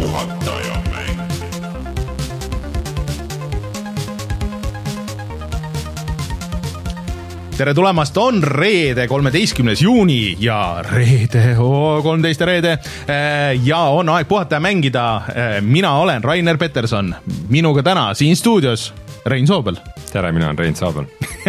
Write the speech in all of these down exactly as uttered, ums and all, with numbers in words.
juhataja mäng. Tere tulemast, on reede, kolmeteistkümnes juuni ja reede, oh, kolmteist reede ja on aeg puhata ja mängida. Mina olen Rainer Peterson, minuga täna siin stuudios Rein Soobel. Tere, mina olen Rein Soobel.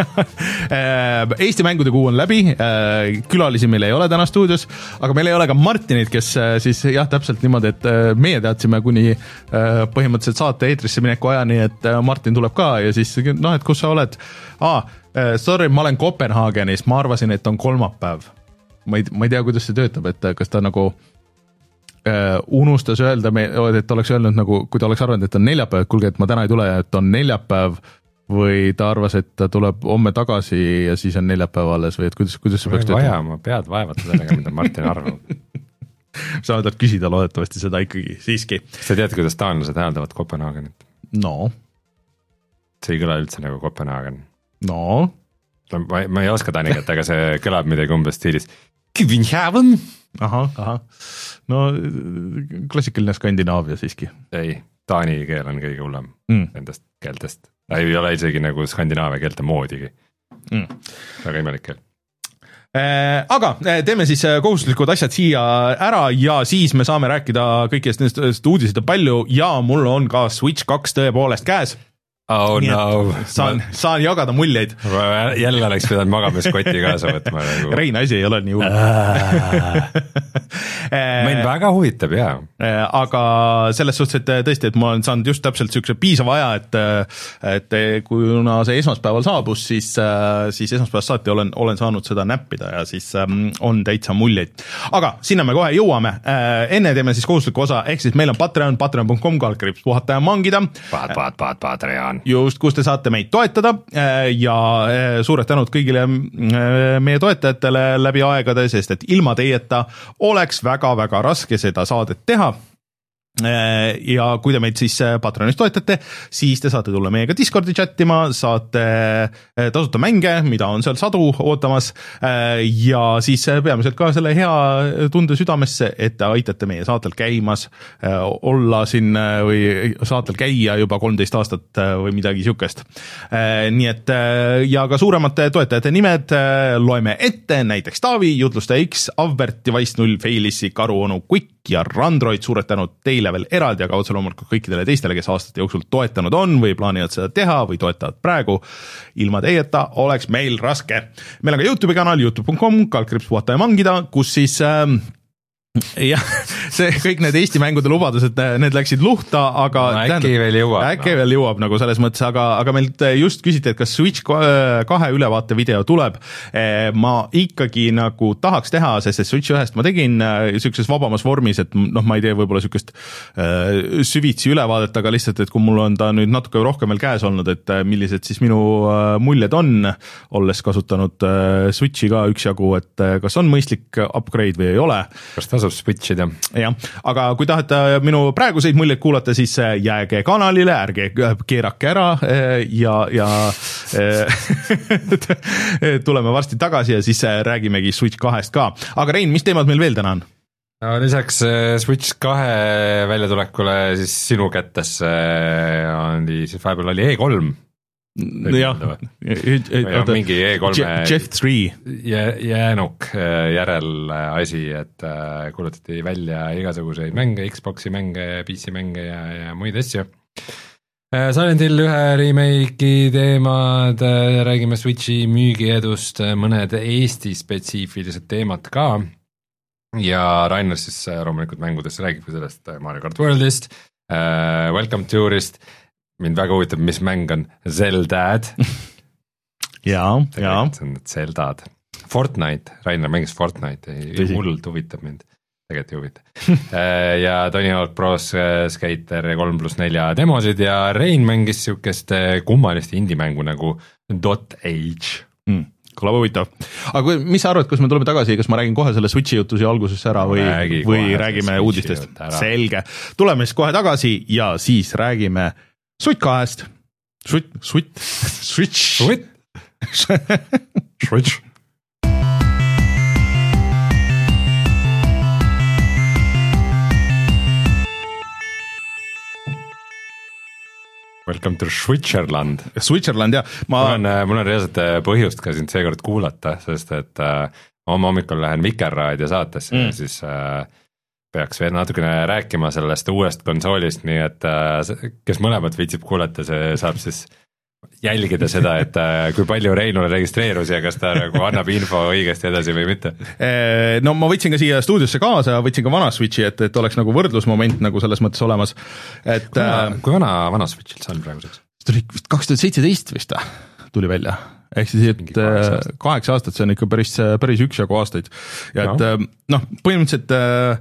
Eesti mängude kuu on läbi, külalisi meil ei ole täna stuudios, aga meil ei ole ka Martinit, kes siis jah, täpselt niimoodi, et meie teadsime kuni põhimõtteliselt saate eetrisse mineku ajani, et Martin tuleb ka ja siis noh, et kus sa oled? Aa, sorry, ma olen Kopenhaagenis, ma arvasin, et on kolmapäev. Ma ei, ma ei tea, kuidas see töötab, et kas ta nagu äh, unustas öelda, et oleks öelnud nagu, kui ta oleks arvanud, et on neljapäev, et kuulge, et ma täna ei tule, et on neljapäev, või ta arvas, et ta tuleb homme tagasi ja siis on neljapäev alles või et kuidas, kuidas see peaks töötama? Vaja, ma pead vaevata sellega, mida Martin arvab. Sa võtad küsida loodetavasti seda ikkagi siiski. Sa tead, kuidas taanlased hääldavad Kopenhaagenit? No. See ei kõla üldse nagu Kopenhaagen. No. Ma, ma ei oska taanigat, aga see kõlab midagi umbes stiilis. Kopenhaagen! Aha, aha. No klassikaline Skandinaavia siiski. Ei, taani keel on kõige hullem mm. nendest keeltest. Ta ei ole isegi nagu Skandinaavia keelte moodigi. Mm. Väga imelik keel. Aga teeme siis kohustuslikud asjad siia ära ja siis me saame rääkida kõikidest nendest uudised palju ja mul on ka Switch kaks tõepoolest käes. Oh no. Saan, saan jagada muljeid. Jälle oleks pidanud magamiskoti kaasa võtma. Nagu. Rein asi ei ole nii hull. Mind väga huvitab, jaa. Aga selles suhtes, et tõesti, et ma olen saanud just täpselt sükse piisava aja, et, et kuna see esmaspäeval saabus, siis, siis esmaspäevast saati olen, olen saanud seda näppida ja siis on täitsa muljeid. Aga sinna me kohe jõuame. Enne teeme siis kohustusliku osa, ehk siis meil on Patreon, patreon punkt com, kalkriips puhata ja mangida. Paat, paat, paat, Patreon. Just, kus te saate meid toetada ja suured tänud kõigile meie toetajatele läbi aegade, sest et ilma teieta oleks väga-väga raske seda saadet teha. Ja kui te meid siis Patreonis toetate, siis te saate tulla meiega Discordi chattima, saate tasuta mänge, mida on seal sadu ootamas ja siis peamiselt ka selle hea tunde südamesse, et te aitate meie saatel käimas olla siin või saatel käia juba kolmteist aastat või midagi sihukest. Nii et ja ka suuremate toetajate nimed loeme ette, näiteks Taavi, Jutlusta X, Avbert, Device null, Failissi, Karuonu, Quick ja Randroid, suured tänud teile veel eraldi, aga otse loomulikult kõikidele teistele, kes aastate jooksul toetanud on või plaanivad seda teha või toetavad praegu. Ilma teieta oleks meil raske. Meil on ka YouTube'i kanal youtube punkt com, kalkriips puhata ja mangida, kus siis äh, jah, see kõik need Eesti mängude lubadused, need läksid luhta, aga no, äkki tähendab, veel jõuab, äkki no. veel jõuab nagu selles mõttes, aga, aga meilt just küsiti, et kas Switch kahe ülevaate video tuleb. Ma ikkagi nagu tahaks teha, sest Switch ühest ma tegin sellises vabamas vormis, et noh, ma ei tee võib-olla sellist süvitsi ülevaadet, aga lihtsalt, et kui mul on ta nüüd natuke rohkem veel käes olnud, et millised siis minu muljed on, olles kasutanud Switchi ka üksjagu, et kas on mõistlik upgrade või ei ole. Kas ta tasub switchida. Jah, aga kui tahate minu praeguseid muljeid kuulata, siis jääge kanalile, ärge keerake ära ja, ja tuleme varsti tagasi ja siis räägimegi Switch kahest ka. Aga Rein, mis teemad meil veel täna on? No, lisaks Switch kahe väljatulekule siis sinu kättes oli, siis vahepeal oli E kolm. jah, mingi E kolme Jeff three jäänuk järel asi, et kuulutati välja igasuguseid mänge, Xboxi mänge, P C mänge ja, ja muid asju. Silent Hill ühe remake'i teemad, räägime Switchi müügiedust, mõned Eesti spetsiifilised teemad ka ja Rainer siis loomulikult mängudest räägib sellest Mario Kart Worldist, Welcome Tourist. Mind väga huvitab, mis mäng on Zeldad. jaa, jaa. See on Zeldad. Fortnite, Rainer mängis Fortnite, hullult huvitab mind. Tegelikult ei huvita. ja Tony Hawk Pros Skater kolm pluss nelja demosid ja Rein mängis siukest kummalist indie-mängu nagu Dot Age. Mm. Kõlab huvitav. Aga mis sa arvad, kus me tuleme tagasi, kas ma räägin kohe selle Switchi jutusi algusesse ära või, Räägi või räägime uudistest? Selge. Tuleme siis kohe tagasi ja siis räägime Switch kahest. Switch, Switch, Switch. Switch. Switch. Welcome to Switzerland. Switzerland, jah. Ma... Mul, on, mul on reaalselt põhjust ka sind seekord kuulata, sest et äh, homme hommikul lähen Vikerraadio saatesse mm. ja siis äh, peaks veel natukene rääkima sellest uuest konsoolist, nii et äh, kes mõlemad viitsib kuulata, see saab siis jälgida seda, et äh, kui palju Reinule registreerus ja kas ta nagu annab info õigesti edasi või mitte. No ma võtsin ka siia stuudiosse kaasa, võtsin ka vana Switchi, et, et oleks nagu võrdlusmoment nagu selles mõttes olemas. Et, kui vana, kui vana, vana Switchil see on praeguseks? See tuli kaks tuhat seitseteist vist tuli välja. Ehk siis, et kaheksa, kaheksa aastat, see on ikka päris, päris üksjagu aastaid. Ja et no, no põhimõtteliselt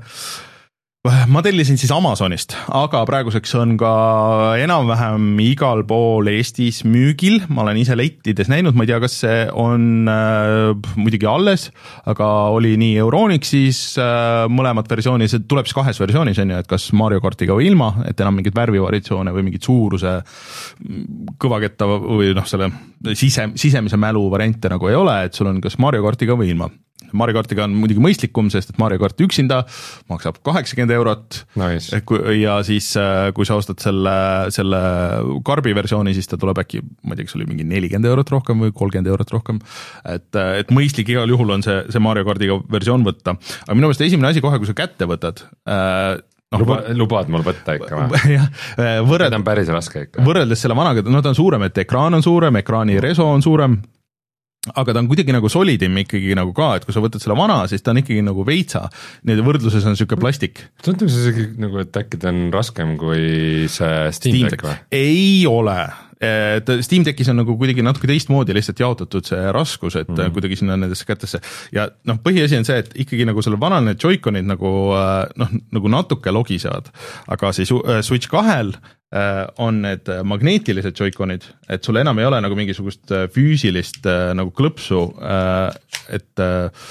ma tellisin siis Amazonist, aga praeguseks on ka enam-vähem igal pool Eestis müügil, ma olen ise leitides näinud, ma ei tea, kas see on äh, muidugi alles, aga oli nii Euronixis äh, mõlemat versiooni, see tuleb siis kahes versioonis, on ju, et kas Mario Kartiga või ilma, et enam mingit värvivariatsioone või mingit suuruse kõvaketta või noh, selle sise, sisemise mälu variante nagu ei ole, et sul on kas Mario Kartiga või ilma. Mario Kartiga on muidugi mõistlikum, sest et Mario Kart üksinda maksab kaheksakümmend eurot nice. Ja siis kui sa ostad selle, selle karbi versiooni, siis ta tuleb äkki, ma ei tea, kas oli mingi nelikümmend eurot rohkem või kolmkümmend eurot rohkem, et, et mõistlik igal juhul on see, see Mario Kartiga versioon võtta. Aga minu meelest esimene asi kohe, kui sa kätte võtad, No, Luba, lubad mul võtta ikka või? jah, võrreld, on päris raske ikka. Võrreldes selle vanaga, no ta on suurem, et ekraan on suurem, ekraani reso on suurem, aga ta on kuidagi nagu solidim ikkagi nagu ka, et kui sa võtad selle vana, siis ta on ikkagi nagu veitsa, nii võrdluses on niisugune plastik. Tundub see isegi nagu, et äkki ta on raskem kui see Steam Deck või? Ei ole. Steam Deckis on nagu kuidagi natuke teistmoodi lihtsalt jaotatud see raskus, et mm-hmm. kuidagi sinna nendesse kätesse ja noh, põhiasi on see, et ikkagi nagu selle vanal need Joy-Conid nagu noh, nagu natuke logisevad, aga siis Switch kahel on need magneetilised Joy-Conid, et sul enam ei ole nagu mingisugust füüsilist nagu klõpsu, et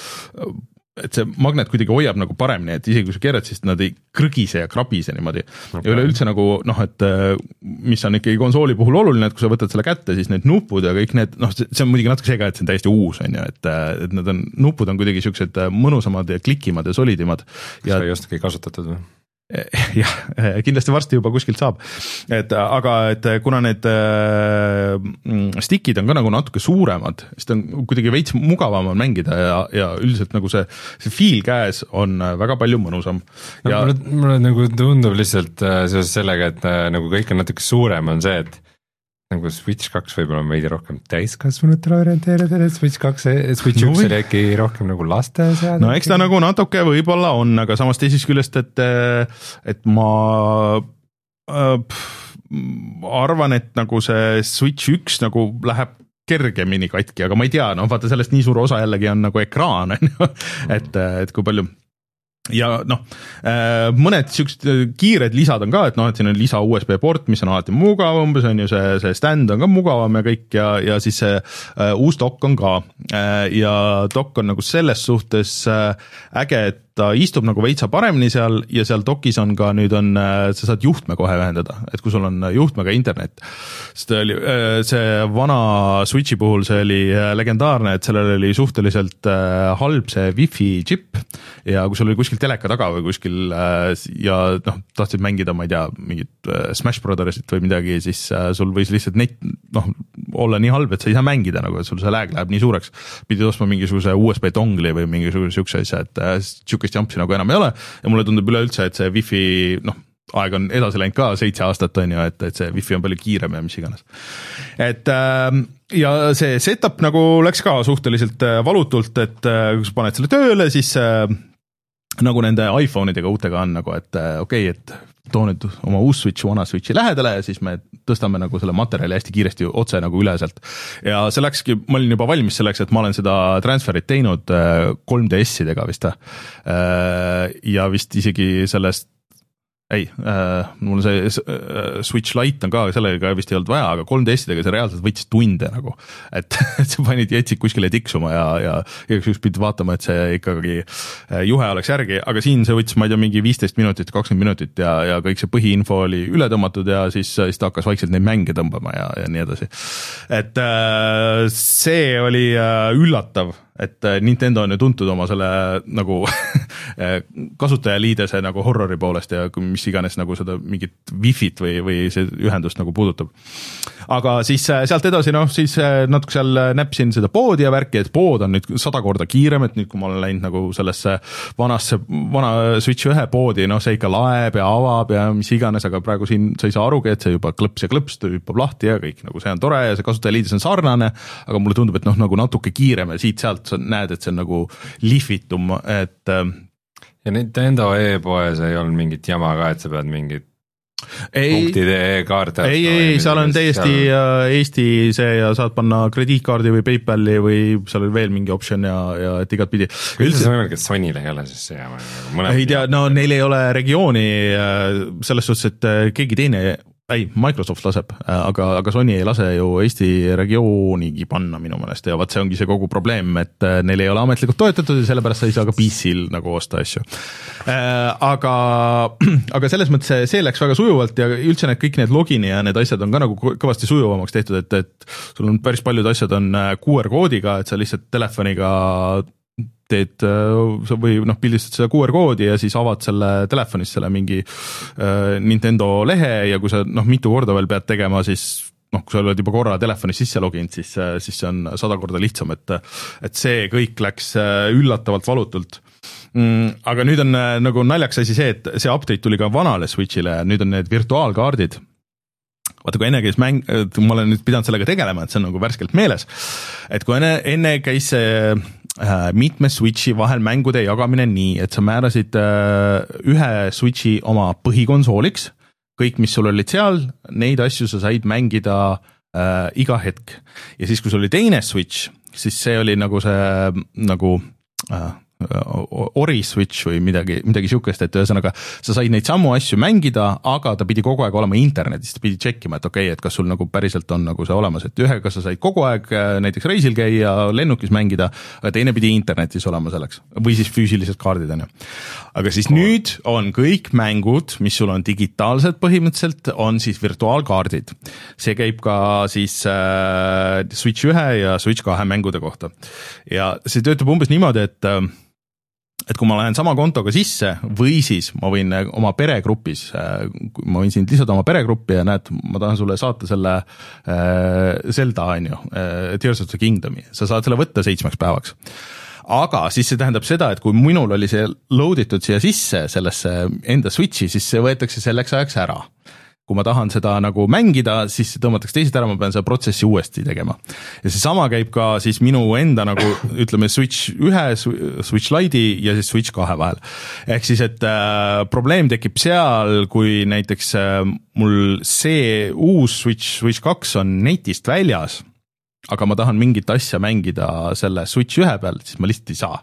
et see magnet kuidagi hoiab nagu paremini, et isegi kui sa keerad, siis nad ei krõgise ja krabise niimoodi. Okay. Ja üleüldse nagu, noh, et mis on ikkagi konsooli puhul oluline, et kui sa võtad selle kätte, siis need nupud ja kõik need, noh, see on muidugi natuke see ka, et see on täiesti uus, on ju, et, et need on, nupud on kuidagi siuksed mõnusamad ja klikimad ja solidimad. Kas ja, sa ei ostagi kasutatud või? jah, kindlasti varsti juba kuskilt saab, et aga et kuna need äh, stickid on ka nagu natuke suuremad, siis ta on kuidagi veits mugavam on mängida ja, ja üldiselt nagu see, see feel käes on väga palju mõnusam. Ja... No, mulle, mulle nagu tundub lihtsalt äh, seoses sellega, et äh, nagu kõik on natuke suurem, on see, et nagu Switch kaks võib-olla on veidi rohkem täiskasvanutele orienteerida, et Switch kaks, Switch üks oli äkki rohkem nagu laste sead. No eks ta nagu natuke võib-olla on, aga samas teisest küljest, et, et ma äh, arvan, et nagu see Switch üks nagu läheb kergemini katki, aga ma ei tea, no vaata sellest nii suur osa jällegi on nagu ekraan, et, et kui palju ja noh, mõned siuksed kiired lisad on ka, et noh, et siin on lisa U S B port, mis on alati mugavam, see on ju see, see stand on ka mugavam ja kõik ja, ja siis see uh, uus dock on ka uh, ja dock on nagu selles suhtes uh, äge, et ta istub nagu veitsa paremini seal ja seal dokis on ka, nüüd on, sa saad juhtme kohe vähendada, et kui sul on juhtmega internet, sest oli, see vana Switchi puhul see oli legendaarne, et sellel oli suhteliselt halb see Wi-Fi chip ja kui sul oli kuskil teleka taga või kuskil ja noh, tahtsid mängida, ma ei tea, mingit Smash Brothersit või midagi, siis sul võis lihtsalt net, noh, olla nii halb, et sa ei saa mängida nagu, et sul see lääg läheb nii suureks, pidid ostma mingisuguse U S B dongli või mingisuguse siukse asja, et siukest jumpsi nagu enam ei ole ja mulle tundub üleüldse, et see Wi-Fi, noh, aeg on edasi läinud ka seitse aastat on ju, et, et see Wi-Fi on palju kiirem ja mis iganes. Et äh, ja see setup nagu läks ka suhteliselt valutult, et äh, kui sa paned selle tööle, siis äh, nagu nende iPhone'idega uutega on nagu, et äh, okei okay,, et too nüüd oma uus Switch, vana Switchi lähedale ja siis me tõstame nagu selle materjali hästi kiiresti otse nagu üle sealt. Ja see läkski, ma olin juba valmis selleks, et ma olen seda transferit teinud kolm D S-idega vist ja vist isegi sellest ei, äh, mul see äh, Switch Lite on ka, sellega vist ei olnud vaja, aga kolm D S-idega see reaalselt võttis tunde nagu, et, et sa panid jätsid kuskile tiksuma ja, ja igaks üks pidid vaatama, et see ikkagi juhe oleks järgi, aga siin see võttis, ma ei tea, mingi viisteist minutit, kakskümmend minutit ja, ja kõik see põhiinfo oli üle tõmmatud ja siis, siis ta hakkas vaikselt neid mänge tõmbama ja, ja nii edasi. Et äh, see oli äh, üllatav, et Nintendo on ju tuntud oma selle nagu kasutajaliidese nagu horrori poolest ja mis iganes nagu seda mingit wifi't või, või see ühendust nagu puudutab. Aga siis sealt edasi, noh, siis natuke seal näpsin seda poodi ja värki, et pood on nüüd sada korda kiirem, et nüüd kui ma olen läinud nagu sellesse vanasse, vana Switch ühe poodi, noh, see ikka laeb ja avab ja mis iganes, aga praegu siin sa ei saa arugi, et see juba klõps ja klõps, ta hüppab lahti ja kõik, nagu see on tore ja see kasutajaliides on sarnane, aga mulle tundub, et noh, nagu natuke kiirem ja siit-sealt sa näed, et see on nagu lihvitum, et ja Nintendo e-poes ei olnud mingit jama ka, et sa pead mingit punktide e-kaarte ei, ei, seal on täiesti seal... Eesti see ja saad panna krediitkaardi või PayPali või seal oli veel mingi optsioon ja, ja et igat pidi. Üldse see võimalik, et Sonyl ei ole siis see jama? Ei tea, no neil ei ole regiooni selles suhtes, et keegi teine ei, Microsoft laseb, aga, aga Sony ei lase ju Eesti regioonigi panna minu meelest ja vaat see ongi see kogu probleem, et neil ei ole ametlikult toetatud ja sellepärast sa ei saa ka P C-l nagu osta asju. Aga, aga selles mõttes see läks väga sujuvalt ja üldse need kõik need logini ja need asjad on ka nagu kõvasti sujuvamaks tehtud, et, et sul on päris paljud asjad on Q R koodiga, et sa lihtsalt telefoniga teed või noh, pildistad seda Q R koodi ja siis avad selle telefonis selle mingi äh, Nintendo lehe ja kui sa noh, mitu korda veel pead tegema, siis noh, kui sa oled juba korra telefonis sisse loginud, siis, siis see on sada korda lihtsam, et, et see kõik läks üllatavalt valutult. Mm, aga nüüd on nagu naljaks asi see, et see update tuli ka vanale Switchile ja nüüd on need virtuaalkaardid. Vaata, kui enne käis mäng, ma olen nüüd pidanud sellega tegelema, et see on nagu värskelt meeles, et kui enne, enne käis see mitme Switchi vahel mängude jagamine nii, et sa määrasid ühe Switchi oma põhikonsooliks, kõik, mis sul olid seal, neid asju sa said mängida äh, iga hetk. Ja siis, kui sul oli teine Switch, siis see oli nagu see nagu äh, Ori Switch või midagi, midagi siukest, et ühesõnaga sa said neid samu asju mängida, aga ta pidi kogu aeg olema internetis, ta pidi tšekkima, et okei okay,, et kas sul nagu päriselt on nagu see olemas, et ühega sa said kogu aeg näiteks reisil käia, lennukis mängida, aga teine pidi internetis olema selleks või siis füüsilised kaardid on ju. Aga siis nüüd on kõik mängud, mis sul on digitaalsed põhimõtteliselt, on siis virtuaalkaardid. See käib ka siis äh, Switch ühe ja Switch kahe mängude kohta ja see töötab umbes niimoodi, et äh, et kui ma lähen sama kontoga sisse või siis ma võin oma peregrupis, ma võin sind lisada oma peregruppi ja näed, ma tahan sulle saata selle äh, Zelda on ju, äh, Tears of the Kingdomi, sa saad selle võtta seitsmeks päevaks. Aga siis see tähendab seda, et kui minul oli see loaditud siia sisse sellesse enda Switchi, siis see võetakse selleks ajaks ära. Kui ma tahan seda nagu mängida, siis tõmmatakse teised ära, ma pean seda protsessi uuesti tegema. Ja see sama käib ka siis minu enda nagu, ütleme, Switch ühe, Switch Lite'i ja siis Switch kahe vahel. Ehk siis, et äh, probleem tekib seal, kui näiteks äh, mul see uus Switch, Switch kaks on netist väljas, aga ma tahan mingit asja mängida selle Switch ühe peal, siis ma lihtsalt ei saa.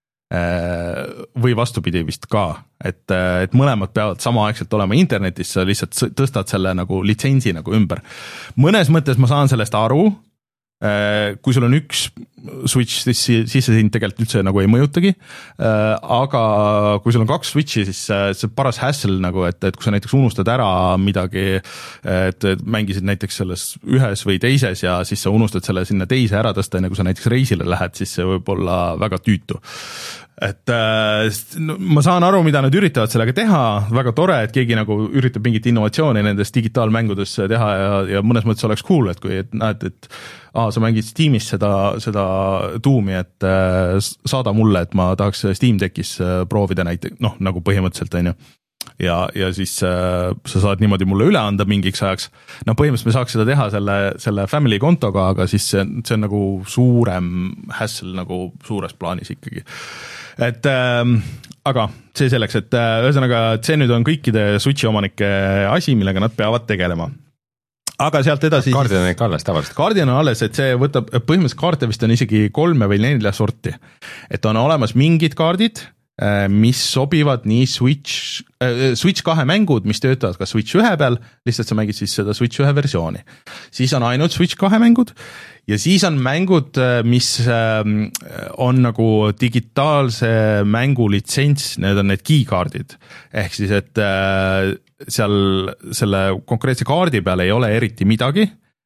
Või vastupidi vist ka, et, et mõlemad peavad samaaegselt olema internetis, sa lihtsalt tõstad selle nagu litsentsi nagu ümber. Mõnes mõttes ma saan sellest aru, kui sul on üks Switch, siis, siis see sind tegelikult üldse nagu ei mõjutagi, aga kui sul on kaks Switchi, siis see paras hassle nagu, et, et kui sa näiteks unustad ära midagi, et mängisid näiteks selles ühes või teises ja siis sa unustad selle sinna teise ära tõsta, enne kui sa näiteks reisile lähed, siis see võib olla väga tüütu. Et no, ma saan aru, mida nad üritavad sellega teha, väga tore, et keegi nagu üritab mingit innovatsiooni nendes digitaalmängudes teha ja, ja mõnes mõttes oleks cool, et kui et näed, et aa, sa mängid Steamis seda, seda tuumi, et äh, saada mulle, et ma tahaks Steam Deckis äh, proovida näiteks, noh, nagu põhimõtteliselt on ju. Ja, ja siis äh, sa saad niimoodi mulle üle anda mingiks ajaks. No põhimõtteliselt me saaks seda teha selle, selle family kontoga, aga siis see, see on nagu suurem hassle nagu suures plaanis ikkagi. Et ähm, aga see selleks, et äh, ühesõnaga, et see nüüd on kõikide Switchi omanike asi, millega nad peavad tegelema. Aga sealt edasi... Kaardid on ikka alles tavaliselt. Kaardid on alles, et see võtab, põhimõtteliselt kaarte vist on isegi kolme või nelja sorti. Et on olemas mingid kaardid, mis sobivad nii Switch, äh, Switch kahe mängud, mis töötavad ka Switch ühe peal, lihtsalt sa mängid siis seda Switch ühe versiooni. Siis on ainult Switch kahe mängud ja siis on mängud, mis äh, on nagu digitaalse mängu litsents, need on need keykaardid. Ehk siis, et äh, seal selle konkreetse kaardi peal ei ole eriti midagi,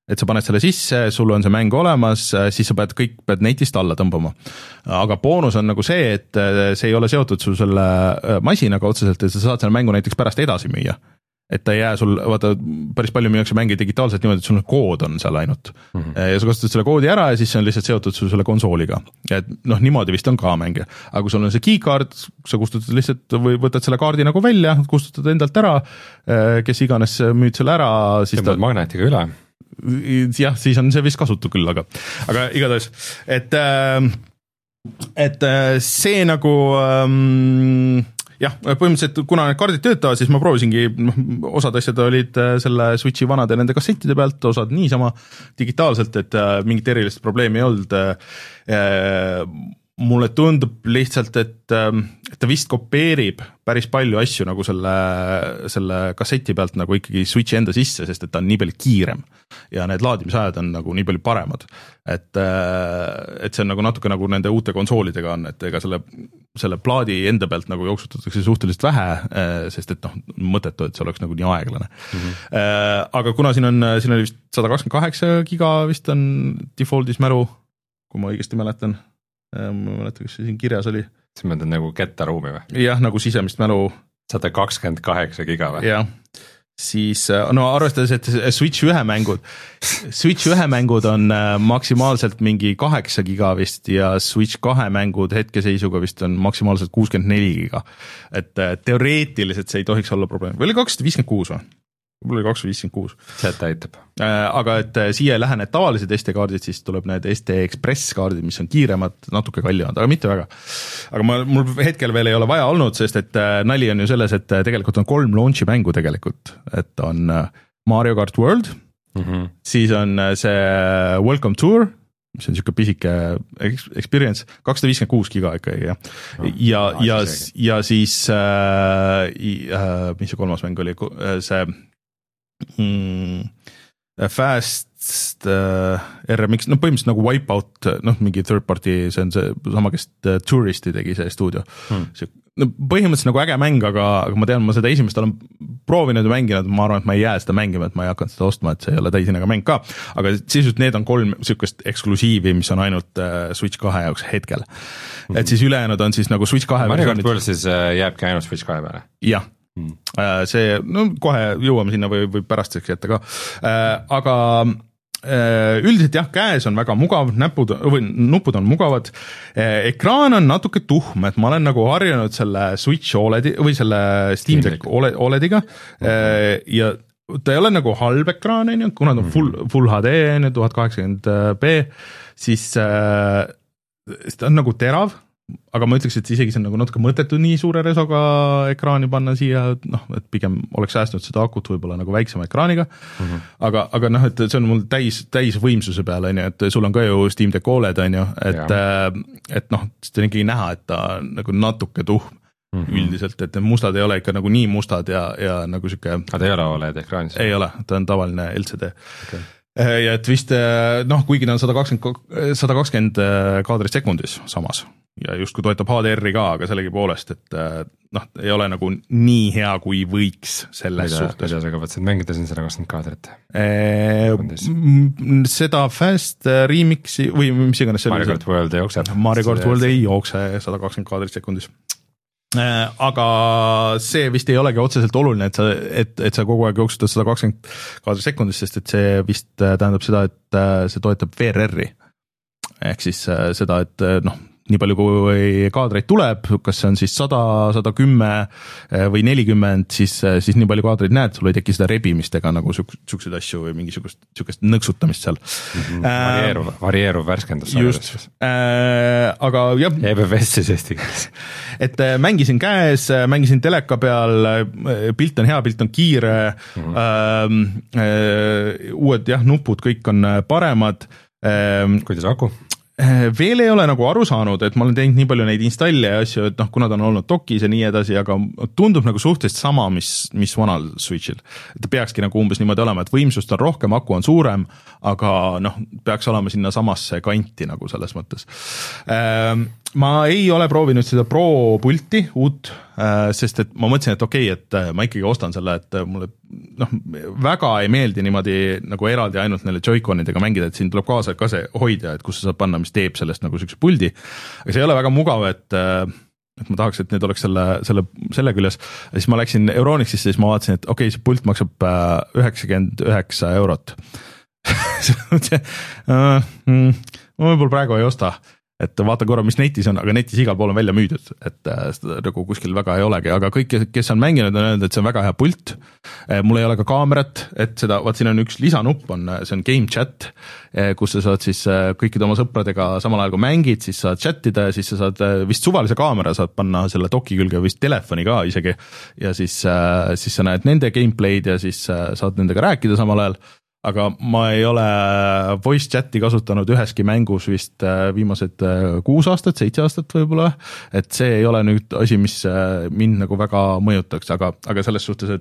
et sa paned selle sisse, sul on see mäng olemas, siis sa pead kõik pead netist alla tõmbama. Aga boonus on nagu see, et see ei ole seotud sul selle masinaga otseselt, et sa saad selle mängu näiteks pärast edasi müüa. Et ta ei jää sul, vaata, päris palju müüakse mängi digitaalselt niimoodi, et sul kood on seal ainult. Mm-hmm. Ja sa kasutad selle koodi ära ja siis see on lihtsalt seotud sul selle konsooliga. Et noh, niimoodi vist on ka mänge. Aga kui sul on see keycard, sa kustutad lihtsalt või võtad selle kaardi nagu välja, kustutad endalt ära, kes iganes müüd selle ära. Tõmbad ta... magnetiga üle. Jah, siis on see vist kasutu küll, aga, aga igatahes, et, et see nagu... Um, jah, põhimõtteliselt kuna need kaardid töötavad, siis ma proovisingi, osad asjad olid selle Switchi vanade nende kassettide pealt, osad niisama digitaalselt, et mingit erilist probleemi ei olnud. Mulle tundub lihtsalt, et, et ta vist kopeerib päris palju asju nagu selle, selle kasseti pealt nagu ikkagi Switchi enda sisse, sest et ta on nii palju kiirem ja need laadimisajad on nagu nii palju paremad. Et, et see on nagu natuke nagu nende uute konsoolidega on, et ega selle, selle plaadi enda pealt nagu jooksutatakse suhteliselt vähe, sest et noh, mõttetu, et see oleks nagu nii aeglane. Mm-hmm. Aga kuna siin on, siin oli vist sada kakskümmend kaheksa giga vist on defaultis mälu, kui ma õigesti mäletan. Ma mäletan, kas see siin kirjas oli. See mõtled nagu kettaruumi või? Jah, nagu sisemist mälu. sada kakskümmend kaheksa giga või? Jah, siis no arvestades, et Switch ühe mängud, Switch ühe mängud on maksimaalselt mingi kaheksa giga vist ja Switch kahe mängud hetkeseisuga vist on maksimaalselt kuuskümmend neli giga. Et teoreetiliselt see ei tohiks olla probleem. Või oli kakssada viiskümmend kuus või? Mul oli kakssada viiskümmend kuus. Seda aitab. Aga et siia ei lähe need tavalised S D kaardid, siis tuleb need S D Express kaardid, mis on kiiremad, natuke kallimad, aga mitte väga. Aga ma, mul hetkel veel ei ole vaja olnud, sest et nali on ju selles, et tegelikult on kolm launchi mängu tegelikult. Et on Mario Kart World, mm-hmm. siis on see Welcome Tour, mis on niisugune pisike experience, kakssada viiskümmend kuus giga ikkagi, jah. No, ja, ja, ja siis, äh, äh, mis see kolmas mäng oli, see Hmm, Fast uh, R M X, no põhimõtteliselt nagu Wipeout, noh mingi third party, see on see sama, kes Touristi tegi see stuudio. Hmm. See, no põhimõtteliselt nagu äge mäng, aga, aga ma tean, ma seda esimest olen proovinud ja mänginud, ma arvan, et ma ei jää seda mängima, et ma ei hakanud seda ostma, et see ei ole täisinega mäng ka, aga sisult need on kolm sükest eksklusiivi, mis on ainult uh, Switch kahe jaoks hetkel. Hmm. Et siis ülejäänud on siis nagu Switch kahe Mario Kart World siis uh, jääbki ainult Switch kahe peale? Jah. Hmm. See, no kohe jõuame sinna või, või pärast jätta ka, aga üldiselt jah, käes on väga mugav, näpud või nupud on mugavad, ekraan on natuke tuhm, et ma olen nagu harjunud selle Switch O L E D-i või selle Steam Deck O L E D-iga ja ta ei ole nagu halb ekraan, kuna ta on full, full H D, tuhat kaheksakümmend p, siis ta on nagu terav, aga ma ütleks, et isegi see on nagu natuke mõttetu nii suure resoga ekraani panna siia, noh, et pigem oleks säästnud seda akut võib-olla nagu väiksema ekraaniga, mm-hmm. aga, aga noh, et see on mul täis, täis võimsuse peale, on ju, et sul on ka ju Steam Deck O L E D, on ju, et, et noh, see on ikkagi näha, et ta nagu natuke tuhm mm-hmm. üldiselt, et need mustad ei ole ikka nagu nii mustad ja, ja nagu siuke. aga ta ei ole O L E D ekraanis? ei ole, ta on tavaline L C D. Okay. Ja et vist, noh, kuigi ta on sada kakskümmend, sada kakskümmend kaadrit sekundis samas ja just kui toetab H D R-i ka, aga sellegipoolest, et noh, ei ole nagu nii hea, kui võiks selles mida, suhtes. Mida sa kavatsid mängida siin sada kakskümmend kaadrit? E, seda Fast Remixi või mis iganes Mario Kart World ei jookse. Mario Kart World ei jookse sada kakskümmend kaadrit sekundis. Aga see vist ei olegi otseselt oluline, et sa, et, et sa kogu aeg jooksutad sada kakskümmend kaadrit sekundis, sest et see vist tähendab seda, et see toetab V R R-i. Ehk siis seda, et noh, nii palju kui kaadreid tuleb, kas see on siis sada, sada kümme või nelikümmend, siis, siis nii palju kaadreid näed, sul ei teki seda rebimist ega nagu siukseid asju või mingisugust siukest nõksutamist seal. Mm-hmm. Varieeruv, äh, varieeruv värskendus. Just, äh, aga jah. E B V S siis eesti keeles. Et mängisin käes, mängisin teleka peal, pilt on hea, pilt on kiire, mm-hmm. äh, uued jah, nupud, kõik on paremad. Äh, Kuidas aku? Veel ei ole nagu aru saanud, et ma olen teinud nii palju neid installe ja asju, et noh, kuna ta on olnud dokis ja nii edasi, aga tundub nagu suhteliselt sama, mis, mis vanal Switchil. Et peakski nagu umbes niimoodi olema, et võimsust on rohkem, aku on suurem, aga noh, peaks olema sinna samasse kanti nagu selles mõttes. ma ei ole proovinud seda Pro pulti uut, sest et ma mõtlesin, et okei okay,, et ma ikkagi ostan selle, et mulle noh, väga ei meeldi niimoodi nagu eraldi ainult neile Joy-Conidega mängida, et siin tuleb kaasa ka see hoidja, et kus sa saad panna, mis teeb sellest nagu sükse puldi, aga see ei ole väga mugav, et et ma tahaks, et need oleks selle, selle, selle küljes, ja siis ma läksin Euronixisse, siis ma vaatasin, et okei okay,, see pult maksab üheksakümmend üheksa eurot. ma võib-olla praegu ei osta, et vaata korra, mis netis on, aga netis igal pool on välja müüdud, et seda nagu kuskil väga ei olegi, aga kõik, kes on mänginud, on öelnud, et see on väga hea pult. Mul ei ole ka kaamerat, et seda, vaat siin on üks lisanupp, on, see on game chat, kus sa saad siis kõikide oma sõpradega samal ajal kui mängid, siis saad chatida ja siis sa saad vist suvalise kaamera saad panna selle doki külge, vist telefoni ka isegi, ja siis, siis sa näed nende gameplay'd ja siis saad nendega rääkida samal ajal. Aga ma ei ole voice chati kasutanud üheski mängus vist viimased kuus aastat, seitse aastat võib-olla, et see ei ole nüüd asi, mis mind nagu väga mõjutaks, aga, aga selles suhtes,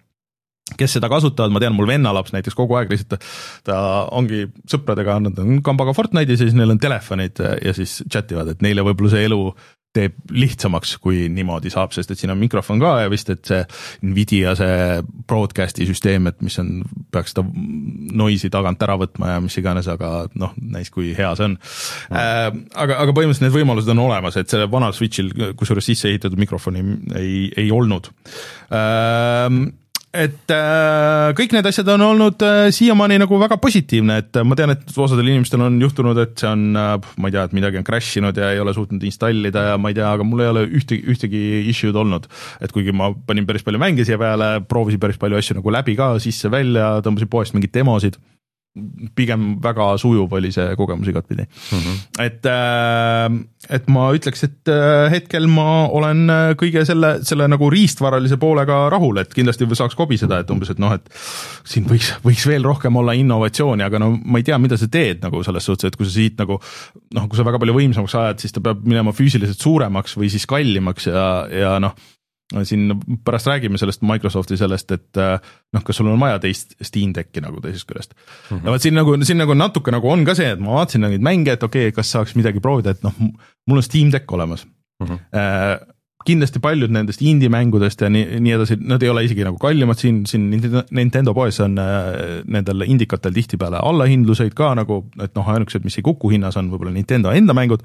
et kes seda kasutavad, ma tean, mul vennalaps näiteks kogu aeg lihtsalt, ta ongi sõpradega, nad on kambaga Fortnite'is ja siis neil on telefonid ja siis chativad, et neile võib-olla see elu teeb lihtsamaks, kui niimoodi saab, sest et siin on mikrofon ka ja vist, et see Nvidia see broadcasti süsteem, et mis on, peaks seda noisi tagant ära võtma ja mis iganes, aga noh, näis kui hea see on. Mm. Äh, aga, aga põhimõtteliselt need võimalused on olemas, et selle vanal Switchil, kusjuures sisse ehitatud mikrofoni ei, ei olnud. Äh, et äh, kõik need asjad on olnud äh, siiamaani nagu väga positiivne, et ma tean, et osadel inimestel on juhtunud, et see on, äh, ma ei tea, et midagi on crashinud ja ei ole suutnud installida ja ma ei tea, aga mul ei ole ühtegi, ühtegi issue'd olnud, et kuigi ma panin päris palju mänge siia peale, proovisin päris palju asju nagu läbi ka, sisse välja, tõmbasin poest mingid demosid, pigem väga sujuv oli see kogemus igatpidi. Mm-hmm. Et, äh, et ma ütleks, et äh, hetkel ma olen kõige selle, selle nagu riistvaralise poolega rahul, et kindlasti saaks kobiseda, et umbes, et noh, et siin võiks, võiks veel rohkem olla innovatsiooni, aga no ma ei tea, mida sa teed nagu selles suhtes, et kui sa siit nagu, noh, kui sa väga palju võimsamaks ajad, siis ta peab minema füüsiliselt suuremaks või siis kallimaks ja, ja noh, siin pärast räägime sellest Microsofti sellest, et noh, kas sul on vaja teist Steam Decki nagu teisest küljest. Mm-hmm. Ja vaat siin nagu, siin nagu natuke nagu on ka see, et ma vaatasin neid mänge, et okei okay,, kas saaks midagi proovida, et noh, mul on Steam Deck olemas. Mm-hmm. Äh, kindlasti paljud nendest indie mängudest ja nii, nii edasi, nad ei ole isegi nagu kallimad, siin, siin Nintendo poes on äh, nendel indikatel tihtipeale allahindluseid ka nagu, et noh, ainukesed, mis ei kuku hinnas on võib-olla Nintendo enda mängud.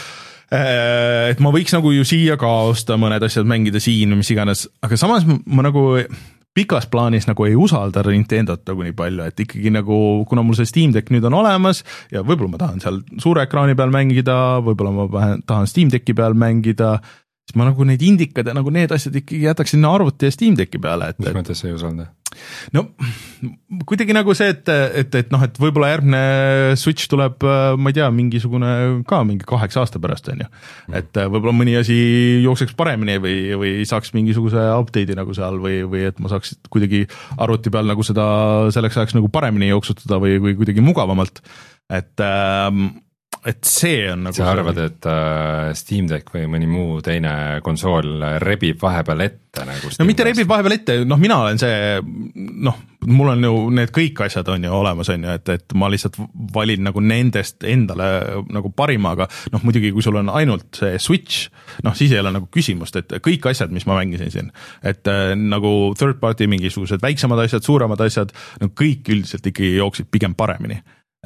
Et ma võiks nagu ju siia ka osta mõned asjad mängida siin või mis iganes, aga samas ma nagu pikas plaanis nagu ei usalda Nintendot nagu nii palju, et ikkagi nagu, kuna mul see Steam Deck nüüd on olemas ja võib-olla ma tahan seal suure ekraani peal mängida, võib-olla ma tahan Steam Decki peal mängida, siis ma nagu neid indikad ja nagu need asjad ikkagi jätaks sinna arvuti ja Steam Decki peale. Mis mõttes ei usalda? No kuidagi nagu see, et, et, et noh, et võib-olla järgmine Switch tuleb, ma ei tea, mingisugune ka mingi kaheksa aasta pärast on ju, et võib-olla mõni asi jookseks paremini või, või saaks mingisuguse update'i nagu seal või, või et ma saaks kuidagi arvuti peal nagu seda selleks ajaks nagu paremini jooksutada või, või kuidagi mugavamalt, et ähm, et see on nagu sa arvad, et uh, Steam Deck või mõni muu teine konsool rebib vahepeal ette nagu no mitte rebib vahepeal ette, noh mina olen see, noh mul on ju need kõik asjad on ju olemas on ju, et, et ma lihtsalt valin nagu nendest endale nagu parima, aga noh muidugi kui sul on ainult see Switch, noh siis ei ole nagu küsimust, et kõik asjad, mis ma mängisin siin, et äh, nagu third party mingisugused väiksemad asjad, suuremad asjad, no kõik üldiselt ikkagi jooksid pigem paremini.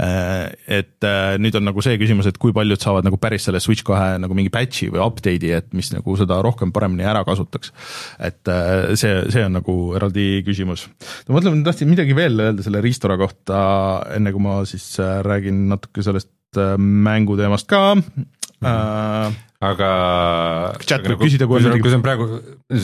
Et nüüd on nagu see küsimus, et kui paljud saavad nagu päris selle Switch kahe nagu mingi patchi või update'i, et mis nagu seda rohkem paremini ära kasutaks. Et see, see on nagu eraldi küsimus. Ma mõtlen, et tahtsin midagi veel öelda selle riistora kohta, enne kui ma siis räägin natuke sellest mänguteemast ka. Mm-hmm. Aga, chat aga nagu, küsida, kui, kui, kui see on praegu...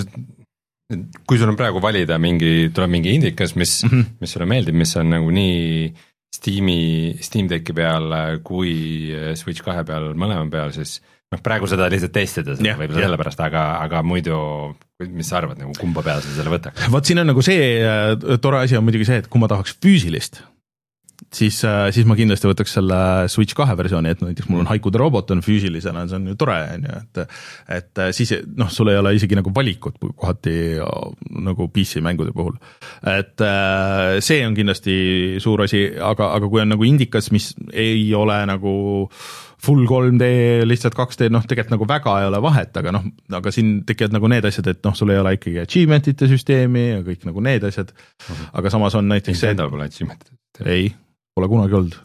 Kui sul on praegu valida mingi, tuleb mingi indikas, mis, mm-hmm. mis sulle meeldib, mis on nagu nii Steam'i, Steam Decki peal kui Switch kahe peal, mõlema peal, siis noh, praegu seda lihtsalt testida, yeah, võib-olla yeah. sellepärast, aga, aga muidu, mis sa arvad, nagu kumba peal sa selle võtaks? Vaat siin on nagu see tore asi on muidugi see, et kui ma tahaks füüsilist, siis, siis ma kindlasti võtaks selle Switch kahe versiooni, et näiteks mul on Haiku the Robot on füüsilisena, see on ju tore, on ju, et et siis noh, sul ei ole isegi nagu valikut kohati nagu P C mängude puhul. Et see on kindlasti suur asi, aga, aga kui on nagu indikas, mis ei ole nagu full kolm D, lihtsalt kaks D, noh tegelikult nagu väga ei ole vahet, aga noh, aga siin tekivad nagu need asjad, et noh, sul ei ole ikkagi achievement'ite süsteemi ja kõik nagu need asjad, aga samas on näiteks see... Nintendo pole achievement'ite. Ei, pole kunagi olnud.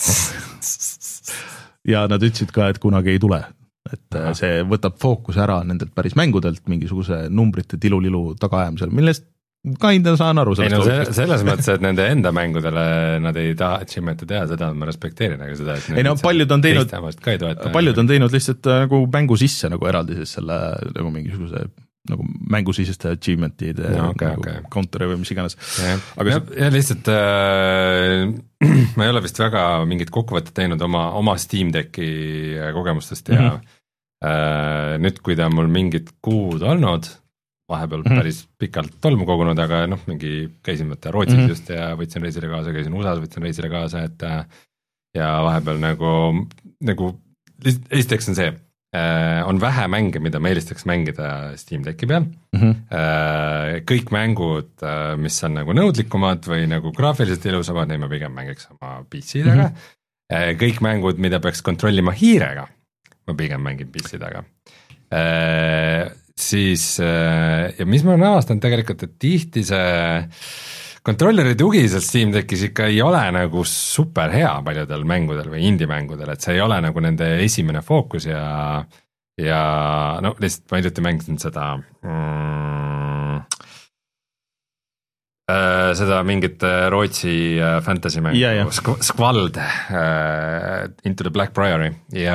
Ja nad ütlesid ka, et kunagi ei tule, et Aha. see võtab fookuse ära nendelt päris mängudelt mingisuguse numbrite tilulilu tagaajamisel, millest Kinda saan aru ei no see, selles mõttes, et nende enda mängudele nad ei taha achievement'e teha, seda ma respekteerin, aga seda, et ei no paljud on teinud, toeta, paljud on teinud lihtsalt nagu mängu sisse nagu eraldi siis selle nagu mingisuguse nagu mängusiseste achievement'ide no, okay, nagu okay. counter'i või mis iganes. Ja, aga ja, see... ja lihtsalt äh, ma ei ole vist väga mingit kokkuvõtet teinud oma, oma Steam Decki kogemustest ja mm-hmm. äh, nüüd, kui ta on mul mingid kuud olnud, vahepeal mm-hmm. päris pikalt tolmu kogunud, aga noh, mingi käisin mõtte Rootsis mm-hmm. just ja võtsin reisile kaasa, käisin U S A-s, võtsin reisile kaasa, et ja vahepeal nagu, nagu esiteks on see, on vähe mänge, mida ma eelistaks mängida Steam Decki peal mm-hmm. kõik mängud, mis on nagu nõudlikumad või nagu graafiliselt ilusamad, neid ma pigem mängiks oma P C-dega mm-hmm. kõik mängud, mida peaks kontrollima hiirega, ma pigem mängin P C-dega siis ja mis ma olen avastanud tegelikult, et tihti see kontrolleri tugi seal Steam Deckis ikka ei ole nagu super hea paljudel mängudel või indie-mängudel, et see ei ole nagu nende esimene fookus ja ja no lihtsalt ma hiljuti mängisin seda mm, äh, seda mingit Rootsi fantasy mängu yeah, yeah. Sk- Skvald äh, Into the Black Priory ja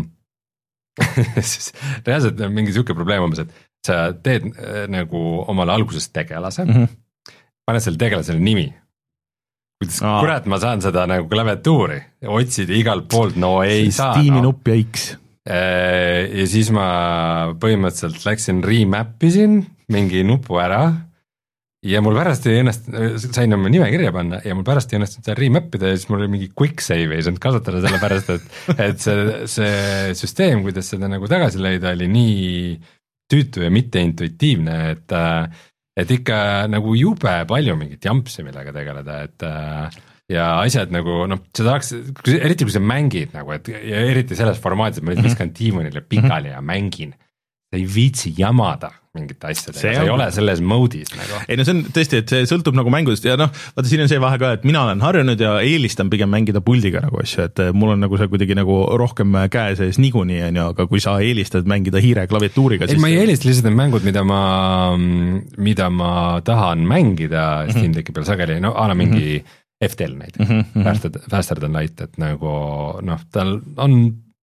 siis reaalselt on mingi siuke probleem umbes, et sa teed äh, nagu omale alguses tegelase mm, -hmm. paned selle tegelasele nimi. kuidas Aa. kurat ma saan seda nagu klaviatuuri, otsid igalt poolt, no ei see saa. Steam'i nupp ja X. Ja siis ma põhimõtteliselt läksin remappisin mingi nupu ära ja mul pärast ei õnnest, sain oma nime kirja panna ja mul pärast ei õnnestunud seda remappida ja siis mul oli mingi quick save ei saanud kasutada selle pärast, et, et see, see süsteem, kuidas seda nagu tagasi leida, oli nii tüütu ja mitte intuitiivne, et, et ikka nagu jube palju mingit jampsi, millega tegeleda, et ja asjad nagu noh, sa tahaks, eriti kui sa mängid nagu, et ja eriti selles formaadis, et ma nüüd viskan tiimonile pikali ja mängin, sa ei viitsi jamada mingite asjadega, see ei ole selles mode'is nagu. Ei no see on tõesti, et see sõltub nagu mängudest ja noh, vaata siin on see vahe ka, et mina olen harjunud ja eelistan pigem mängida puldiga nagu asju, et mul on nagu see kuidagi nagu rohkem käe sees niikuinii, on ju, aga kui sa eelistad mängida hiire klaviatuuriga, siis... Ei, ma ei eelista lihtsalt need mängud, mida ma, mida ma tahan mängida mm-hmm. Steam Decki peal sageli, no ala mingi mm-hmm. F T L näiteks, mm-hmm. faster, faster than light, et nagu noh, tal on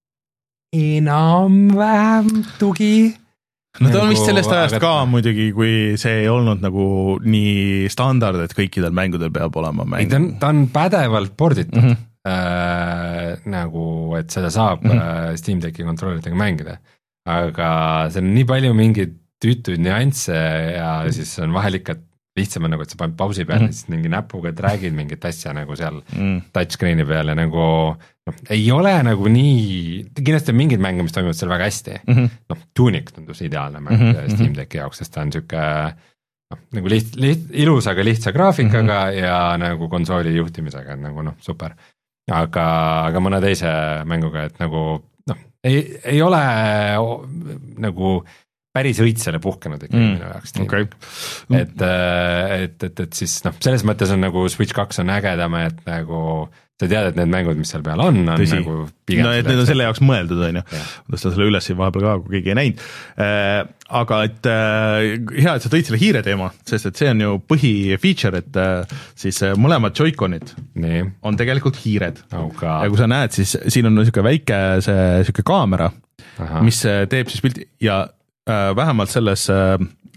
enam-vähem tugi. No ta on vist sellest ajast aga... ka muidugi, kui see ei olnud nagu nii standard, et kõikidel mängudel peab olema mäng. Ei, ta on, ta on pädevalt porditud mm-hmm. äh, nagu, et seda saab mm-hmm. Steam Decki kontrollitega mängida, aga see on nii palju mingeid tüütuid nüansse ja siis on vahel ikka lihtsam on nagu, et sa paned pausi peale mm-hmm. siis mingi näpuga track'id mingit asja nagu seal mm. touchscreen'i peal ja nagu noh, ei ole nagu nii, kindlasti on mingid mänge, mis toimuvad seal väga hästi mm-hmm. noh, Tunic tundus ideaalne mäng mm-hmm. Steam Decki jaoks, sest ta on siuke noh, nagu liht, liht, ilus, aga lihtsa graafikaga mm-hmm. ja nagu konsooli juhtimisega, et nagu noh, super aga, aga mõne teise mänguga, et nagu noh, ei, ei ole nagu päris õitsele puhkenud ikka mm, minu jaoks okay. et, et, et, et siis noh, selles mõttes on nagu Switch kaks on ägedam, et nagu sa tead, et need mängud, mis seal peal on, on Tõsi. Nagu pigem no, et need on selle jaoks mõeldud, on ju, tõsta selle üles vahepeal ka, kui keegi ei näinud äh, aga et äh, hea, et sa tõid selle hiire teema, sest et see on ju põhifeature, et äh, siis äh, mõlemad Joy-Conid Nii. On tegelikult hiired oh, ja kui sa näed, siis siin on niisugune väike see niisugune kaamera, Aha. mis teeb siis pildi ja Äh, vähemalt selles äh,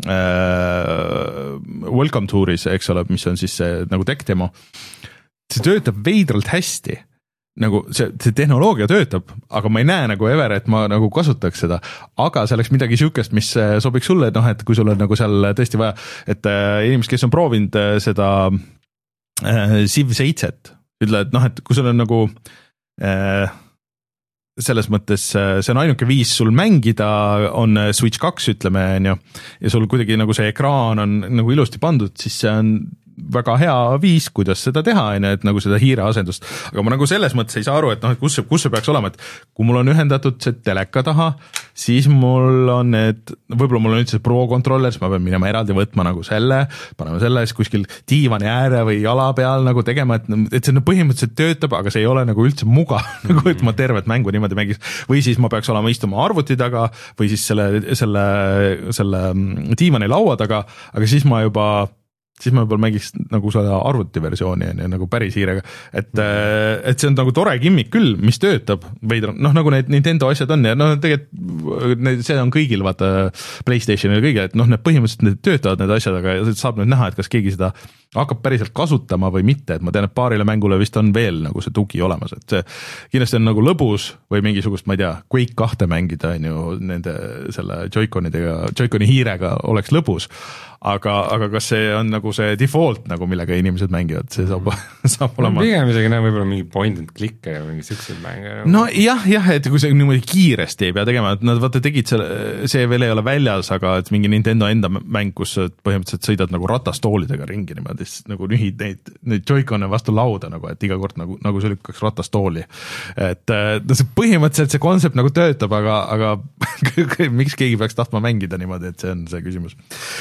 Welcome Touris, eks ole, mis on siis see, nagu tech demo, see töötab veidralt hästi, nagu see, see tehnoloogia töötab, aga ma ei näe nagu ever, et ma nagu kasutaks seda, aga see oleks midagi siukest, mis sobiks sulle, et noh, et kui sul on nagu seal tõesti vaja, et äh, inimesed, kes on proovinud seda äh, Civ seitset, ütle, et noh, et kui sul on nagu äh, selles mõttes see on ainuke viis sul mängida, on Switch kaks, ütleme, on ju, ja sul kuidagi nagu see ekraan on nagu ilusti pandud, siis see on väga hea viis, kuidas seda teha, on ju, et nagu seda hiire asendust, aga ma nagu selles mõttes ei saa aru, et noh, et kus see, kus see peaks olema, et kui mul on ühendatud see teleka taha, siis mul on need, võib-olla mul on üldse Pro controller, siis ma pean minema eraldi võtma nagu selle, panema selle, siis kuskil diivani ääre või jala peal nagu tegema, et, et see põhimõtteliselt töötab, aga see ei ole nagu üldse mugav, nagu et ma tervet mängu niimoodi mängiks, või siis ma peaks olema istuma arvuti taga, või siis selle, selle, selle diivani laua taga, aga siis ma juba siis ma võib-olla mängiks nagu seda arvutiversiooni on ju, nagu päris hiirega, et, et see on nagu tore gimmick küll, mis töötab veidra, noh nagu need Nintendo asjad on ja noh, tegelikult see on kõigil, vaata PlayStationil kõigil, et noh, need põhimõtteliselt need töötavad need asjad, aga saab nüüd näha, et kas keegi seda hakkab päriselt kasutama või mitte, et ma tean, et paarile mängule vist on veel nagu see tugi olemas, et see kindlasti on nagu lõbus või mingisugust, ma ei tea, Quake kahte mängida on ju nende selle Joy-Conidega, Joy-Coni hiirega oleks lõbus, aga, aga kas see on nagu see default nagu, millega inimesed mängivad, see saab, saab olema. Pigem isegi näe võib-olla mingi point and click ja mingi siukseid mänge. No jah, jah, et kui see niimoodi kiiresti ei pea tegema, et nad vaata tegid selle, see veel ei ole väljas, aga et mingi Nintendo enda mäng, kus põhimõtteliselt sõidad nagu ratastoolidega ringi niimoodi, siis nagu nühid neid, neid Joy-Con'e vastu lauda nagu, et iga kord nagu, nagu see lükkaks ratastooli. Et no see põhimõtteliselt see kontsept nagu töötab, aga, aga miks keegi peaks tahtma mängida niimoodi, et see on see küsimus.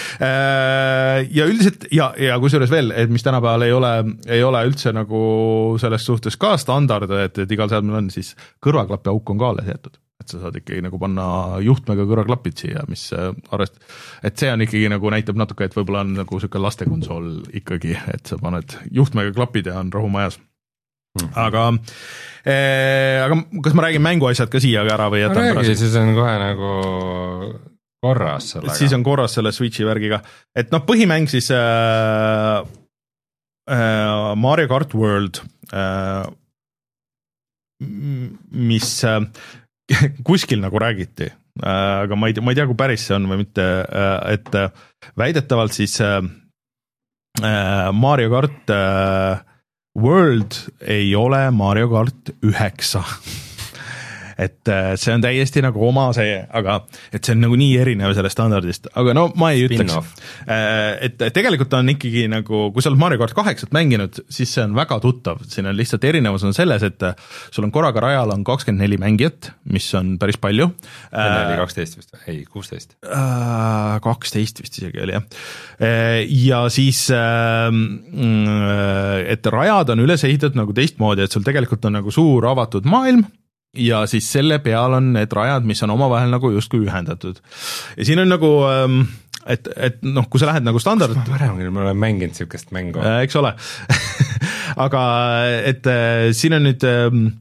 Ja üldiselt, ja, ja kusjuures veel, et mis tänapäeval ei ole, ei ole üldse nagu selles suhtes ka standard, et, et igal seadmel on, siis kõrvaklapi auk on ka alles jäetud. Et sa saad ikkagi nagu panna juhtmega kõrvaklapid siia, mis arvest, et see on ikkagi nagu näitab natuke, et võib-olla on nagu siuke lastekonsool ikkagi, et sa paned juhtmega klapid ja on rahu majas. Aga, eh, aga kas ma räägin mänguasjad ka siia ära või jätan no räägi, siis on kohe nagu korras sellega. Siis on korras selle Switchi värgiga. Et noh, põhimäng siis äh, äh, Mario Kart World, äh, mis äh, kuskil nagu räägiti, äh, aga ma ei, ma ei tea, kui päris see on või mitte, äh, et äh, väidetavalt siis äh, Mario Kart äh, World ei ole Mario Kart üheksa. Et see on täiesti nagu oma see, aga et see on nagu nii erinev selle standardist, aga no ma ei ütleks, et tegelikult on ikkagi nagu, kui sa oled Mario Kart kaheksat mänginud, siis see on väga tuttav, siin on lihtsalt erinevus on selles, et sul on korraga rajal on kakskümmend neli mängijat, mis on päris palju. Enne oli kaksteist vist, ei, kuusteist. kaksteist vist isegi oli, jah. Ja siis, et rajad on üles ehitatud nagu teistmoodi, et sul tegelikult on nagu suur avatud maailm, ja siis selle peal on need rajad, mis on omavahel nagu justkui ühendatud. Ja siin on nagu, et, et noh, kui sa lähed nagu standard... Ma varem, ma olen mänginud siukest mängu. Eks ole. Aga et siin on nüüd...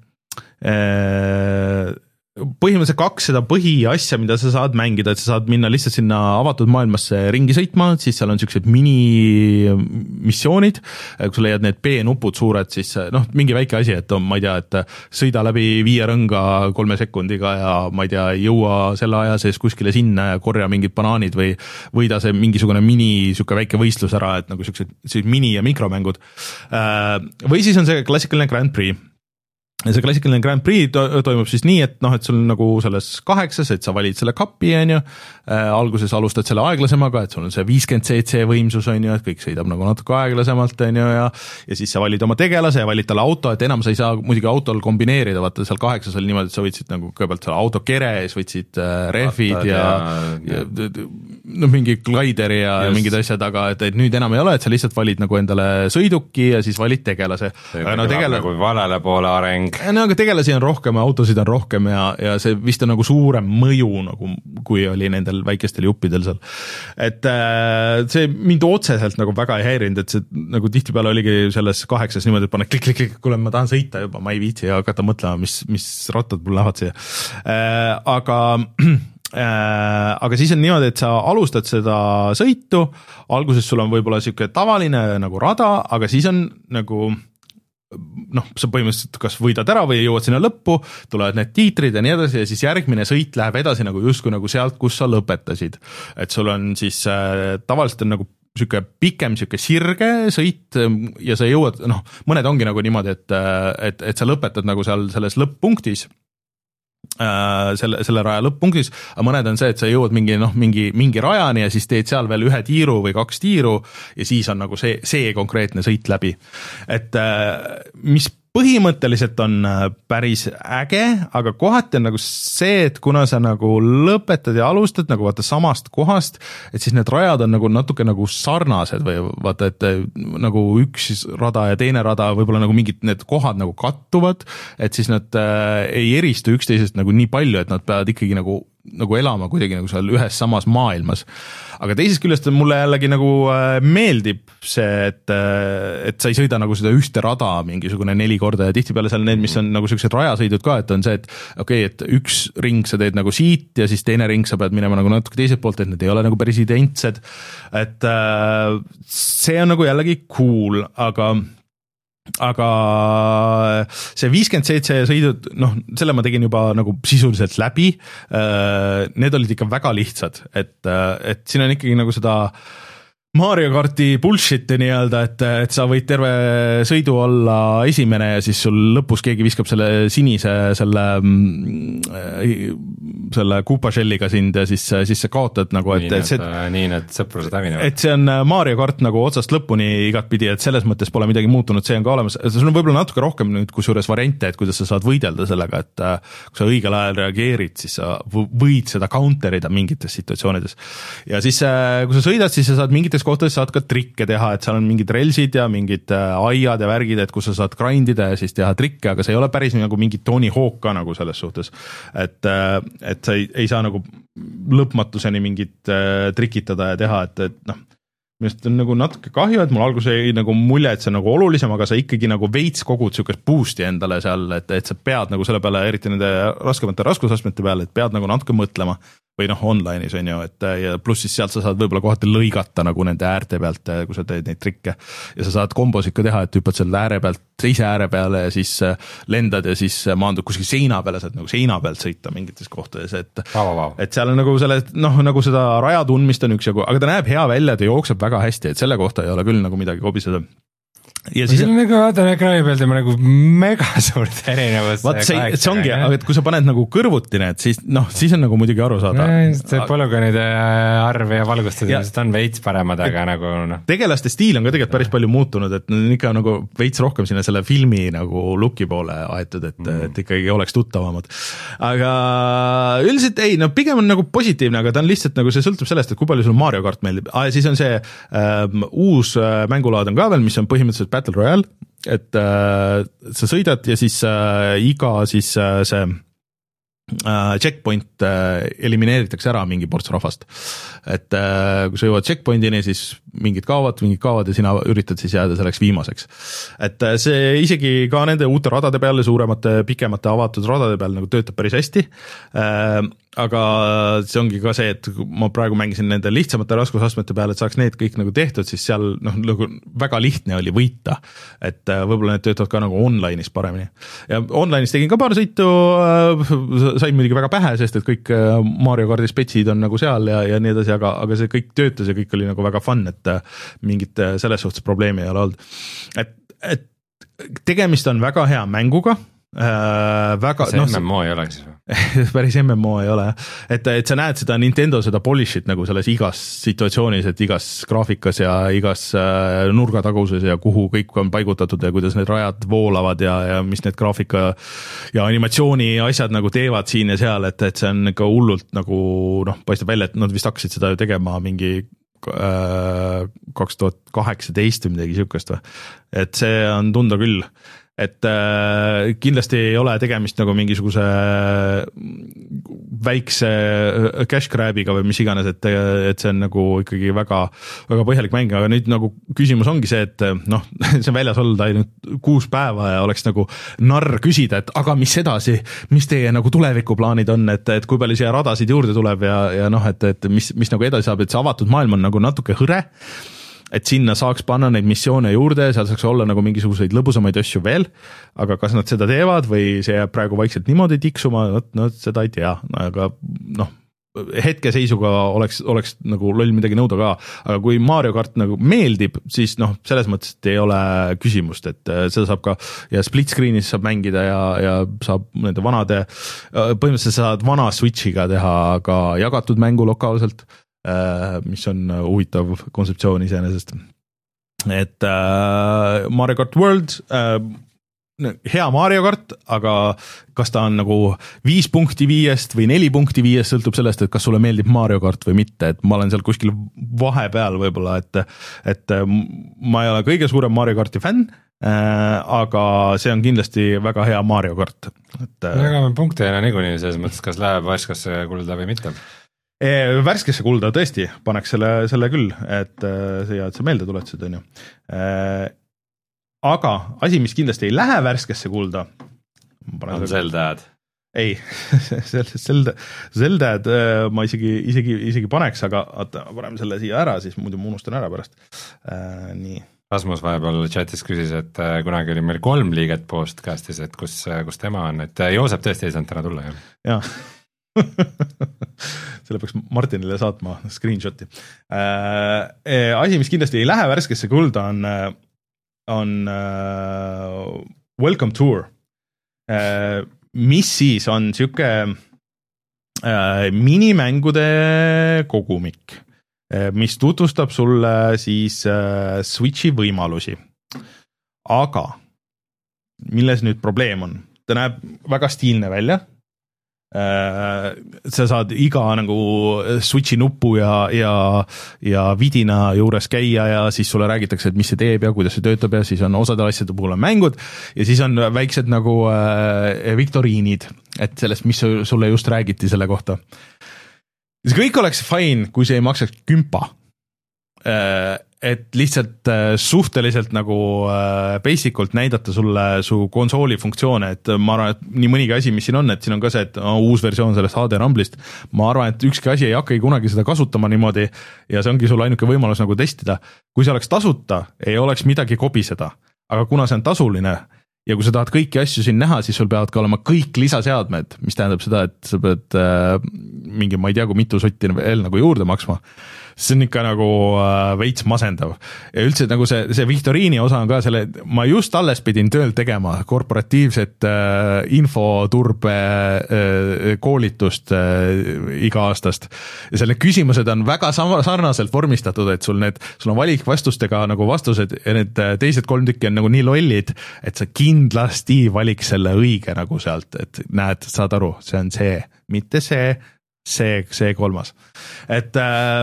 Äh, põhimõtteliselt kaks seda põhiasja, mida sa saad mängida, et sa saad minna lihtsalt sinna avatud maailmasse ringi sõitma, siis seal on sellised mini-missioonid, kui sa leiad need B-nupud suured, siis noh, mingi väike asi, et on, ma ei tea, et sõida läbi viie rõnga kolme sekundiga ja ma ei tea, jõua selle aja sees kuskile sinna ja korja mingid banaanid või võida see mingisugune mini, siuke väike võistlus ära, et nagu siuksed, siuksed mini- ja mikromängud. Või siis on see klassikaline Grand Prix. Ja see klassikaline Grand Prix to- toimub siis nii, et noh, et sul nagu selles kaheksas, et sa valid selle kapi, on ju, äh, alguses alustad selle aeglasemaga, et sul on see viiskümmend cc võimsus, on ju, et kõik sõidab nagu natuke aeglasemalt, on ju, ja ja siis sa valid oma tegelase ja valid talle auto, et enam sa ei saa muidugi autol kombineerida, vaata seal kaheksas oli niimoodi, et sa võtsid nagu kõigepealt selle auto kere ja siis võtsid äh, rehvid ja, ja, ja no mingi glideri ja just. Mingid asjad, aga et, et nüüd enam ei ole, et sa lihtsalt valid nagu endale sõiduki ja siis valid tegelase. Aga no tegele... nagu valele poole areng. No aga tegelasi on rohkem ja autosid on rohkem ja, ja see vist on nagu suurem mõju, nagu, kui oli nendel väikestel juppidel seal. Et äh, see mind otseselt nagu väga ei häirinud, et see nagu tihtipeale oligi selles kaheksas niimoodi, et paned klik, klik, klik, kuule, ma tahan sõita juba, ma ei viitsi ja hakata mõtlema, mis, mis rattad mul lähevad siia. Äh, aga Äh, aga siis on niimoodi, et sa alustad seda sõitu, alguses sul on võib-olla siuke tavaline nagu rada, aga siis on nagu noh, sa põhimõtteliselt kas võidad ära või jõuad sinna lõppu, tulevad need tiitrid ja nii edasi ja siis järgmine sõit läheb edasi nagu justkui nagu sealt, kus sa lõpetasid. Et sul on siis äh, tavaliselt on nagu siuke pikem siuke sirge sõit ja sa jõuad, noh, mõned ongi nagu niimoodi, et, et, et sa lõpetad nagu seal selles lõpp-punktis, selle, selle raja lõpp-punktis, aga mõned on see, et sa jõuad mingi, noh, mingi, mingi rajani ja siis teed seal veel ühe tiiru või kaks tiiru ja siis on nagu see, see konkreetne sõit läbi. Et mis põhimõtteliselt on päris äge, aga kohati on nagu see, et kuna sa nagu lõpetad ja alustad nagu vaata samast kohast, et siis need rajad on nagu natuke nagu sarnased või vaata, et nagu üks rada ja teine rada, võib-olla nagu mingid need kohad nagu kattuvad, et siis nad äh, ei eristu üksteisest nagu nii palju, et nad peavad ikkagi nagu nagu elama kuidagi nagu seal ühes samas maailmas. Aga teisest küljest mulle jällegi nagu meeldib see, et, et sa ei sõida nagu seda ühte rada mingisugune neli korda ja tihtipeale seal need, mis on nagu sellised rajasõidud ka, et on see, et okei okay,, et üks ring sa teed nagu siit ja siis teine ring sa pead minema nagu natuke teiselt poolt, et need ei ole nagu päris identsed. Et see on nagu jällegi cool, aga aga see viiskümmend seitse sõidud, noh, selle ma tegin juba nagu sisuliselt läbi, need olid ikka väga lihtsad, et, et siin on ikkagi nagu seda Mario Karti bullshit'i nii-öelda, et, et sa võid terve sõidu olla esimene ja siis sul lõpus keegi viskab selle sinise selle, selle Koopa-shelliga sind ja siis, siis sa kaotad nagu, et, nii, et see, nii need sõprused hävinevad. Et see on Mario Kart nagu otsast lõpuni igatpidi, et selles mõttes pole midagi muutunud, see on ka olemas. Sul on võib-olla natuke rohkem nüüd kusjuures variante, et kuidas sa saad võidelda sellega, et kui sa õigel ajal reageerid, siis sa võid seda counterida mingites situatsioonides. Ja siis, kui sa sõidad, siis sa saad mingites kohtades saad ka trikke teha, et seal on mingid relsid ja mingid aiad ja värgid, et kus sa saad grindida ja siis teha trikke, aga see ei ole päris nagu mingi Tony Hawk ka nagu selles suhtes, et, et sa ei, ei saa nagu lõpmatuseni mingit trikitada ja teha, et, et noh, millest on nagu natuke kahju, et mul alguses ei nagu mulje, et see on nagu olulisem, aga sa ikkagi nagu veits kogud sükest boost'i endale seal, et, et sa pead nagu selle peale, eriti nende raskemate raskusastmete peale, et pead nagu natuke mõtlema või noh, online'is on ju, et ja pluss siis sealt sa saad võib-olla kohati lõigata nagu nende äärte pealt, kui sa teed neid trikke ja sa saad kombos ikka teha, et hüppad selle ääre pealt teise ääre peale ja siis lendad ja siis maandud kuskil seina peale, saad nagu seina pealt sõita mingites kohtades, et, wow, wow. et seal on nagu selle, noh, nagu seda raja tundmist on üks jagu, aga ta näeb hea välja, ta jookseb väga hästi, et selle kohta ei ole küll nagu midagi kobiseda. Ja siis on nagu vaatan ekraani pealt ja ma nagu mega suurt erinevus. Vaat see, see ongi, aga et kui sa paned nagu kõrvuti need, siis noh, siis on nagu muidugi aru saada. See polügoonide arv ja valgustus ja on veits paremad, aga nagu noh. Tegelaste stiil on ka tegelikult päris palju muutunud, et on ikka nagu veits rohkem sinna selle filmi nagu looki poole aetud, et, mm. et ikkagi oleks tuttavamad. Aga üldiselt ei, no pigem on nagu positiivne, aga ta on lihtsalt nagu see sõltub sellest, et kui palju sul Mario Kart meeldib. Ah, siis on see ähm, uus äh, mängulaad on ka veel, mis on põhimõtteliselt Battle Royale, et äh, sa sõidad ja siis äh, iga siis äh, see äh, checkpoint äh, elimineeritakse ära mingi ports rahvast. Et äh, kui sa jõuad checkpointini, siis mingid kaovad, mingid kaovad ja sina üritad siis jääda selleks viimaseks. Et äh, see isegi ka nende uute radade peale, suuremate, pikemate avatud radade peale nagu töötab päris hästi. Äh, aga see ongi ka see, et ma praegu mängisin nende lihtsamate raskusastmete peale, et saaks need kõik nagu tehtud, siis seal noh, nagu väga lihtne oli võita, et võib-olla need töötavad ka nagu online'is paremini. Ja online'is tegin ka paar sõitu, sain muidugi väga pähe, sest et kõik Mario Karti spetsid on nagu seal ja, ja nii edasi, aga, aga see kõik töötas ja kõik oli nagu väga fun, et mingit selles suhtes probleemi ei ole olnud. Et, et tegemist on väga hea mänguga, Äh, väga, see no, M M O ei ole siis või? Päris M M O ei ole, et, et sa näed seda Nintendo seda polish'it nagu selles igas situatsioonis, et igas graafikas ja igas äh, nurgataguses ja kuhu kõik on paigutatud ja kuidas need rajad voolavad ja, ja mis need graafika ja animatsiooni asjad nagu teevad siin ja seal, et, et see on ikka hullult nagu noh, paistab välja, et nad vist hakkasid seda ju tegema mingi kaks tuhat kaheksateist või midagi sihukest või, et see on tunda küll. Et äh, kindlasti ei ole tegemist nagu mingisuguse väikse cash grab'iga või mis iganes, et, et see on nagu ikkagi väga, väga põhjalik mäng, aga nüüd nagu küsimus ongi see, et noh, see on väljas olnud ainult kuus päeva ja oleks nagu narr küsida, et aga mis edasi, mis teie nagu tulevikuplaanid on, et, et kui palju siia radasid juurde tuleb ja, ja noh, et, et mis, mis nagu edasi saab, et see avatud maailm on nagu natuke hõre, et sinna saaks panna neid missioone juurde, seal saaks olla nagu mingisuguseid lõbusamaid asju veel, aga kas nad seda teevad või see jääb praegu vaikselt niimoodi tiksuma, no seda ei tea, aga noh, hetkeseisuga oleks, oleks nagu loll midagi nõuda ka, aga kui Mario Kart nagu meeldib, siis noh, selles mõttes ei ole küsimust, et seda saab ka ja split screen'is saab mängida ja, ja saab nende vanade, põhimõtteliselt saad vana Switchiga teha ka jagatud mängu lokaalselt, mis on huvitav kontseptsioon iseenesest. Et Mario Kart World hea Mario Kart, aga kas ta on nagu viis punkti viiest või neli punkti viiest, sõltub sellest, et kas sulle meeldib Mario Kart või mitte, et ma olen seal kuskil vahepeal võib-olla, et, et ma ei ole kõige suurem Mario Karti fänn, aga see on kindlasti väga hea Mario Kart. Et, aga punkte ei ole niikuinii selles mõttes, kas läheb värskasse kulda või mitte? Värskesse kulda tõesti, paneks selle, selle küll, et see hea, et sa meelde tuletasid, on ju. Aga asi, mis kindlasti ei lähe värskesse kulda on Zeldad. Ei, Zelda, Zeldad ma isegi, isegi, isegi paneks, aga paneme selle siia ära, siis muidu ma unustan ära pärast. Äh, nii. Rasmus vahepeal chatis küsis, et kunagi oli meil kolm liiget podcastis, et kus, kus tema on, et Joosep tõesti ei saanud täna tulla. Jaa. selle peaks Martinile saatma screenshoti. Äh, asi, mis kindlasti ei lähe värskesse kulda, on on uh, Welcome Tour, uh, mis siis on siuke uh, minimängude kogumik, uh, mis tutvustab sulle siis uh, Switchi võimalusi. Aga milles nüüd probleem on? Ta näeb väga stiilne välja. Sa saad iga nagu Switchi nupu ja, ja, ja vidina juures käia ja siis sulle räägitakse, et mis see teeb ja kuidas see töötab ja siis on osade asjade puhul on mängud ja siis on väiksed nagu äh, viktoriinid, et sellest, mis sulle just räägiti selle kohta. See kõik oleks fine, kui see ei maksaks kümpa. Äh, et lihtsalt suhteliselt nagu basicult näidata sulle su konsooli funktsioone, et ma arvan, et nii mõnigi asi, mis siin on, et siin on ka see, et oh, uus versioon sellest H D Rumblist, ma arvan, et ükski asi ei hakka kunagi seda kasutama niimoodi ja see ongi sul ainuke võimalus nagu testida. Kui see oleks tasuta, ei oleks midagi kobiseda, aga kuna see on tasuline ja kui sa tahad kõiki asju siin näha, siis sul peavad ka olema kõik lisaseadmed, mis tähendab seda, et sa pead äh, mingi, ma ei tea, kui mitu sotti veel nagu juurde maksma. See on ikka nagu äh, veits masendav. Ja üldse nagu see, see Victoriini osa on ka selle, ma just alles pidin tööl tegema korporatiivset äh, infoturbe äh, koolitust äh, iga-aastast. Ja selle küsimused on väga sama, sarnaselt vormistatud, et sul need, sul on valikvastustega nagu vastused ja need teised kolm tükki on nagu nii lollid, et sa kindlasti valiks selle õige nagu sealt, et näed, saad aru, see on see, mitte see, see, see kolmas. Et,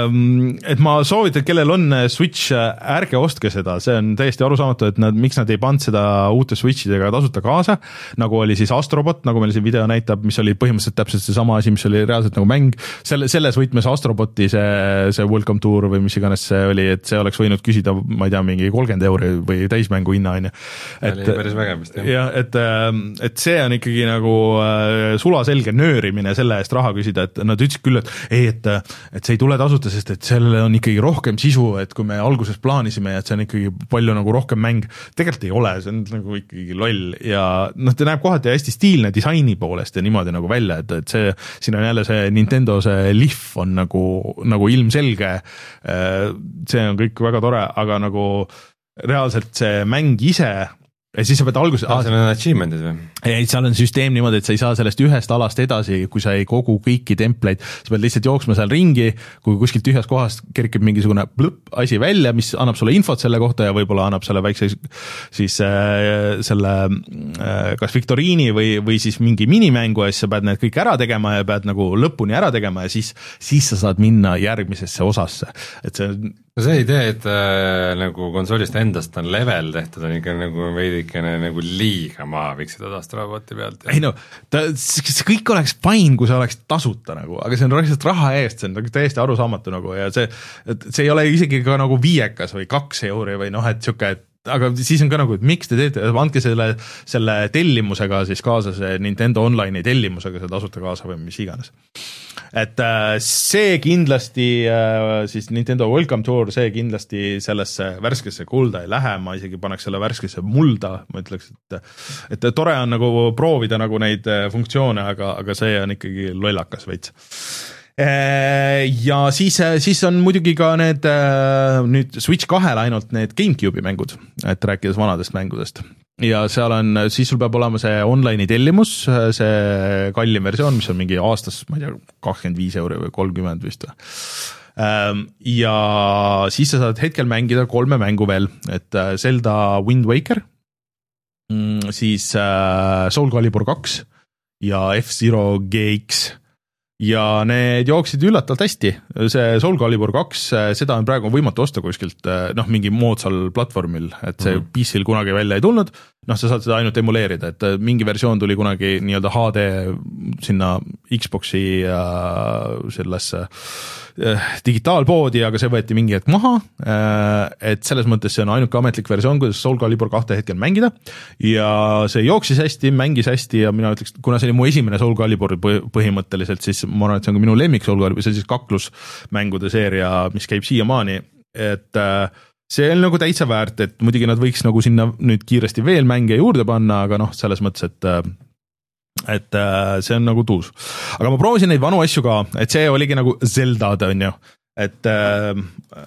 et ma soovitan, kellel on Switch, ärge ostke seda, see on täiesti arusaamatu, et nad, miks nad ei pannud seda uute Switchidega tasuta kaasa, nagu oli siis Astrobot, nagu meil see video näitab, mis oli põhimõtteliselt täpselt see sama asi, mis oli reaalselt nagu mäng, selle, selles võtmes Astroboti see, see Welcome Tour või mis iganes see oli, et see oleks võinud küsida, ma ei tea, mingi kolmkümmend euri või täismängu hinna, on ju. Oli päris vägemist, jah. Ja, et, et see on ikkagi nagu sulaselge nöörimine selle eest raha küsida, et nad ütlesid küll, et ei, et et see ei tule tasuta, sest et sellele on ikkagi rohkem sisu, et kui me alguses plaanisime, et see on ikkagi palju nagu rohkem mäng, tegelikult ei ole, see on nagu ikkagi loll ja noh, ta näeb kohati hästi stiilne disaini poolest ja niimoodi nagu välja, et, et see, siin on jälle see Nintendo see lihv on nagu, nagu ilmselge, see on kõik väga tore, aga nagu reaalselt see mäng ise ja siis sa pead alguses... Ah, seal on achievementid või? Ei, seal on süsteem niimoodi, et sa ei saa sellest ühest alast edasi, kui sa ei kogu kõiki templaid, sa pead lihtsalt jooksma seal ringi, kui kuskilt tühjas kohast kerkib mingisugune blõpp asi välja, mis annab sulle infot selle kohta ja võib-olla annab selle väikse siis äh, selle äh, kas Victoriini või, või siis mingi minimängu ja siis sa pead need kõik ära tegema ja pead nagu lõpuni ära tegema ja siis, siis sa saad minna järgmisesse osasse. Et see no see idee, et äh, nagu konsoolist endast on level tehtud, on ikka nagu veidikene nagu liiga maa võiksid Astroboti pealt. Ei no, ta, see kõik oleks fine, kui see oleks tasuta nagu, aga see on lihtsalt raha eest, see on nagu täiesti arusaamatu nagu ja see, see ei ole isegi ka nagu viiekas või kaks euri või noh, et siuke, et aga siis on ka nagu, et miks te teete, andke selle, selle tellimusega siis kaasa, see Nintendo Online'i tellimusega see tasuta kaasa või mis iganes. Et see kindlasti, siis Nintendo Welcome Tour, see kindlasti sellesse värskesse kulda ei lähe, ma isegi paneks selle värskesse mulda, ma ütleks, et, et tore on nagu proovida nagu neid funktsioone, aga, aga see on ikkagi lollakas veits. ja siis, siis on muidugi ka need nüüd Switch kahel ainult need GameCube'i mängud, et rääkides vanadest mängudest. Ja seal on, siis sul peab olema see online'i tellimus, see kallim versioon, mis on mingi aastas, ma ei tea, kakskümmend viis euri või kolmkümmend vist. Ja siis sa saad hetkel mängida kolme mängu veel, et Zelda Wind Waker, siis Soul Calibur kaks ja F-Zero G X. Ja need jooksid üllatavalt hästi, see Soul Calibur kaks, seda on praegu võimatu osta kuskilt, noh, mingi moodsal platvormil, et see mm-hmm. P C-l kunagi välja ei tulnud, noh, sa saad seda ainult emuleerida, et mingi versioon tuli kunagi nii-öelda H D sinna Xboxi ja sellesse digitaalpoodi, aga see võeti mingi hetk maha, et selles mõttes see on ainuke ametlik versioon, kuidas Soul Calibur kahte hetkel mängida ja see jooksis hästi, mängis hästi ja mina ütleks, kuna see oli mu esimene Soul Calibur põhimõtteliselt, siis ma arvan, et see on ka minu lemmik Soul Calibur, see on siis kaklusmängude seeria, mis käib siiamaani, et see on nagu täitsa väärt, et muidugi nad võiks nagu sinna nüüd kiiresti veel mänge juurde panna, aga noh, selles mõttes, et et see on nagu tuus. Aga ma proovisin neid vanu asju ka, et see oligi nagu Zeldad, on ju, et äh,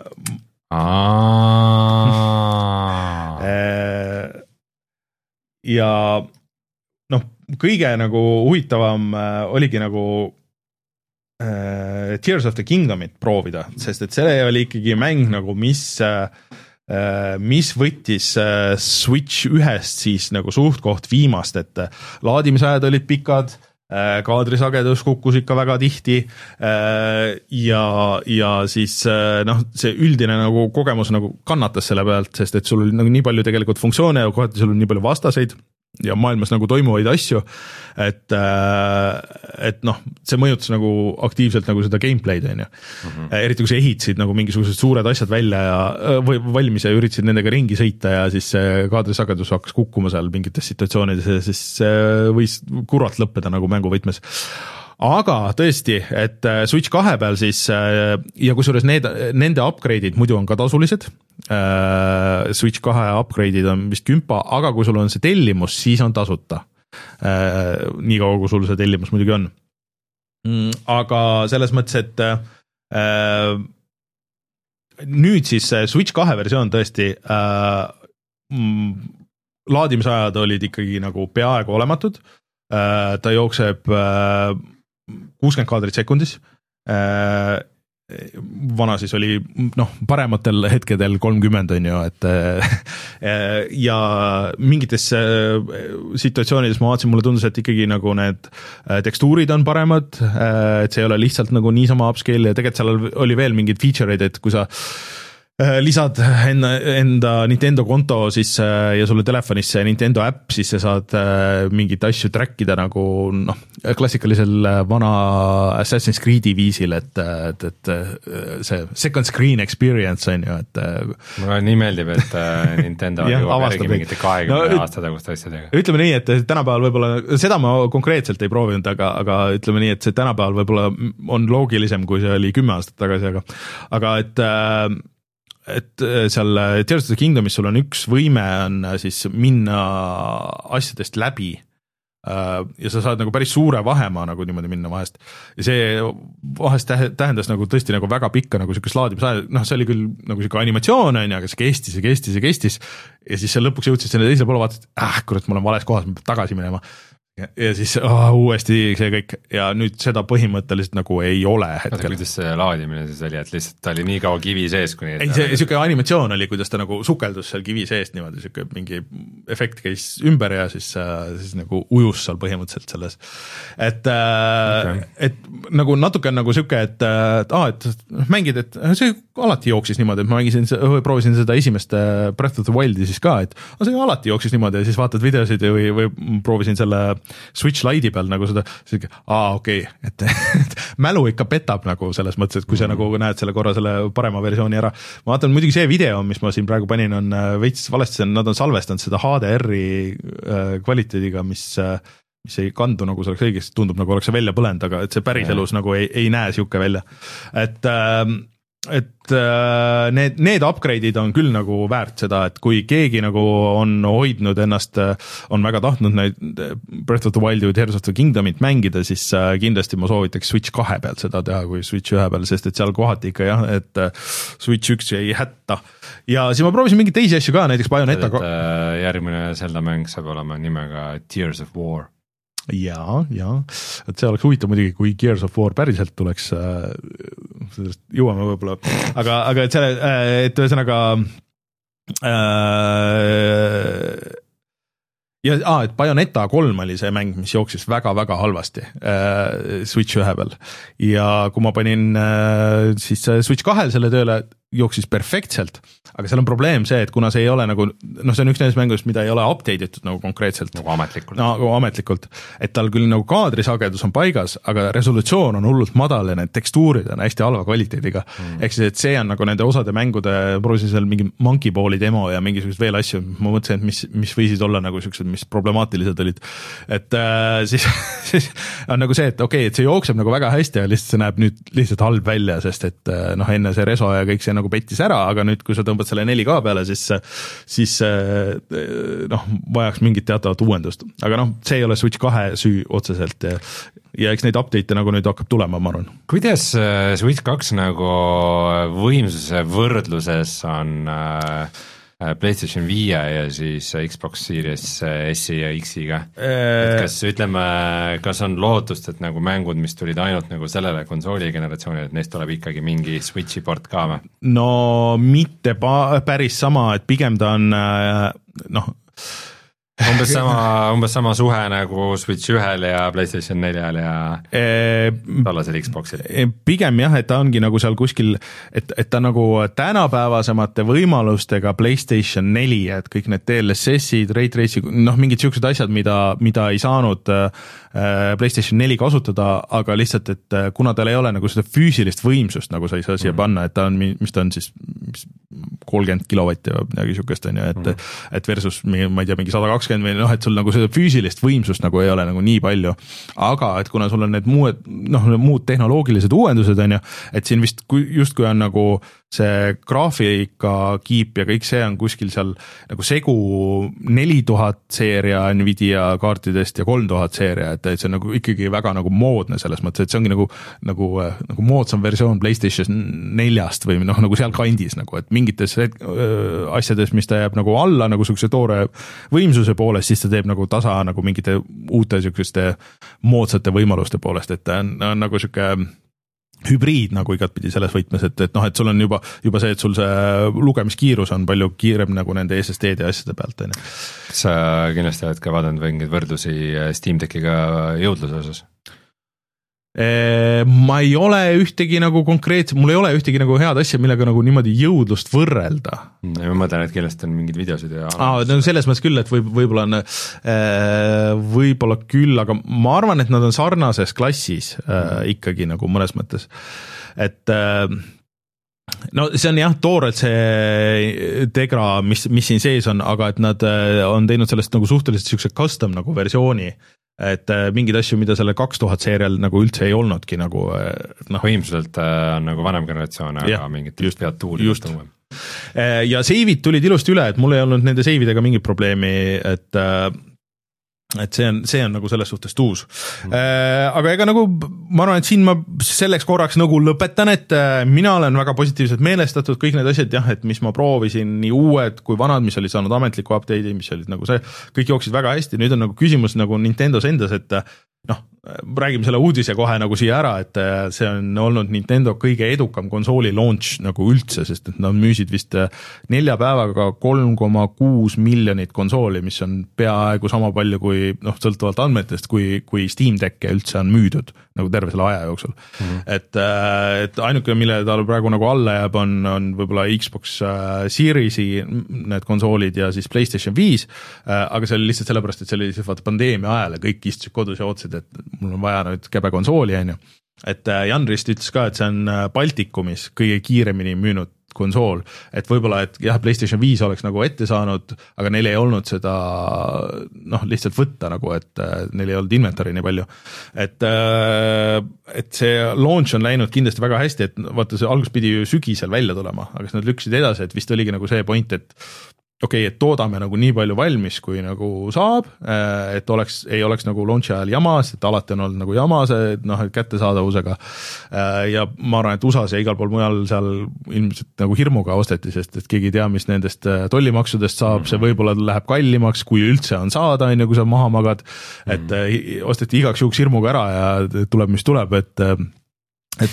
ja noh, kõige nagu huvitavam oligi nagu äh, Tears of the Kingdomit proovida, sest et see oli ikkagi mäng nagu, mis äh, mis võttis Switch ühest siis nagu suht-koht viimast, et laadimisajad olid pikad, kaadrisagedus kukkus ikka väga tihti ja, ja siis noh, see üldine nagu kogemus nagu kannatas selle pealt, sest et sul oli nagu nii palju tegelikult funktsioone ja kohati sul on nii palju vastaseid ja maailmas nagu toimuvaid asju, et, et noh, see mõjutas nagu aktiivselt nagu seda gameplay'd, on ju. Mm-hmm. Eriti kui sa ehitasid nagu mingisugused suured asjad välja ja või valmis ja üritasid nendega ringi sõita ja siis kaadrisagedus hakkas kukkuma seal mingites situatsioonides ja siis võis kurvalt lõppeda nagu mänguvõtmes. Aga tõesti, et Switch kahe peal siis ja kusjuures need, nende upgrade'id muidu on ka tasulised, Switch kahe upgrade'id on vist kümpa, aga kui sul on see tellimus, siis on tasuta. Nii kaua, kui sul see tellimus muidugi on. Aga selles mõttes, et nüüd siis Switch kahe versioon tõesti laadimisajad olid ikkagi nagu peaaegu olematud, ta jookseb kuuskümmend kaadrit sekundis, vana siis oli noh, parematel hetkedel kolmkümmend on ju, et ja mingites situatsioonides ma vaatasin, mulle tundus, et ikkagi nagu need tekstuurid on paremad, et see ei ole lihtsalt nagu niisama upscale ja tegelikult seal oli veel mingid feature'id, et kui sa lisad enda, enda Nintendo konto siis ja sulle telefonisse Nintendo äpp, siis sa saad mingit asju trackida nagu noh, klassikalisel vana Assassin's Creed'i viisil, et, et, et see second screen experience on ju, et mulle nii meeldib, et Nintendo juba järgi mingite kahekümne no, aasta taguste asjadega. Ütleme nii, et tänapäeval võib-olla, seda ma konkreetselt ei proovinud, aga, aga ütleme nii, et see tänapäeval võib-olla on loogilisem, kui see oli kümme aastat tagasi, aga, aga et et seal Tears of the Kingdomis sul on üks võime on siis minna asjadest läbi ja sa saad nagu päris suure vahemaa nagu niimoodi minna vahest ja see vahest tähendas nagu tõesti nagu väga pikka nagu siukest laadimise, noh see oli küll nagu siuke animatsioon on ju, aga see kestis ja kestis ja kestis ja siis sa lõpuks jõudsid selle teisele poole, vaatasid, ah kurat, ma olen vales kohas, ma pean tagasi minema ja siis oh, uuesti see kõik ja nüüd seda põhimõtteliselt nagu ei ole hetkel. Oota, kuidas see laadimine siis oli, et lihtsalt ta oli nii kaua kivi sees, kuni ei, see siuke animatsioon oli, kuidas ta nagu sukeldus seal kivi seest niimoodi, siuke mingi efekt käis ümber ja siis, siis nagu ujus seal põhimõtteliselt selles, et okay. et nagu natuke on nagu siuke, et, et aa, et mängid, et see alati jooksis niimoodi, et ma mängisin, proovisin seda esimest Breath of the Wildi siis ka, et see alati jooksis niimoodi ja siis vaatad videosid või, või proovisin selle Switch Lite'i peal nagu seda, aa okei, okay, et, et mälu ikka petab nagu selles mõttes, et kui sa mm. nagu näed selle korra selle parema versiooni ära. Ma vaatan muidugi see video, mis ma siin praegu panin, on veits valesti, nad on salvestanud seda H D R-i kvaliteediga, mis, mis ei kandu nagu see oleks õigesti, tundub nagu oleks see välja põlend, aga et see päris elus nagu ei, ei näe siuke välja. Et et need, need upgrade'id on küll nagu väärt seda, et kui keegi nagu on hoidnud ennast, on väga tahtnud neid Breath of the Wildi või Tears of the Kingdomit mängida, siis kindlasti ma soovitaks Switch kahe peal seda teha kui Switch ühe peal, sest et seal kohati ikka jah, et Switch üks jäi hätta. Ja siis ma proovisin mingeid teisi asju ka, näiteks Bayonetta. Järgmine Zelda mäng saab olema nimega Tears of War. Jaa, jaa, et see oleks huvitav muidugi, kui Gears of War päriselt tuleks, sellest jõuame võib-olla, aga, aga et selle, et ühesõnaga äh, ja ah, et Bayonetta kolm oli see mäng, mis jooksis väga-väga halvasti äh, Switch ühe peal ja kui ma panin äh, siis Switch kahel selle tööle, jooksis perfektselt, aga seal on probleem see, et kuna see ei ole nagu, noh, see on üks nendest mängust, mida ei ole update itud nagu konkreetselt. Nagu ametlikult. No, nagu ametlikult, et tal küll nagu kaadrisagedus on paigas, aga resolutsioon on hullult madal ja need tekstuurid on hästi halva kvaliteediga. Mm. Ehk siis, et see on nagu nende osade mängude, proovisin seal mingi Monkey Balli demo ja mingisugused veel asju, ma mõtlesin, et mis, mis võisid olla nagu siuksed, mis problemaatilised olid. Et äh, siis, siis on nagu see, et okei, okay, et see jookseb nagu väga hästi ja lihtsalt see näeb nüüd lihtsalt halb välja, sest et noh, enne see reso ja kõik see nagu pettis ära, aga nüüd, kui sa tõmbad selle neli K peale, siis, siis noh, vajaks mingit teatavat uuendust. Aga noh, see ei ole Switch kahe süü otseselt ja, ja eks neid update'e nagu nüüd hakkab tulema, ma arvan. Kuidas Switch kaks nagu võimsuse võrdluses on äh... PlayStation viie ja siis Xbox Series S ja X-iga, et kas ütleme, kas on lootust, et nagu mängud, mis tulid ainult nagu sellele konsooli generatsioonile, et neist tuleb ikkagi mingi Switchi port ka või? No mitte pa- päris sama, et pigem ta on noh umbes sama, umbes sama suhe nagu Switch ühel ja PlayStation neljal ja tallasel Xboxil. Pigem jah, et ta ongi nagu seal kuskil, et, et ta nagu tänapäevasemate võimalustega PlayStation neli, et kõik need D L S S-id, Ray Tracing, noh, mingid siuksed asjad, mida, mida ei saanud PlayStation neli kasutada, aga lihtsalt, et kuna tal ei ole nagu seda füüsilist võimsust, nagu sa ei saa siia panna, et ta on, mis ta on siis kolmkümmend kilovatti või midagi siukest on ju, et, mm. et versus, ma ei tea, mingi sada kakskümmend või noh, et sul nagu seda füüsilist võimsust nagu ei ole nagu nii palju, aga et kuna sul on need muud, noh, muud tehnoloogilised uuendused on ju, et siin vist justkui on nagu see graafika kiip ja kõik see on kuskil seal nagu segu neli tuhat seeria Nvidia kaartidest ja kolm tuhat seeria, et, et see on nagu ikkagi väga nagu moodne selles mõttes, et see ongi nagu, nagu, nagu moodsam versioon PlayStation neljast või noh, nagu seal kandis nagu, et mingites asjades, mis ta jääb nagu alla nagu sukse toore võimsuse poolest, siis ta teeb nagu tasa nagu mingite uute sukeste moodsate võimaluste poolest, et ta on, on nagu suke hübriid nagu igatpidi selles võtmes, et, et noh, et sul on juba, juba see, et sul see lugemiskiirus on palju kiirem nagu nende S S D-de asjade pealt. Sa kindlasti oled ka vaadanud mingeid võrdlusi Steam Deckiga jõudluse osas? Ma ei ole ühtegi nagu konkreetselt, mul ei ole ühtegi nagu head asja, millega nagu niimoodi jõudlust võrrelda. Ma mõtlen, et kindlasti on mingid videosid ja Aa, no selles mõttes küll, et võib, võib-olla on võib-olla küll, aga ma arvan, et nad on sarnases klassis äh, ikkagi nagu mõnes mõttes, et äh, no see on jah, toorelt see Tegra, mis, mis siin sees on, aga et nad on teinud sellest nagu suhteliselt siukse custom nagu versiooni, et mingid asju, mida selle kaks tuhat seerial nagu üldse ei olnudki nagu noh. Võimsuselt on nagu vanem generatsioon, aga ja, mingid just pead tuuli just. Ja seivid tulid ilusti üle, et mul ei olnud nende seividega mingit probleemi, et et see on, see on nagu selles suhtes tuus mm.. Aga ega nagu ma arvan, et siin ma selleks korraks nagu lõpetan, et mina olen väga positiivselt meelestatud, kõik need asjad jah, et mis ma proovisin, nii uued kui vanad, mis olid saanud ametliku update'i, mis olid nagu see, kõik jooksid väga hästi, nüüd on nagu küsimus nagu Nintendos endas, et noh, räägime selle uudise kohe nagu siia ära, et see on olnud Nintendo kõige edukam konsooli launch nagu üldse, sest et nad müüsid vist nelja päevaga kolm koma kuus miljonit konsooli, mis on peaaegu sama palju kui noh, sõltuvalt andmetest, kui, kui Steam Decke üldse on müüdud nagu terve selle aja jooksul. Mm-hmm. Et, et ainuke, mille tal praegu nagu alla jääb, on, on võib-olla Xbox Series'i need konsoolid ja siis PlayStation viis, aga see oli lihtsalt sellepärast, et see oli lihtsalt pandeemia ajal ja kõik istusid kodus ja otsid, et mul on vaja nüüd käbe konsooli, on ju. Et Jan Rist ütles ka, et see on Baltikumis kõige kiiremini müünud konsool, et võib-olla, et jah, PlayStation viis oleks nagu ette saanud, aga neil ei olnud seda noh, lihtsalt võtta nagu, et neil ei olnud inventari nii palju. Et, et see launch on läinud kindlasti väga hästi, et vaata, see algus pidi ju sügisel välja tulema, aga nad lükkasid edasi, et vist oligi nagu see point, et okei okay,, et toodame nagu nii palju valmis, kui nagu saab, et oleks, ei oleks nagu launchi ajal jama, sest alati on olnud nagu jama see noh, kättesaadavusega ja ma arvan, et U S A-s ja igal pool mujal seal ilmselt nagu hirmuga osteti, sest et keegi ei tea, mis nendest tollimaksudest saab, see võib-olla läheb kallimaks, kui üldse on saada, enne kui sa maha magad, et osteti igaks juhuks hirmuga ära ja tuleb, mis tuleb, et et,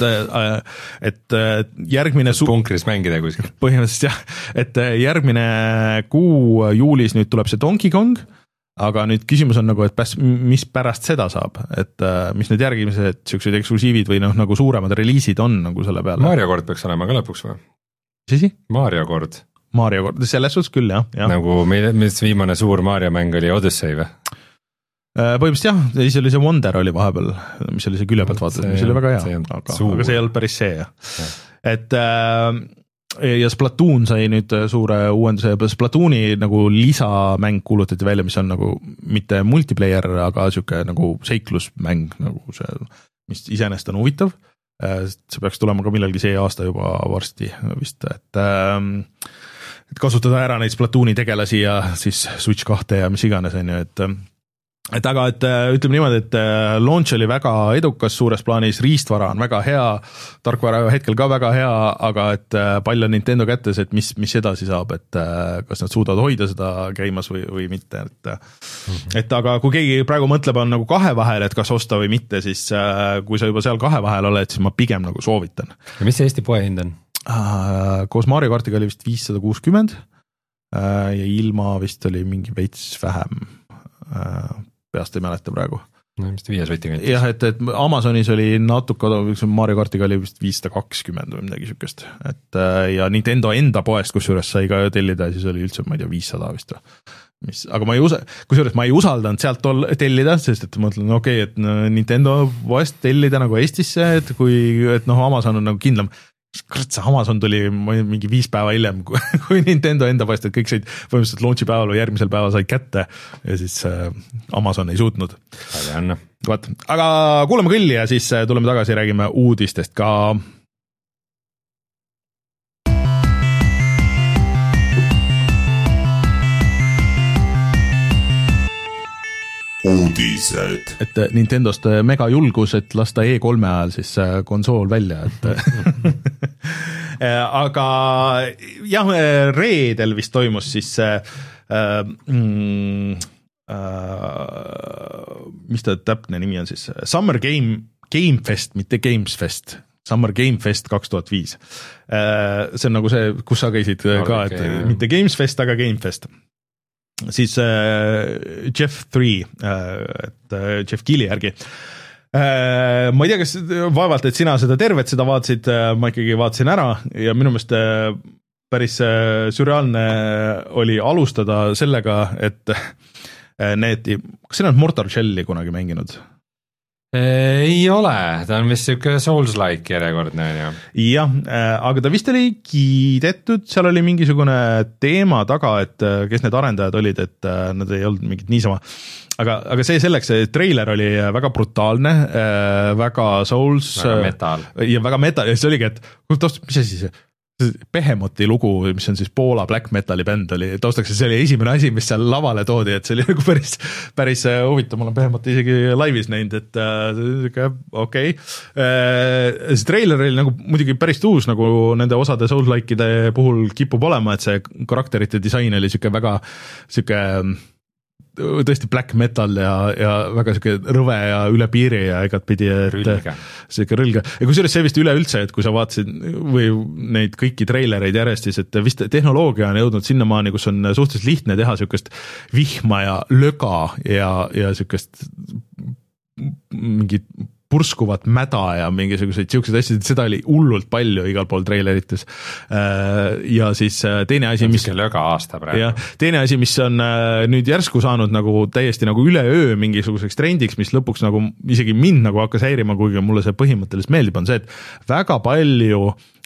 et järgmine su- punkris mängida kuskil. Põhimõtteliselt jah, et järgmine kuu juulis nüüd tuleb see Donkey Kong, aga nüüd küsimus on nagu, et päs, mis pärast seda saab, et mis need järgimised siuksed eksklusiivid või noh, nagu suuremad reliisid on nagu selle peale. Mario kord peaks olema ka lõpuks või? Sisi? Mario kord. Mario kord, selles suhtes küll jah, jah. Nagu mis viimane suur Mario mäng oli Odyssey või? Põhimõtteliselt jah, siis oli see Wonder oli vahepeal, mis oli see külje pealt vaatad, mis oli väga hea, aga, aga see ei olnud päris see jah. Ja. Et äh, ja Splatoon sai nüüd suure uuenduse, Splatooni nagu lisamäng kuulutati välja, mis on nagu mitte multiplayer, aga siuke nagu seiklusmäng, nagu see, mis iseenesest on huvitav. See peaks tulema ka millalgi see aasta juba varsti vist, et äh, et kasutada ära neid Splatooni tegelasi ja siis Switch kahte ja mis iganes on ju, et et aga, et ütleme niimoodi, et launch oli väga edukas suures plaanis, riistvara on väga hea, tarkvara hetkel ka väga hea, aga et pall on Nintendo kätes, et mis, mis edasi saab, et kas nad suudavad hoida seda käimas või, või mitte, et mm-hmm. et aga kui keegi praegu mõtleb, on nagu kahe vahel, et kas osta või mitte, siis kui sa juba seal kahe vahel oled, siis ma pigem nagu soovitan. Ja mis see Eesti poe hind on? Koos Mario kartiga oli vist viissada kuuskümmend ja ilma vist oli mingi veits vähem peast ei mäleta praegu. No mis ta viie sotti kantis? Jah, et, et Amazonis oli natuke, Mario kartiga oli vist viissada kakskümmend või midagi sükest. Et, ja Nintendo enda poest, kus juures sai ka tellida, siis oli üldse, ma ei tea, viissada vist. Mis, aga ma ei usa, kus juures ma ei usaldanud sealt tol, tellida, sest et ma mõtlen, okei, okay, et Nintendo poest tellida nagu Eestisse, et kui, et noh, Amazon on nagu kindlam. Kurat, see Amazon tuli mingi viis päeva hiljem kui, kui Nintendo enda poest, et kõik said põhimõtteliselt launchi päeval või järgmisel päeval said kätte ja siis äh, Amazon ei suutnud. Vaat, aga kuulame kõlli ja siis tuleme tagasi ja räägime uudistest ka. Uudised. Et Nintendost mega julgus, et lasta E kolme ajal siis konsool välja, et aga jah, reedel vist toimus siis äh, mm, äh, mis ta täpne nimi on siis, Summer Game, Game Fest, mitte Games Fest, Summer Game Fest kaks tuhat viis. See on nagu see, kus sa käisid ka, et mitte Games Fest, aga Game Fest. Siis äh, Jeff Three, äh, et äh, Jeff Keely järgi. Äh, ma ei tea, kas vaevalt, et sina seda tervet seda vaatasid, äh, ma ikkagi vaatasin ära ja minu meelest äh, päris äh, sürreaalne oli alustada sellega, et äh, need, kas sina oled Mortal Shelli kunagi mänginud? Ei ole, ta on vist siuke Souls-like järjekordne on ju. Jah, aga ta vist oli kiidetud, seal oli mingisugune teema taga, et kes need arendajad olid, et nad ei olnud mingid niisama. Aga, aga see selleks, see treiler oli väga brutaalne, väga Souls. Väga metal. Ja väga metal, ja see oligi, et mis asi see? Behemoti lugu, mis on siis Poola black metali bänd oli taustaks, see oli esimene asi, mis seal lavale toodi, et see oli nagu päris, päris huvitav, ma olen Behemoti isegi laivis näinud, et okei okay. See trailer oli nagu muidugi päris uus, nagu nende osade Souls-likeide puhul kipub olema, et see karakterite disain oli siuke väga siuke tõesti black metal ja, ja väga siuke rõve ja üle piiri ja igatpidi, et siuke rõlge. Ja kusjuures see vist üleüldse, et kui sa vaatasid või neid kõiki treilereid järjest, siis et vist tehnoloogia on jõudnud sinnamaani, kus on suhteliselt lihtne teha siukest vihma ja löga ja, ja siukest mingit purskuvat mäda ja mingisuguseid siukseid asju, seda oli hullult palju igal pool treilerites. Ja siis teine asi, mis löga aasta praegu. Ja teine asi, mis on nüüd järsku saanud nagu täiesti nagu üleöö mingisuguseks trendiks, mis lõpuks nagu isegi mind nagu hakkas häirima, kuigi mulle see põhimõtteliselt meeldib, on see, et väga palju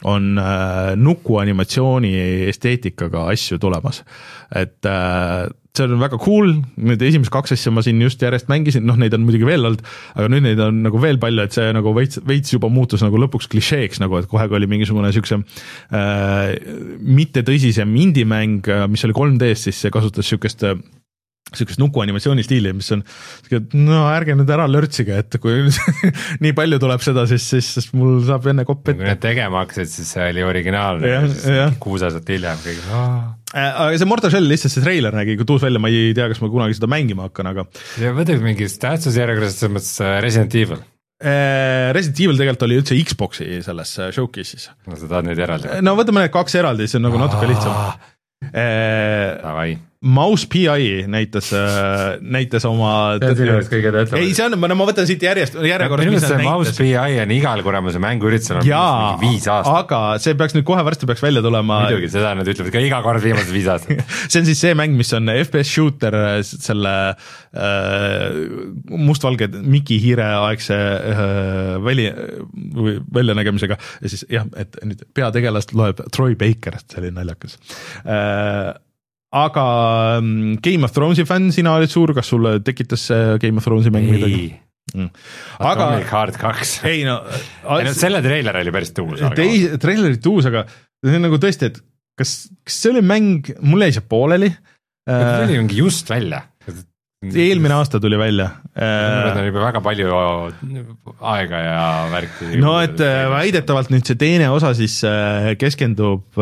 on äh, nuku animatsiooni esteetikaga asju tulemas, et äh, see on väga cool, need esimesed kaks asja ma siin just järjest mängisin, noh neid on muidugi veel olnud, aga nüüd neid on nagu veel palju, et see nagu veits, veits juba muutus nagu lõpuks klišeeks, nagu et kohe oli mingisugune niisuguse äh, mitte tõsisem indie-mäng, mis oli kolm D-s, siis see kasutas niisugust niisugust nuku animatsiooni stiili, mis on, no ärge nüüd ära lörtsige, et kui nii palju tuleb seda, siis, siis, siis mul saab enne kopp ette. Kui need tegema hakkasid, siis see oli originaalne, kuus aastat hiljem kõik. Aga see Mortal Shell lihtsalt see treiler nägi, kui tuus välja, ma ei tea, kas ma kunagi seda mängima hakkan, aga ja võtaks mingist tähtsusjärjekorras, selles mõttes Resident Evil. Resident Evil tegelikult oli üldse Xboxi selles showcase'is. No sa tahad neid eraldi? No võtame need kaks eraldi, see on nagu natuke lihtsam. Davai. Mouse P I näitas, näitas oma see on sinu eest kõige töötlema. Ei, see on, ma, ma võtan siit järjest järjekorras, mis see Mouse P I on igal kuramuse mänguüritusel jaa, viis aastat. Aga see peaks nüüd kohe varsti peaks välja tulema. Muidugi, seda nad ütlevad ka iga kord viimased viis aastat. See on siis see mäng, mis on F P S shooter selle äh, mustvalge Miki Hiire aegse äh, väli, või väljanägemisega ja siis jah, et nüüd peategelast loeb Troy Baker, see oli naljakas äh, aga Game of Thronesi fänn, sina olid suur, kas sulle tekitas Game of Thronesi mäng midagi? Mm. aga Atomic Heart kaks ei no, ei no selle treiler oli päris tuus teis, treiler oli tuus, aga see on nagu tõesti, et kas, kas see oli mäng, mul jäi see pooleli see oli mingi just välja eelmine aasta tuli välja need on juba väga palju aega ja värki no et väidetavalt nüüd see teine osa siis keskendub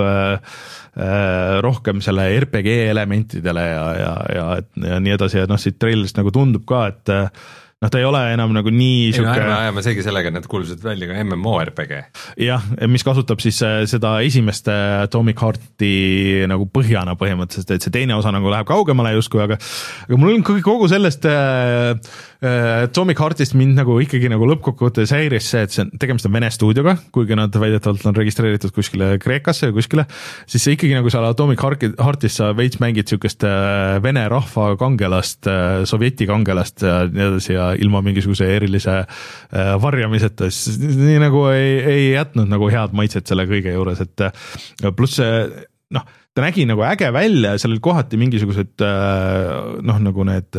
rohkem selle R P G elementidele ja, ja, ja, ja nii edasi ja noh, siit trailerist nagu tundub ka, et noh, ta ei ole enam nagu nii ei no ärme ajame seegi sellega, et need kuulsad välja ka M M O R P G jah, mis kasutab siis seda esimest Atomic Hearti nagu põhjana põhimõtteliselt, et see teine osa nagu läheb kaugemale justkui, aga aga mul on kogu sellest äh, Atomic Heartist mind nagu ikkagi nagu lõppkokkuvõttes häiris see, et see on, tegemist on Vene stuudioga, kuigi nad väidetavalt on registreeritud kuskile Kreekasse ja kuskile, siis see ikkagi nagu seal Atomic Heartis sa veits mängid niisugust Vene rahva kangelast, sovjeti kangelast ja nii edasi ja ilma mingisuguse erilise varjamiseta, siis nii nagu ei, ei jätnud nagu head maitset selle kõige juures, et pluss noh, ta nägi nagu äge välja, seal oli kohati mingisugused noh, nagu need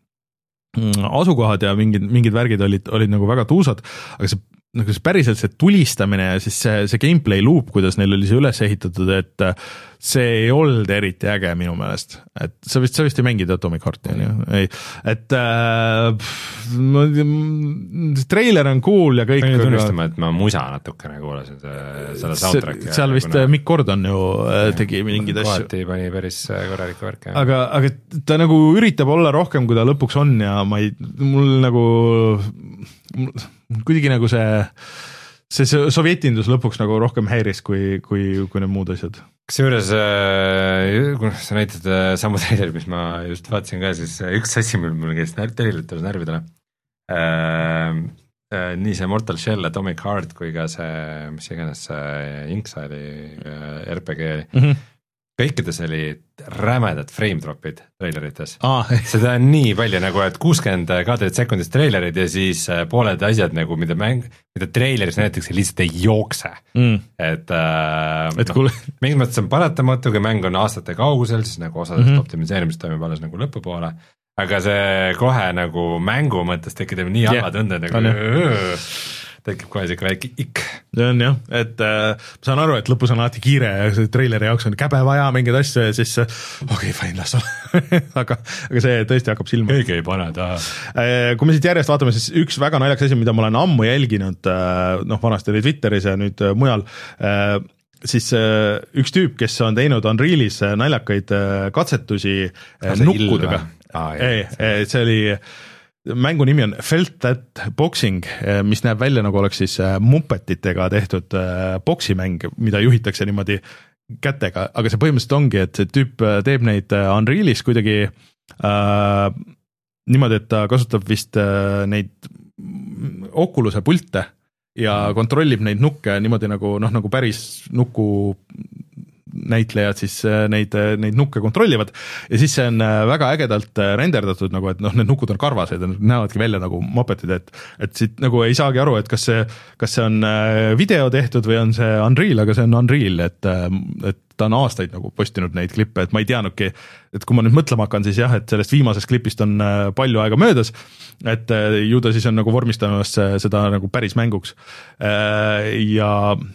asukohad ja mingid, mingid värgid olid, olid nagu väga tuusad, aga see, nagu see päriselt see tulistamine ja siis see, see gameplay loop, kuidas neil oli see üles ehitatud, et see ei olnud eriti äge minu meelest, et sa vist, sa vist ei mängida Atomic Hearti, ei, et äh, treiler on cool ja kõik. Ma ei tunnistama, et ma musa natukene kuulasin selle soundtracki. Seal vist kuna... Mick Gordon ju tegi mingid asju. Kohati pani päris korralikku värke. Aga, aga ta nagu üritab olla rohkem, kui ta lõpuks on ja ma ei, mul nagu kuidagi nagu see see sovjetindus lõpuks nagu rohkem häiris kui, kui, kui need muud asjad. Kas juures, kui sa näitad samu trailerid, mis ma just vaatasin ka, siis üks asi mul, mul käis trailerid närvidele. Äh, äh, nii see Mortal Shell, Atomic Heart kui ka see, mis iganes see Inkside'i R P G oli. Mm-hmm. Kõikides oli rämedad frame dropid trailerites. Ah. Seda on nii palju nagu, et kuuskümmend kaadrit sekundist trailerid ja siis pooled asjad nagu, mida mäng, mida traileris näitakse, lihtsalt ei jookse. Mm. Et, äh, et no, mingis mõttes on paratamatu, kui mäng on aastate kaugusel, siis nagu osadest mm-hmm. optimiseerimist toimub alles nagu lõpupoole. Aga see kohe nagu mängu mõttes tekib nii halva yeah. tunded nagu tekib kohe siuke väike ikk. See on jah, et äh, ma saan aru, et lõpus on alati kiire ja see traileri jaoks on käbe vaja mingeid asju ja siis okei, okay, fine, las ole. aga, aga see tõesti hakkab silma. Keegi ei pane taha. Äh, kui me siit järjest vaatame, siis üks väga naljakas asi, mida ma olen ammu jälginud, äh, noh vanasti oli Twitteris ja nüüd äh, mujal, äh, siis äh, üks tüüp, kes on teinud Unrealis äh, naljakaid äh, katsetusi äh, nukkudega. Ah, ei, ei, see oli mängu nimi on Felt That Boxing, mis näeb välja nagu oleks siis mupetitega tehtud boksimäng, mida juhitakse niimoodi kätega, aga see põhimõtteliselt ongi, et see tüüp teeb neid Unrealis kuidagi äh, niimoodi, et ta kasutab vist äh, neid Oculus'e pilte ja kontrollib neid nukke niimoodi nagu, noh, nagu päris nuku näitlejad siis neid, neid nukke kontrollivad ja siis see on väga ägedalt renderdatud nagu, et noh, need nukud on karvased ja näevadki välja nagu mopetid, et et siit nagu ei saagi aru, et kas see, kas see on video tehtud või on see Unreal, aga see on Unreal, et, et ta on aastaid nagu postinud neid klippe, et ma ei teadnudki, et kui ma nüüd mõtlema hakkan, siis jah, et sellest viimasest klipist on palju aega möödas, et ju ta siis on nagu vormistamas seda nagu päris mänguks ja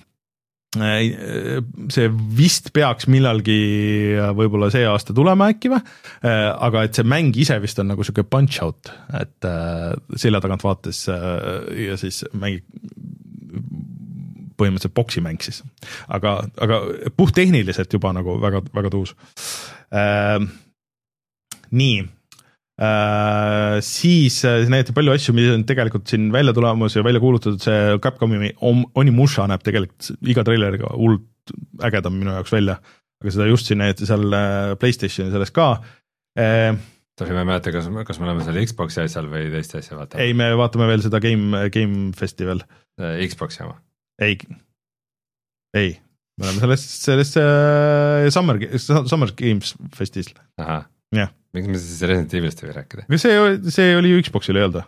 see vist peaks millalgi võib-olla see aasta tulema äkki või, aga et see mäng ise vist on nagu siuke punch out, et selja tagant vaates ja siis mängi põhimõtteliselt boksimäng siis, aga, aga puhttehniliselt juba nagu väga, väga tuus. Äh, nii, äh, siis näidati palju asju, mis on tegelikult siin välja tulemas ja välja kuulutatud, see Capcomi Onimusha näeb tegelikult iga treileriga hullult ägedam minu jaoks välja, aga seda just siin näidati seal PlayStationi selles ka. Äh, Tohi me mäleta, kas, kas me oleme seal Xboxi asjal või teiste asja vaatama? Ei, me vaatame veel seda Game, Game Festival. Xboxi oma? Ei, ei, me oleme selles, selles uh, Summer, Summer Games Festis. Aha, yeah. Miks me siis Resident Evilist ei rääkida? See, see oli ju Xboxil öelda.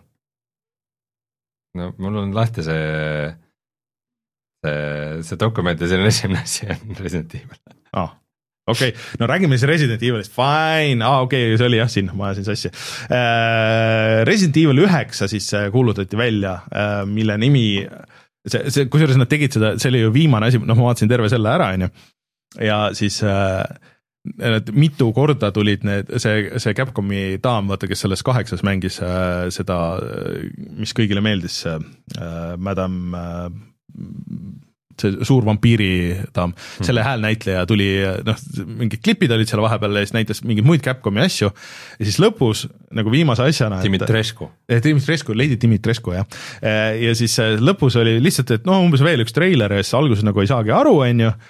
No mul on lahti see, see, see dokument ja see on esimene asi on Resident Evil. Ah. okei okay., no räägime siis Resident Evilist, fine, aa ah, okei okay,, see oli jah siin, ma ajasin sassi. Resident Evil üheksa siis kuulutati välja, mille nimi see, see, kusjuures nad tegid seda, see oli ju viimane asi, noh ma vaatasin terve selle ära, on ju, ja siis äh, mitu korda tulid need, see, see Capcomi daam, vaata, kes selles kaheksas mängis äh, seda, mis kõigile meeldis, äh, Madame äh, see suur vampiiri daam, hmm. selle häälnäitleja tuli, noh, mingid klipid olid seal vahepeal ja siis näitas mingeid muid Capcomi asju ja siis lõpus, nagu viimase asjana Dimitrescu. Dimitrescu, Lady Dimitrescu, jah. Ja siis lõpus oli lihtsalt, et noh, umbes veel üks treiler ja siis alguses nagu ei saagi aru, on ju,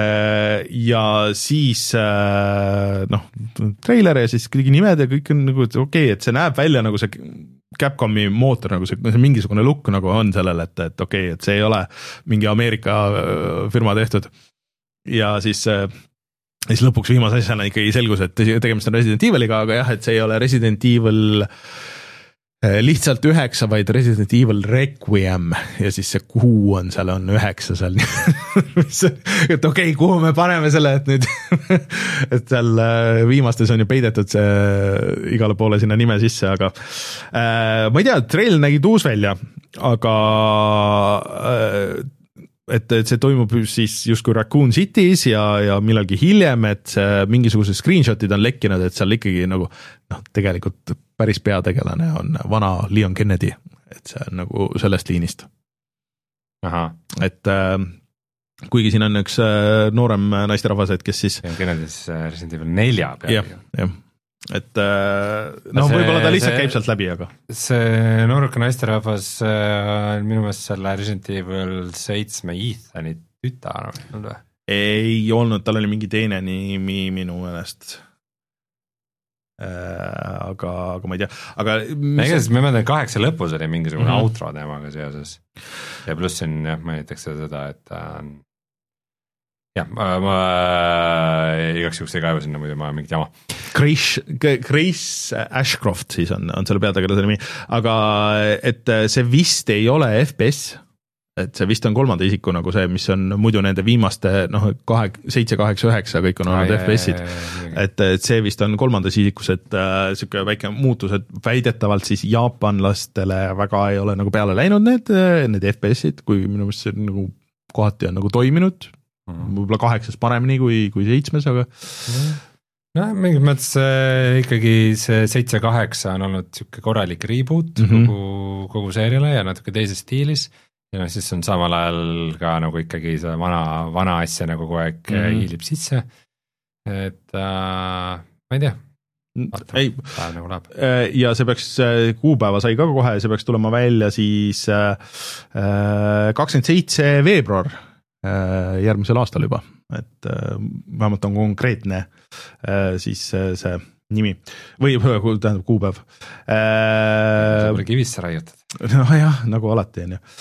ja siis noh, treiler ja siis kõigi nimed ja kõik on nagu, et okei okay,, et see näeb välja nagu see Capcomi mootor, nagu see, see mingisugune look nagu on sellel, et, et okei okay,, et see ei ole mingi Ameerika firma tehtud ja siis, siis lõpuks viimase asjana ikkagi selgus, et tegemist on Resident Eviliga, aga jah, et see ei ole Resident Evil lihtsalt üheksa, vaid Resident Evil Requiem ja siis see kuu on seal, on üheksa seal et okei, okay, kuhu me paneme selle, et nüüd et seal viimastes on ju peidetud see igale poole sinna nime sisse, aga äh, ma ei tea, trail nägi tuus välja, aga äh, et, et see toimub siis justkui Raccoon City's ja, ja millalgi hiljem, et see mingisugused screenshotid on lekkinud, et seal ikkagi nagu noh, tegelikult päris peategelane on vana Leon Kennedy, et see on nagu sellest liinist. Aha. Et äh, kuigi siin on üks äh, noorem naisterahvas, et kes siis Leon Kennedy siis Resident Evil nelja peal. Jah, jah. Et äh, noh, võib-olla ta lihtsalt see, käib sealt läbi, aga see nooruka naisterahvas on minu meelest selle Resident Evil seitsme Ethani tütar või? Ei olnud, tal oli mingi teine nimi minu meelest. Aga, aga ma ei tea, aga mis... me mõtlen kaheksa lõpus oli mingisugune mm -hmm. outro temaga seoses ja pluss siin jah, ma näiteks seda, et ta on jah, ma, ma igaks juhuks ei kaevu sinna, muidu ma olen mingit jama. Grace, Grace Ashcroft siis on, on selle peategelase nimi, aga et see vist ei ole F P S, et see vist on kolmanda isiku nagu see, mis on muidu nende viimaste noh, kahe, seitse, kaheksa, üheksa, kõik on olnud F P S-id, et, et see vist on kolmandas isikus, et äh, siuke väike muutus, et väidetavalt siis jaapanlastele väga ei ole nagu peale läinud need, need F P S-id, kui minu meelest see nagu kohati on nagu toiminud, mm. võib-olla kaheksas paremini kui, kui seitsmes, aga mm. noh, mingis mõttes äh, ikkagi see seitse kaheksa on olnud siuke korralik reboot mm -hmm. kogu, kogu seeriale ja natuke teises stiilis ja noh, siis on samal ajal ka nagu ikkagi see vana, vana asja nagu kogu aeg mm -hmm. hiilib sisse, et äh, ma ei tea. Vaata, ei, nagu ja see peaks, kuupäeva sai ka kohe, see peaks tulema välja siis kakskümmend seitse veebruar järgmisel aastal juba, et vähemalt on konkreetne siis see nimi või tähendab kuupäev. See pole kivisse raiutud. No jah, nagu alati on ju.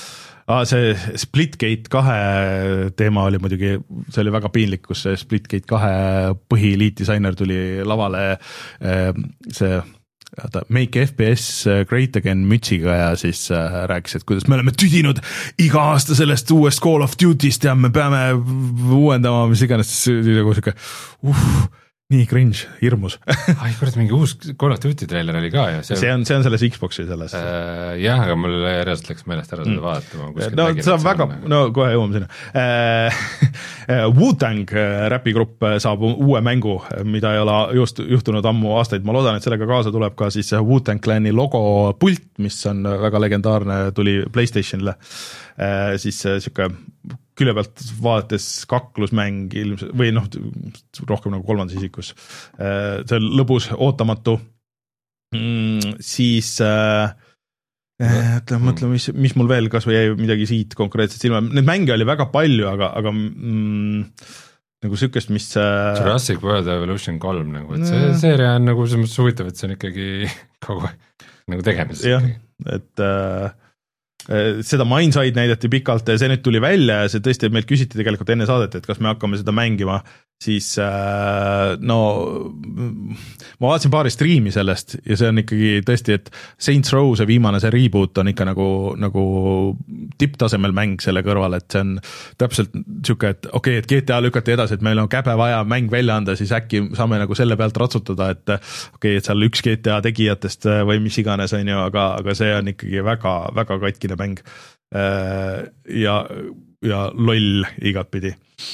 ah, see Splitgate kahe teema oli muidugi, see oli väga piinlik, kus see Splitgate kahe põhiliitdisainer tuli lavale see Make F P S Great Again mütsiga ja siis äh, rääkis, et kuidas me oleme tüdinud iga aasta sellest uuest Call of Duty'st ja me peame uuendama, mis iganes, nagu siuke uh, nii cringe, hirmus. Ai, kurat, mingi uus Call of Duty trailer oli ka ja see, see, on, see on selles Xbox'i selles. Äh, jah, aga mul järjest läks meelest ära seda mm. vaadata. No see on väga, no kohe jõuame sinna. Äh, Wu-Tang räpigrupp saab uue mängu, mida ei ole just juhtunud ammu aastaid. Ma loodan, et sellega kaasa tuleb ka siis Wu-Tang Clani logo pult, mis on väga legendaarne, tuli PlayStationile. Äh, siis siuke külje pealt vaadates kaklusmäng ilmselt, või noh, rohkem nagu kolmandas isikus. See on lõbus, ootamatu. Mm, siis äh, mm. mõtle, mis, mis mul veel kas või jäi midagi siit konkreetselt silma. Need mänge oli väga palju, aga, aga mm, nagu sükest, mis äh... Jurassic World Evolution kolm, nagu, et see seeria on nagu selles mõttes huvitav, et see on ikkagi kogu nagu tegemises. Jah, et äh, seda Mindsight näidati pikalt ja see nüüd tuli välja ja see tõesti meilt küsiti tegelikult enne saadet, et kas me hakkame seda mängima, siis no ma vaatasin paari striimi sellest ja see on ikkagi tõesti, et Saints Row, see viimane, see reboot on ikka nagu, nagu tipptasemel mäng selle kõrval, et see on täpselt siuke, et okei, okay, et G T A lükati edasi, et meil on käbe vaja mäng välja anda, siis äkki saame nagu selle pealt ratsutada, et okei, okay, et seal üks G T A tegijatest või mis iganes on ju, aga, aga see on ikkagi väga, väga katkine mäng ja, ja loll igatpidi.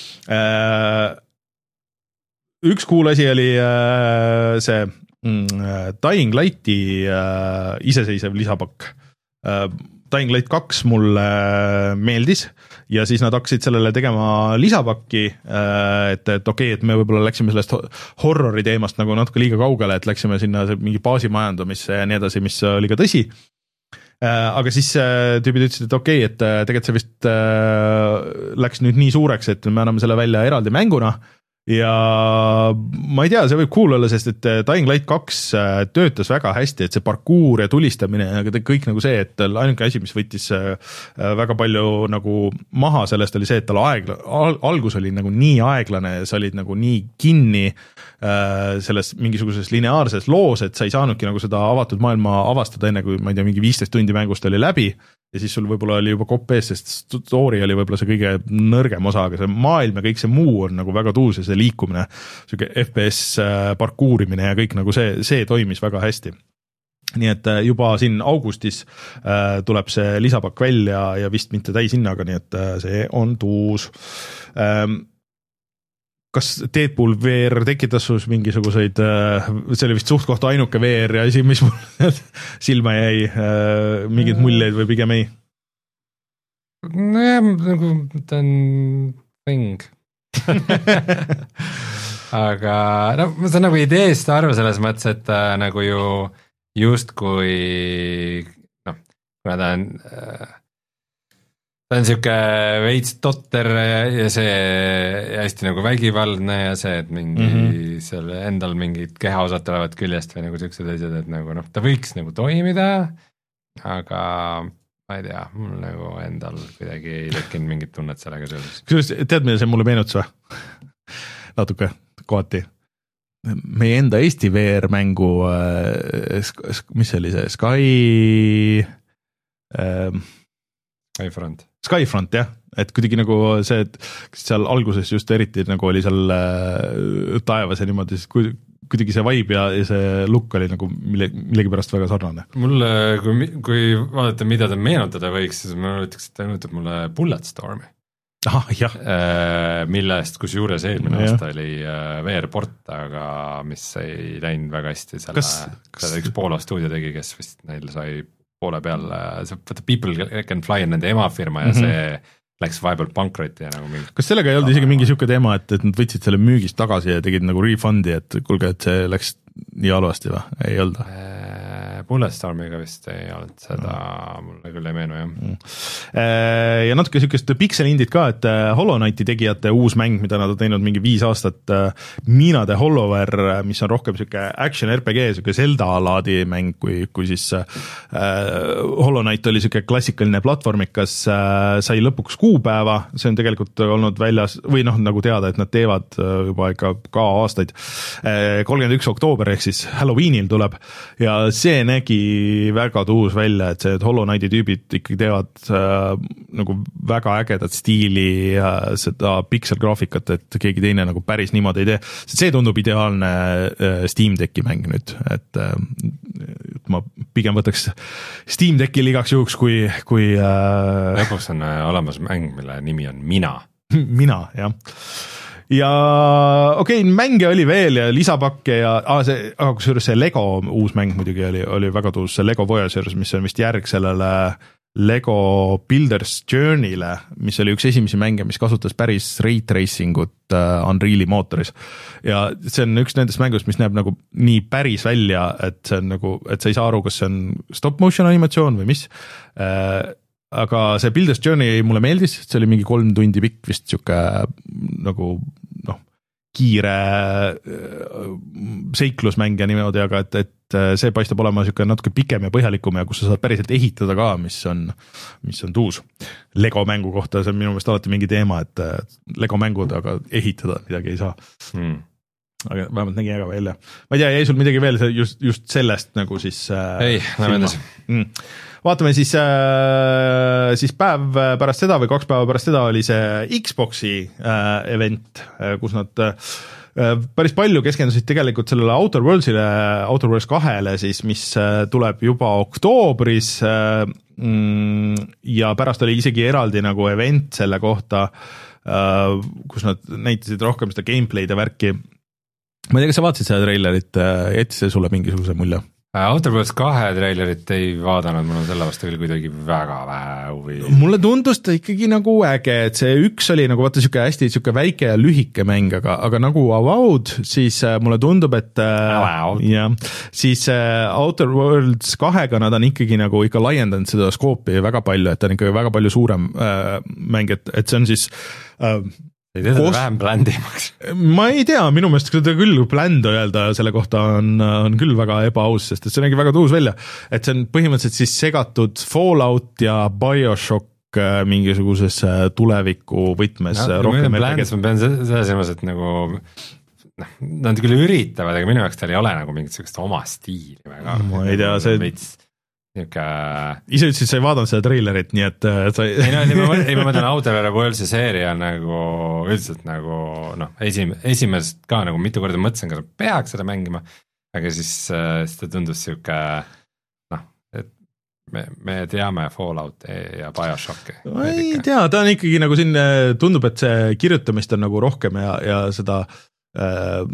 Üks cool asi oli see Dying Lighti iseseisev lisapakk. Dying Light kaks mulle meeldis ja siis nad hakkasid sellele tegema lisapakki, et, et okei, okay, et me võib-olla läksime sellest horrori teemast nagu natuke liiga kaugele, et läksime sinna mingi baasimajandumisse ja nii edasi, mis oli ka tõsi. Aga siis tüübid ütlesid, et okei, okay, et tegelikult see vist läks nüüd nii suureks, et me anname selle välja eraldi mänguna ja ma ei tea, see võib cool olla, sest et Dying Light kaks töötas väga hästi, et see parkuur ja tulistamine ja kõik nagu see, et ainuke asi, mis võttis väga palju nagu maha sellest oli see, et tal aegla, algus oli nagu nii aeglane ja sa olid nagu nii kinni selles mingisuguses lineaarses loos, et sa ei saanudki nagu seda avatud maailma avastada enne, kui ma ei tea, mingi viisteist tundi mängust oli läbi ja siis sul võib-olla oli juba kopp ees, sest story oli võib-olla see kõige nõrgem osa, aga see maailm ja kõik see muu on nagu väga tuus ja see liikumine, siuke F P S parkuurimine ja kõik nagu see, see toimis väga hästi. Nii et juba siin augustis äh, tuleb see lisapakk välja ja vist mitte täishinnaga, nii et äh, see on tuus. Ähm, kas Deadpool V R tekitas sus mingisuguseid, äh, see oli vist suht kohta ainuke V R asi, mis mul silma jäi, äh, mingid muljeid või pigem ei? Nojah, nagu ta on thing. aga no ma saan nagu ideest aru selles mõttes, et äh, nagu ju justkui noh, kuna ta on äh, ta on siuke veits totter ja, ja see ja hästi nagu vägivaldne ja see, et mingi mm -hmm. seal endal mingid kehaosad tulevad küljest või nagu siuksed asjad, et nagu noh, ta võiks nagu toimida, aga ma ei tea, mul nagu endal kuidagi ei tekkinud mingit tunnet sellega seoses. Kusjuures tead, mida see mulle meenutas või? Natuke, kohati. Meie enda Eesti V R mängu, mis see oli see, Sky... Ähm, Skyfront. Skyfront, jah. Et kuidagi nagu see, et seal alguses just eriti nagu oli seal taevas ja niimoodi, siis kuidagi see vibe ja, ja see look oli nagu mille, millegi pärast väga sarnane. Mulle, kui, kui vaadata, mida ta meenutada võiks, siis ma ütleks, et ta meenutab mulle Bulletstormi. Aha, jah. Millest, kus juures eelmine ja. Aasta oli V R-port, aga mis ei läinud väga hästi. Selle, kas, kas... üks Poola stuudio tegi, kes vist neil sai poole peal, see People Can Fly on nende emafirma ja mm -hmm. see läks vahepeal pankroti ja nagu mingi... Kas sellega ei olnud isegi mingi siuke teema, et, et nad võtsid selle müügist tagasi ja tegid nagu refundi, et kuulge, et see läks nii halvasti või? Ei olnud? Bulletstormiga vist ei olnud seda mm., mulle küll ei meenu jah mm.. Ja natuke niisugust pixel-indit ka, et Hollow Knighti tegijate uus mäng, mida nad on teinud mingi viis aastat, Mina the Hollower, mis on rohkem niisugune action R P G, niisugune Zelda-laadi mäng, kui, kui siis äh, Hollow Knight oli niisugune klassikaline platvormikas, äh, sai lõpuks kuupäeva, see on tegelikult olnud väljas, või noh, nagu teada, et nad teevad juba ikka ka aastaid, kolmkümmend üks oktoober ehk siis Halloweenil tuleb ja see nägi väga tuus välja, et see Hollow Knighti tüübid ikkagi teevad äh, nagu väga ägedat stiili ja seda pixel-graafikat, et keegi teine nagu päris niimoodi ei tee. See tundub ideaalne äh, Steam Decki mäng nüüd, et äh, ma pigem võtaks Steam Deckil igaks juhuks, kui, kui äh... lõpuks on olemas mäng, mille nimi on Mina. Mina, jah. Ja okei okay,, mänge oli veel ja lisapakke ja ah, see, aga kusjuures see Lego uus mäng muidugi oli, oli väga tuus, see Lego Voyagers, mis on vist järg sellele Lego Builders Journey'le, mis oli üks esimesi mänge, mis kasutas päris ray tracingut uh, Unreal'i mootoris. Ja see on üks nendest mängust, mis näeb nagu nii päris välja, et see on nagu, et sa ei saa aru, kas see on stop motion animatsioon või mis. Uh, aga see Builders Journey mulle meeldis, see oli mingi kolm tundi pikk vist siuke nagu noh, kiire seiklusmäng ja niimoodi, aga et, et see paistab olema siuke natuke pikem ja põhjalikum ja kus sa saad päriselt ehitada ka, mis on, mis on tuus. Lego mängu kohta, see on minu meelest alati mingi teema, et Lego mängud, aga ehitada midagi ei saa. Hmm. Aga vähemalt nägi äge välja. Ma ei tea, jäi sul midagi veel just, just sellest nagu siis ei, lähme edasi. Mm. Vaatame siis, äh, siis päev pärast seda või kaks päeva pärast seda oli see Xboxi äh, event, kus nad äh, päris palju keskendusid tegelikult sellele Outer Worldsile, Outer Worlds kahele siis, mis äh, tuleb juba oktoobris äh, mm, ja pärast oli isegi eraldi nagu event selle kohta, äh, kus nad näitasid rohkem seda gameplay'd ja värki. Ma ei tea, kas sa vaatasid seda trailerit, jättis see sulle mingisuguse mulje? Outer Worlds kahe trailerit ei vaadanud, mul on selle vastu küll kuidagi väga vähe huvi. Mulle tundus ta ikkagi nagu äge, et see üks oli nagu vaata siuke hästi siuke väike ja lühike mäng, aga, aga nagu Avowed, siis mulle tundub, et Avowed. Ja, siis Outer Worlds kahega nad on ikkagi nagu ikka laiendanud seda skoopi väga palju, et ta on ikkagi väga palju suurem äh, mäng, et, et see on siis äh, ei tea seda vähem bländimaks. Ma ei tea, minu meelest seda küll bländ öelda selle kohta on, on küll väga ebaaus, sest et see nägi väga tuus välja, et see on põhimõtteliselt siis segatud Fallout ja BioShock mingisuguses tuleviku võtmes no, rohkem bländ, ma pean seda silmas, et nagu noh, nad küll üritavad, aga minu jaoks tal ei ole nagu mingit sellist oma stiili väga. Ma ei tea, see veits niuke ise ütlesid, sa ei vaadanud seda trailerit, nii et sa ei... ei no, ei ma, ei ma mõtlen Outer Worlds'i seeria nagu üldiselt nagu noh, esim, esimest ka nagu mitu korda mõtlesin, kas peaks seda mängima, aga siis seda tundus siuke noh, et me, me teame Fallout ja BioShocki. Ma ei tea, ta on ikkagi nagu siin, tundub, et see kirjutamist on nagu rohkem ja, ja seda äh,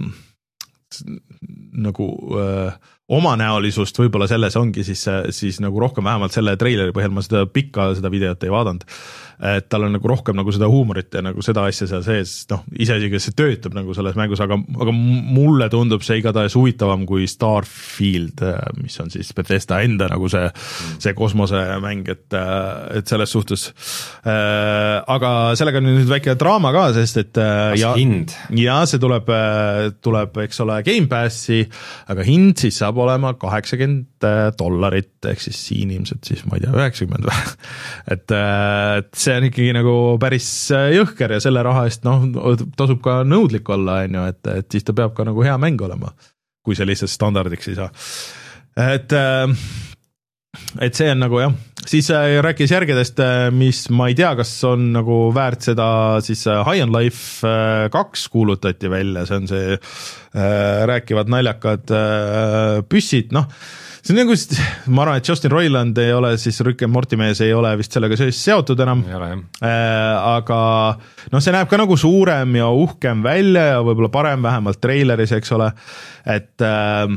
nagu äh, omanäolisust võib-olla selles ongi siis, siis nagu rohkem vähemalt selle treileri põhjal, ma seda pikka seda videot ei vaadanud, et tal on nagu rohkem nagu seda huumorit ja nagu seda asja seal sees, noh, iseasi, kes see töötab nagu selles mängus, aga, aga mulle tundub see igatahes huvitavam kui Starfield, mis on siis Bethesda enda nagu see, see kosmosemäng, et, et selles suhtes aga sellega on nüüd väike draama ka, sest et ja, ja see tuleb, tuleb, eks ole, Game Passi, aga hind siis saab olema kaheksakümmend dollarit, ehk siis siin ilmselt siis, ma ei tea, üheksakümmend või, et, et see on ikkagi nagu päris jõhker ja selle raha eest, noh, tasub ka nõudlik olla, on ju, et, et siis ta peab ka nagu hea mäng olema, kui see lihtsalt standardiks ei saa. Et, et see on nagu jah, siis rääkis järgedest, mis ma ei tea, kas on nagu väärt seda, siis High on Life kaks kuulutati välja, see on see rääkivad naljakad püssid, noh, see on nagu, ma arvan, et Justin Roiland ei ole siis Rick and Morty mees, ei ole vist sellega seotud enam, äh, aga noh, see näeb ka nagu suurem ja uhkem välja ja võib-olla parem vähemalt treileris, eks ole, et äh,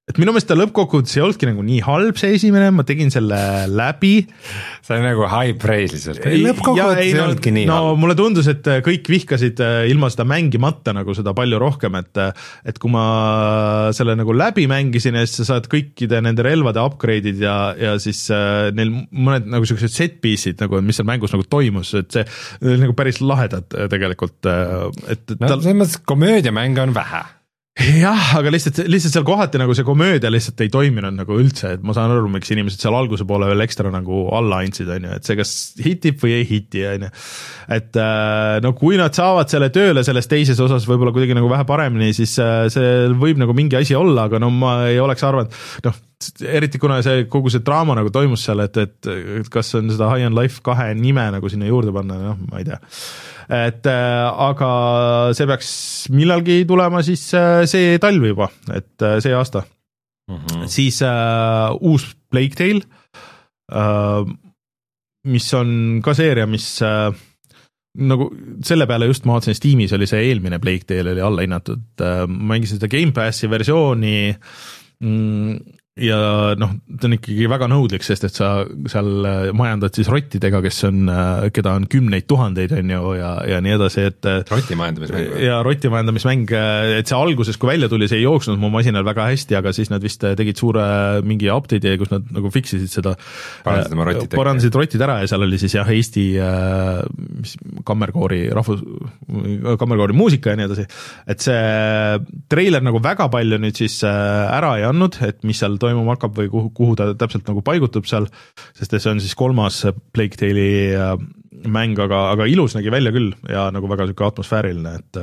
et minu meelest ta lõppkokkuvõttes ei olnudki nagu nii halb see esimene, ma tegin selle läbi. See on nagu high praise lihtsalt, lõppkokkuvõttes ei, ei olnudki nii no, halb. No mulle tundus, et kõik vihkasid ilma seda mängimata nagu seda palju rohkem, et et kui ma selle nagu läbi mängisin ja siis sa saad kõikide nende relvade upgrade'id ja, ja siis äh, neil mõned nagu sellised set piece'id nagu, mis seal mängus nagu toimus, et see nagu päris lahedad tegelikult, et no, tal... selles mõttes komöödiamänge on vähe. Jah, aga lihtsalt, lihtsalt seal kohati nagu see komöödia lihtsalt ei toiminud nagu üldse, et ma saan aru, miks inimesed seal alguse poole veel ekstra nagu alla andsid, on ju, et see kas hitib või ei hiti, on ju. Et no kui nad saavad selle tööle selles teises osas võib-olla kuidagi nagu vähe paremini, siis see võib nagu mingi asi olla, aga no ma ei oleks arvanud, noh, eriti kuna see kogu see draama nagu toimus seal, et, et, et kas on seda High on Life kahe nime nagu sinna juurde panna, noh, ma ei tea. Et äh, aga see peaks millalgi tulema siis äh, see talv juba, et äh, see aasta. Mm-hmm. Siis äh, uus Plague Tale, äh, mis on ka seeria, mis äh, nagu selle peale just ma vaatasin Steamis oli see eelmine Plague Tale oli alla hinnatud, äh, mängisin seda Game Passi versiooni mm, ja noh, ta on ikkagi väga nõudlik, sest et sa seal majandad siis rottidega, kes on, keda on kümneid tuhandeid, on ju, ja, ja nii edasi, et roti majandamismäng. Ja roti majandamismäng, et see alguses, kui välja tuli, see ei jooksnud mu masinal väga hästi, aga siis nad vist tegid suure mingi update'i, kus nad nagu fiksisid seda, parandasid oma rotid, parandasid rotid ära ja seal oli siis jah, Eesti mis, kammerkoori, rahvus, kammerkoori muusika ja nii edasi, et see treiler nagu väga palju nüüd siis ära ei andnud, et mis seal toimuma hakkab või kuhu, kuhu ta täpselt nagu paigutub seal, sest see on siis kolmas Plague Tale'i mäng, aga, aga ilus nägi välja küll ja nagu väga selline atmosfääriline, et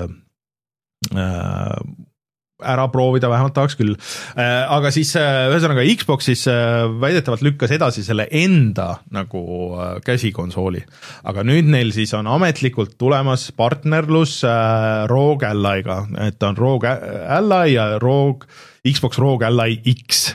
äh, ära proovida, vähemalt tahaks küll. Äh, aga siis ühesõnaga Xboxis äh, väidetavalt lükkas edasi selle enda nagu äh, käsikonsooli, aga nüüd neil siis on ametlikult tulemas partnerlus äh, Rogue Ally'ga, et on Rogue Ally ja Rogue Xbox Rogue Ally X,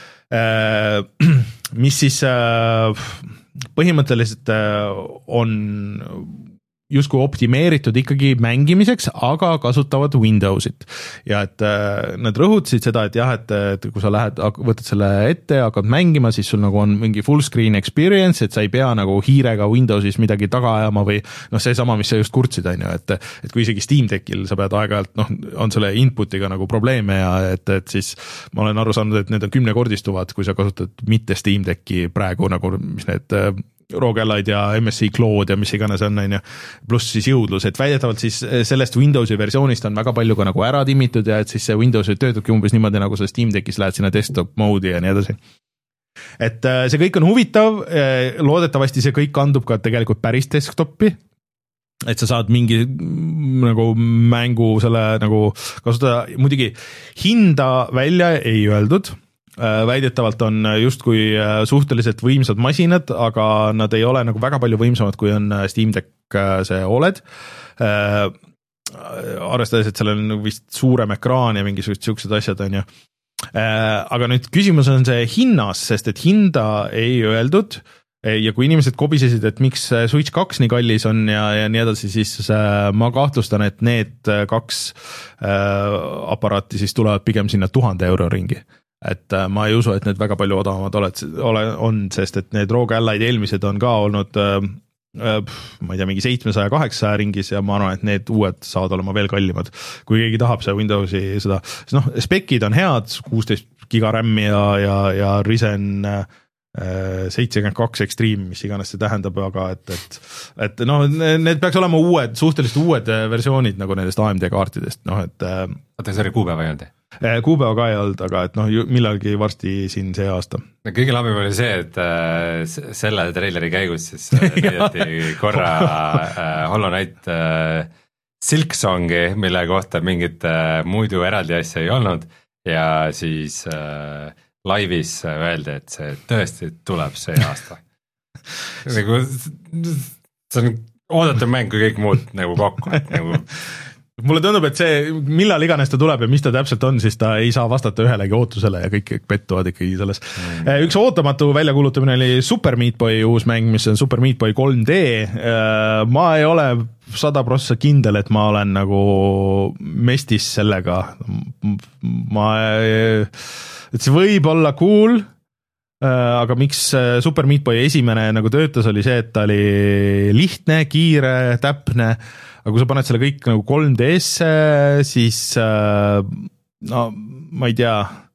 mis siis põhimõtteliselt on justkui optimeeritud ikkagi mängimiseks, aga kasutavad Windowsit. Ja et nad rõhutasid seda, et jah, et, et kui sa lähed, võtad selle ette ja hakkad mängima, siis sul nagu on mingi full screen experience, et sa ei pea nagu hiirega Windowsis midagi taga ajama või noh, see sama, mis sa just kurtsid, on ju, et, et kui isegi Steam Deckil sa pead aeg-ajalt, noh, on selle inputiga nagu probleeme ja et, et siis ma olen aru saanud, et need on kümnekordistuvad, kui sa kasutad mitte Steam Decki praegu nagu, mis need Rogue Allied ja M S I Claude ja mis iganes on, on ju, pluss siis jõudlus, et väidetavalt siis sellest Windowsi versioonist on väga palju ka nagu ära timmitud ja et siis see Windows töötabki umbes niimoodi, nagu sa Steam Deckis lähed sinna desktop mode'i ja nii edasi. Et see kõik on huvitav, loodetavasti see kõik kandub ka tegelikult päris desktopi, et sa saad mingi nagu mängu selle nagu kasutada, muidugi hinda välja ei öeldud, väidetavalt on justkui suhteliselt võimsad masinad, aga nad ei ole nagu väga palju võimsamad, kui on Steam Deck see O L E D. Arvestades, et seal on vist suurem ekraan ja mingisugused siuksed asjad, on ju. Aga nüüd küsimus on see hinnas, sest et hinda ei öeldud ja kui inimesed kobisesid, et miks Switch kaks nii kallis on ja, ja nii edasi, siis ma kahtlustan, et need kaks aparaati siis tulevad pigem sinna tuhande euro ringi. Et ma ei usu, et need väga palju odavamad oled, ole, on, sest et need Rogue Allied eelmised on ka olnud äh, ma ei tea, mingi seitsmesaja kaheksasaja ringis ja ma arvan, et need uued saavad olema veel kallimad. Kui keegi tahab see Windowsi seda, noh, spekid on head, kuusteist giga RAM-i ja, ja, ja Ryzen äh, seitsekümmend kaks Extreme, mis iganes see tähendab, aga et, et, et noh, need peaks olema uued, suhteliselt uued versioonid nagu nendest A M D kaartidest, noh, et Oota, see oli kuupäeva ei olnud? Kuupäeva ka ei olnud, aga et noh, millalgi varsti siin see aasta. Kõige labim oli see, et äh, selle treileri käigus siis näidati korra äh, Hollow Knight äh, Silksongi, mille kohta mingit äh, muidu eraldi asja ei olnud ja siis äh, laivis öeldi, et see tõesti tuleb see aasta. nagu, see on oodatud mäng kui kõik muud nagu kokku, nagu mulle tundub, et see, millal iganes ta tuleb ja mis ta täpselt on, siis ta ei saa vastata ühelegi ootusele ja kõik pettuvad ikkagi selles. Mm. Üks ootamatu väljakuulutamine oli Super Meat Boy uus mäng, mis on Super Meat Boy kolm D. Ma ei ole sada prossa kindel, et ma olen nagu mestis sellega. Ma, et see võib olla cool, aga miks Super Meat Boy esimene nagu töötas, oli see, et ta oli lihtne, kiire, täpne. Aga kui sa paned selle kõik nagu kolm D-sse, siis no ma ei tea,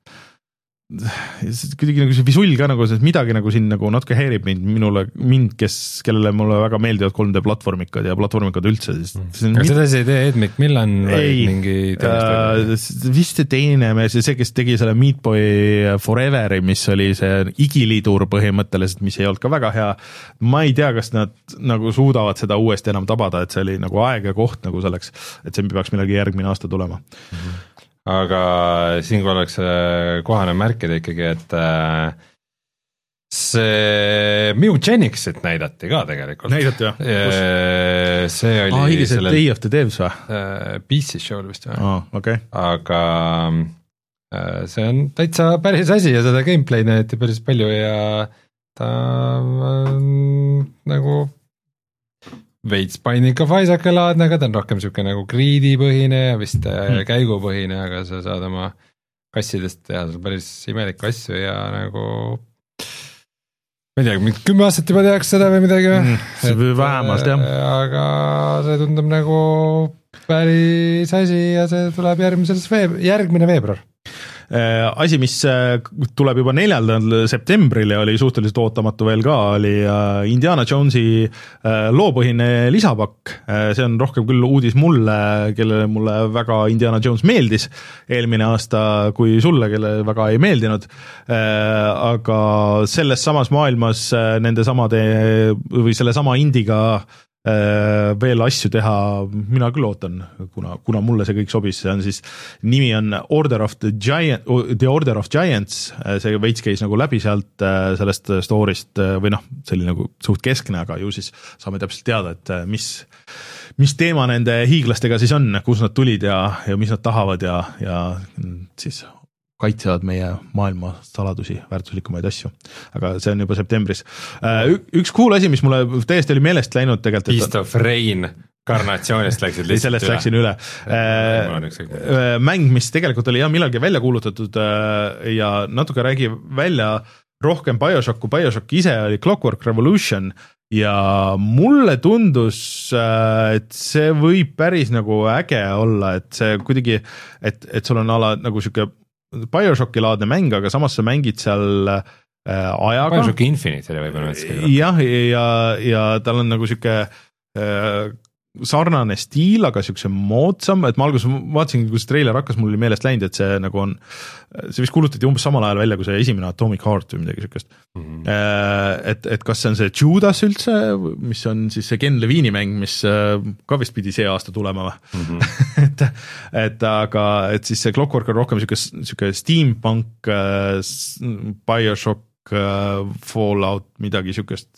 kuidagi nagu see visull ka nagu, midagi nagu siin nagu natuke häirib mind, minule, mind, kes, kellele mulle väga meeldivad kolm D platvormikad ja platvormikad üldse. Mm. Kas seda see idee Edmik Millan või mingi äh, vist see teine mees, see, kes tegi selle Meat Boy Foreveri, mis oli see igiliidur põhimõtteliselt, mis ei olnud ka väga hea. Ma ei tea, kas nad nagu suudavad seda uuesti enam tabada, et see oli nagu aeg ja koht nagu selleks, et see peaks millegi järgmine aasta tulema. Mm-hmm. Aga siinkohal oleks kohane märkida ikkagi, et see Mewgenixit näidati ka tegelikult. Näidati, jah? See oli ah, higi see Day of the Devs või? P C show'l vist või? Ah, okay. Aga see on täitsa päris asi ja seda gameplay näidati päris palju ja ta on nagu veits Binding of Isaac laadne, aga ta on rohkem siuke nagu greedy põhine ja vist hmm. käigupõhine, aga sa saad oma kassidest teha päris imelikku asju ja nagu ma ei tea, mingi kümme aastat juba tehakse seda või midagi või? Mm, vähemalt, jah. Aga see tundub nagu päris asi ja see tuleb järgmises veeb- järgmine veebruar. Asi, mis tuleb juba neljandal septembril ja oli suhteliselt ootamatu veel ka, oli Indiana Jonesi loopõhine lisapakk. See on rohkem küll uudis mulle, kelle mulle väga Indiana Jones meeldis eelmine aasta kui sulle, kelle väga ei meeldinud. Aga selles samas maailmas nende samade või selle sama indiga veel asju teha, mina küll ootan, kuna, kuna mulle see kõik sobis, see on siis, nimi on Order of the Giant, The Order of Giants, see veits käis nagu läbi sealt sellest story'st või noh, see oli nagu suht keskne, aga ju siis saame täpselt teada, et mis, mis teema nende hiiglastega siis on, kus nad tulid ja, ja mis nad tahavad ja, ja siis kaitsevad meie maailma saladusi, väärtuslikumaid asju. Aga see on juba septembris. Üks cool asi, mis mulle täiesti oli meelest läinud tegelikult. Beast of Rain karnatsioonist läksid lihtsalt sellest üle. Läksin üle. Äh, mäng, mis tegelikult oli jah millalgi välja kuulutatud ja natuke räägi välja rohkem BioShocku. BioShock ise oli Clockwork Revolution ja mulle tundus, et see võib päris nagu äge olla, et see kuidagi, et, et sul on ala nagu siuke BioShocki laadne mäng, aga samas sa mängid seal äh, ajaga. BioShock Infinite oli võib-olla mõtleski. Jah, ja, ja tal on nagu siuke äh, sarnane stiil, aga siukse moodsam, et ma alguses vaatasin, kui see treiler hakkas, mul oli meelest läinud, et see nagu on, see vist kuulutati umbes samal ajal välja, kui see esimene Atomic Heart või midagi siukest. Mm-hmm. Et, et kas see on see Judas üldse, mis on siis see Ken Levine'i mäng, mis ka vist pidi see aasta tulema või? Mm-hmm. et, et aga, et siis see Clockwork on rohkem siuke, siuke steampunk, BioShock, Fallout, midagi siukest,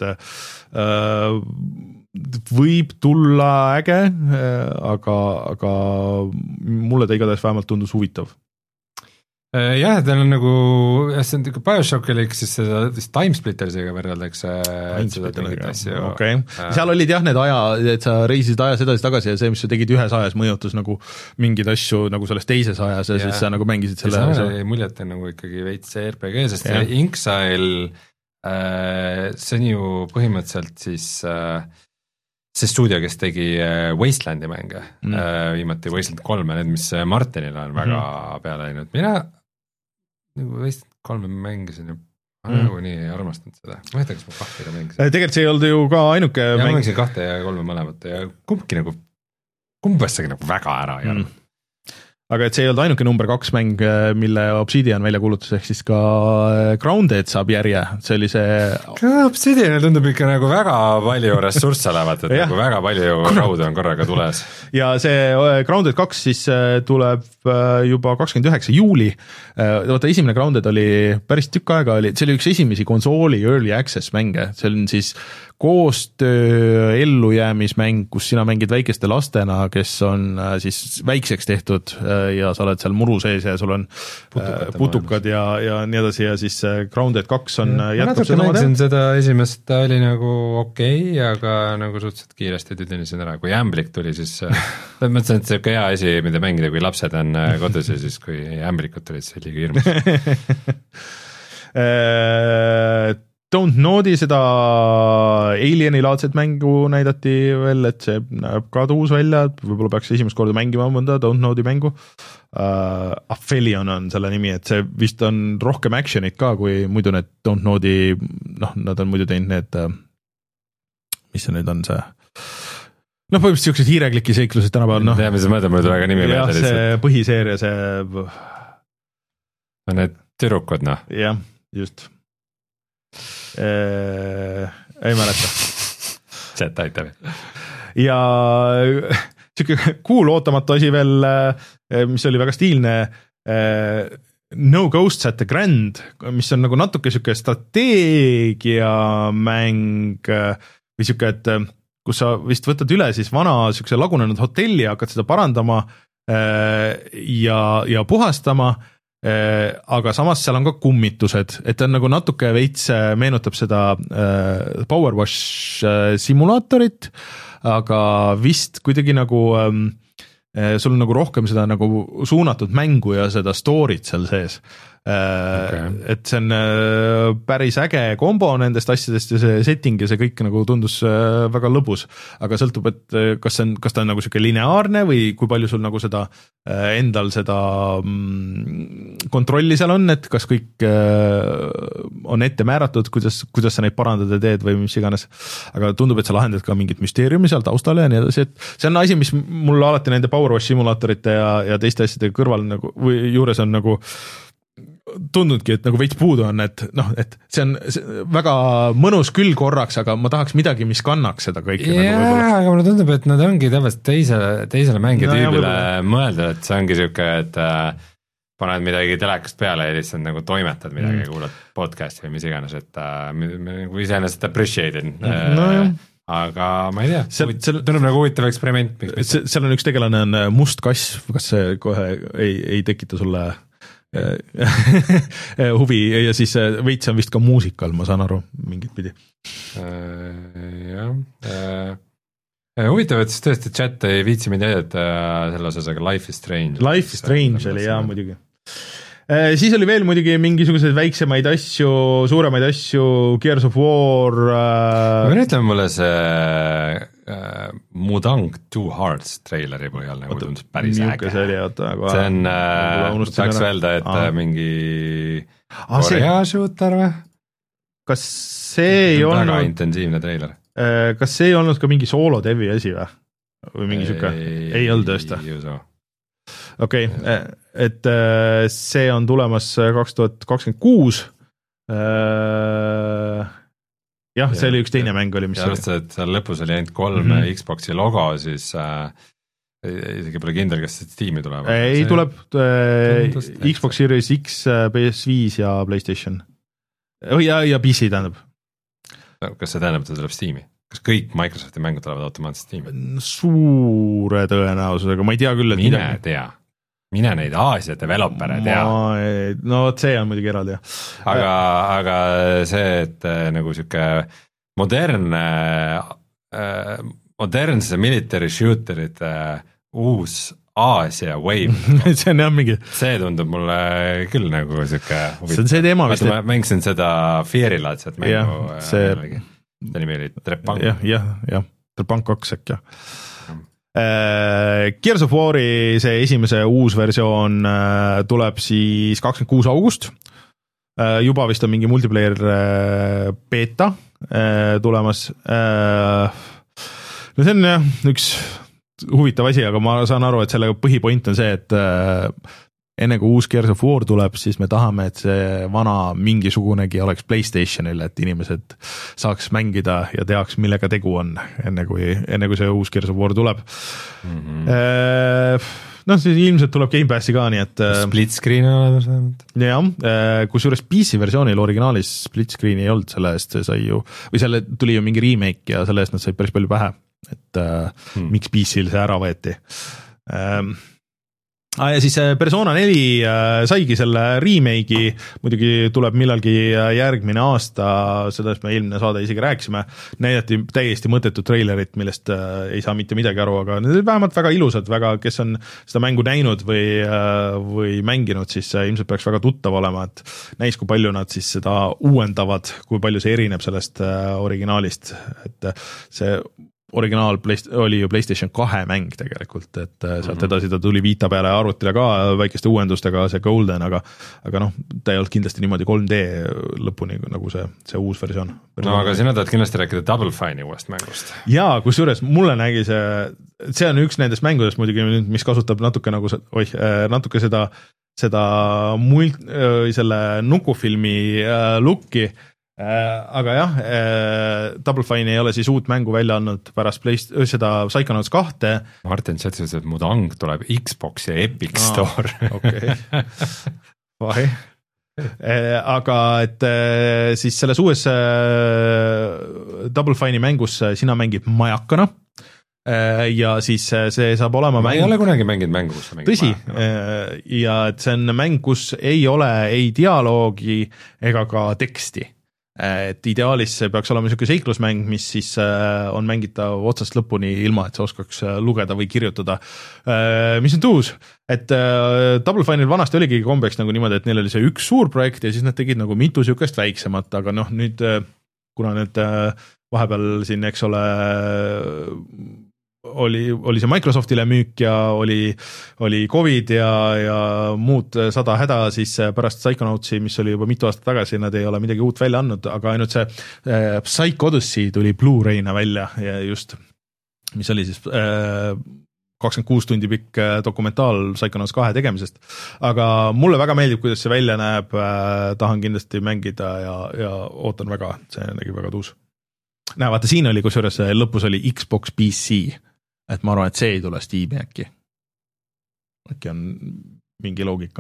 võib tulla äge, aga, aga mulle ta igatahes vähemalt tundus huvitav. Jah, tal on nagu, see on BioShock oli siis seda Timesplittersiga võrreldakse. Okay. Seal olid jah need aja, et sa reisisid ajas edasi tagasi ja see, mis sa tegid ühes ajas, mõjutus nagu mingid asju nagu selles teises ajas ja, ja siis sa nagu mängisid selle. See oli muljet nagu ikkagi veits see R P G, sest ja. Inxile, see on ju põhimõtteliselt siis see stuudio, kes tegi Wastelandi mänge, mm. viimati Wasteland kolm ja need, mis Martinile on väga mm. peale läinud. Mina nagu Wasteland kolme mängisin ja mm. nagu nii ei armastanud seda. Ma ei tea, kas ma kahte ka mängisin. Tegelikult see ei olnud ju ka ainuke ja mäng. Ma mängisin kahte ja kolme mõlemat ja kumbki nagu, kumbessagi nagu väga ära ei arva. Mm. Aga et see ei olnud ainuke number kaks mäng, mille Obsidian välja kuulutus, ehk siis ka Grounded saab järje, see oli see... Obsidianil tundub ikka nagu väga palju ressursse olevat, et nagu väga palju rauda on korraga tules. Ja see Grounded kaks siis tuleb juba kakskümmend üheksa juuli. Vaata, esimene Grounded oli päris tükk aega, oli, see oli üks esimesi konsooli early access mänge, see on siis koostöö ellujäämismäng, kus sina mängid väikeste lastena, kes on siis väikseks tehtud ja sa oled seal muru sees ja sul on Putukate putukad ja, ja nii edasi ja siis Grounded kaks on ja, jätkab seda mängisin seda esimest, ta oli nagu okei okay,, aga nagu suhteliselt kiiresti tüdinisin ära, kui ämblik tuli, siis ma mõtlesin, et see on hea asi, mida mängida, kui lapsed on kodus ja siis kui ämblikud tulid, see oli liiga hirmus. Don't Know'di seda Alieni laadset mängu näidati veel, et see näeb ka tuus välja, et võib-olla peaks esimest korda mängima mõnda Don't Know'di mängu. Uh, Aphelion on selle nimi, et see vist on rohkem actionit ka, kui muidu need Don't Know'di, noh, nad on muidu teinud need, mis see nüüd on see, noh, põhimõtteliselt siuksed hiirekliki seiklused tänapäeval, noh. Tea, mis see mõõda, muidu väga nimi jah, see lihtsalt. Põhiseeria, see no need türukud, noh. Jah, just. Eee, ei mäleta. Chat aitab. Ja siuke cool ootamatu asi veel, mis oli väga stiilne, No Ghosts at the Grand, mis on nagu natuke siuke strateegiamäng või siuke, et kus sa vist võtad üle siis vana siukse lagunenud hotelli ja hakkad seda parandama ja, ja puhastama, aga samas seal on ka kummitused, et ta on nagu natuke veits meenutab seda Power Wash simulaatorit, aga vist kuidagi nagu sul on nagu rohkem seda nagu suunatud mängu ja seda story't seal sees. Okay. Et see on päris äge kombo nendest asjadest ja see setting ja see kõik nagu tundus väga lõbus, aga sõltub, et kas, see on, kas ta on nagu siuke lineaarne või kui palju sul nagu seda endal seda kontrolli seal on, et kas kõik on ette määratud, kuidas, kuidas sa neid parandada teed või mis iganes, aga tundub, et sa lahendad ka mingit müsteeriumi seal taustal ja nii edasi, et see on asi, mis mulle alati nende Power Wash simulaatorite ja, ja teiste asjade kõrval nagu, või juures on nagu tundnudki, et nagu veits puudu on, et noh, et see on see väga mõnus küll korraks, aga ma tahaks midagi, mis kannaks seda kõike. Jaa, nagu aga mulle tundub, et nad ongi täpselt teisele, teisele mängitüübile no, mõelda, et see ongi siuke, et äh, paned midagi telekast peale ja lihtsalt nagu toimetad midagi mm. ja kuulad podcasti või mis iganes, et äh, nagu iseenesest appreciated äh, no, aga ma ei tea, tundub nagu huvitav eksperiment. Seal on üks tegelane on must kass, kas see kohe ei, ei tekita sulle huvi ja siis veits on vist ka muusikal, ma saan aru, mingit pidi. Jah. Huvitav, et siis tõesti chat ei viitsi mind jäidata selle osas, aga Life is Strange. Life is Strange oli jah muidugi. Siis oli veel muidugi mingisuguseid väiksemaid asju, suuremaid asju, Gears of War. Ma pean ütlema mulle see Uh, Mudang Two Hearts traileri põhjal nagu tundus päris äge. See, oli, oota, aga see on, uh, saaks öelda, et ah. mingi ah, Korea shooter või? Kas see ei olnud väga intensiivne treiler. Kas see ei olnud ka mingi solo devi asi või? Või mingi siuke? Ei olnud tõesta? Okei, et see on tulemas kaks tuhat kakskümmend kuus jah, see oli üks teine mäng oli, mis ja oli. Et seal lõpus oli ainult kolm mm -hmm. Xboxi logo, siis äh, isegi pole kindel, kas see Steam'i tuleb. Ei, see tuleb äh, Xbox Series X, P S viis ja PlayStation. Ja, ja P C tähendab. Kas see tähendab, et see tuleb Steam'i? Kas kõik Microsofti mängud tulevad automaatselt Steam'i? Suure tõenäosusega, ma ei tea küll, et mine midagi. tea. Mine neid Aasia developere tea. No see on muidugi eraldi, jah. Aga, aga see, et nagu siuke modernne, äh, modernse military shooterite äh, uus Aasia wave. see on jah mingi. See tundub mulle küll nagu siuke huvitav. See on see teema vist. Ma mängisin seda Fieri-laadset mängu. Jah, see. See nimi oli Trepang. jah, jah, jah. Trepang kaks äkki, jah. Gears of War'i see esimese uus versioon tuleb siis kakskümmend kuus august. Juba vist on mingi multiplayer beta tulemas. No see on jah üks huvitav asi, aga ma saan aru, et selle põhipoint on see, et enne kui uus Gears of War tuleb, siis me tahame, et see vana mingisugunegi oleks PlayStationil, et inimesed saaks mängida ja teaks, millega tegu on, enne kui, enne kui see uus Gears of War tuleb. Mm-hmm. noh, siis ilmselt tuleb Gamepassi ka, nii et split screen on olemas vähemalt. jah, kusjuures P C versioonil originaalis split screen ei olnud, selle eest see sai ju, või selle tuli ju mingi remake ja selle eest nad said päris palju pähe, et hmm. miks P C-l see ära võeti. ähm, Ah, ja siis Persona neli äh, saigi selle remake'i, muidugi tuleb millalgi järgmine aasta, sellest me eelmine saade isegi rääkisime, näidati täiesti mõttetut treilerit, millest äh, ei saa mitte midagi aru, aga need olid vähemalt väga ilusad, väga, kes on seda mängu näinud või, äh, või mänginud, siis äh, ilmselt peaks väga tuttav olema, et näis, kui palju nad siis seda uuendavad, kui palju see erineb sellest äh, originaalist, et äh, see originaal Playst- oli ju PlayStation kahe mäng tegelikult, et sealt edasi ta tuli Vita peale arvutile ka väikeste uuendustega, see Golden, aga aga noh, ta ei olnud kindlasti niimoodi kolm D lõpuni nagu see, see uus versioon. No aga sina tahad kindlasti rääkida Double Fine'i uuest mängust. Jaa, kusjuures mulle nägi see, see on üks nendest mängudest muidugi, mis kasutab natuke nagu, oih, natuke seda, seda mult, selle nukufilmi looki, aga jah, Double Fine ei ole siis uut mängu välja andnud pärast Playst- seda Psychonauts kahte. Martin Schätz, et mu tang tuleb Xbox ja Epic no, Store. Okei, vahe. Aga et siis selles uues Double Fine'i mängus sina mängid majakana ja siis see saab olema ma mäng... ei ole kunagi mänginud mängu, kus sa mängid tõsi, majakana. Ja et see on mäng, kus ei ole ei dialoogi ega ka teksti. Et ideaalis see peaks olema niisugune seiklusmäng, mis siis on mängitav otsast lõpuni ilma, et sa oskaks lugeda või kirjutada. Mis on tuus, et Double Fine'il vanasti oligi kombeks nagu niimoodi, et neil oli see üks suur projekt ja siis nad tegid nagu mitu niisugust väiksemat, aga noh, nüüd kuna need vahepeal siin, eks ole, oli, oli see Microsoftile müük ja oli, oli Covid ja, ja muud sada häda, siis pärast Psychonautsi, mis oli juba mitu aastat tagasi, nad ei ole midagi uut välja andnud, aga ainult see äh, Psycho Odyssey tuli Blu-ray'na välja ja just, mis oli siis äh, kakskümmend kuus tundi pikk dokumentaal Psychonauts kahe tegemisest, aga mulle väga meeldib, kuidas see välja näeb, äh, tahan kindlasti mängida ja, ja ootan väga, see nägi väga tuus. Näe, vaata, siin oli, kusjuures lõpus oli Xbox P C, et ma arvan, et see ei tule Steam'i äkki. Äkki on mingi loogika.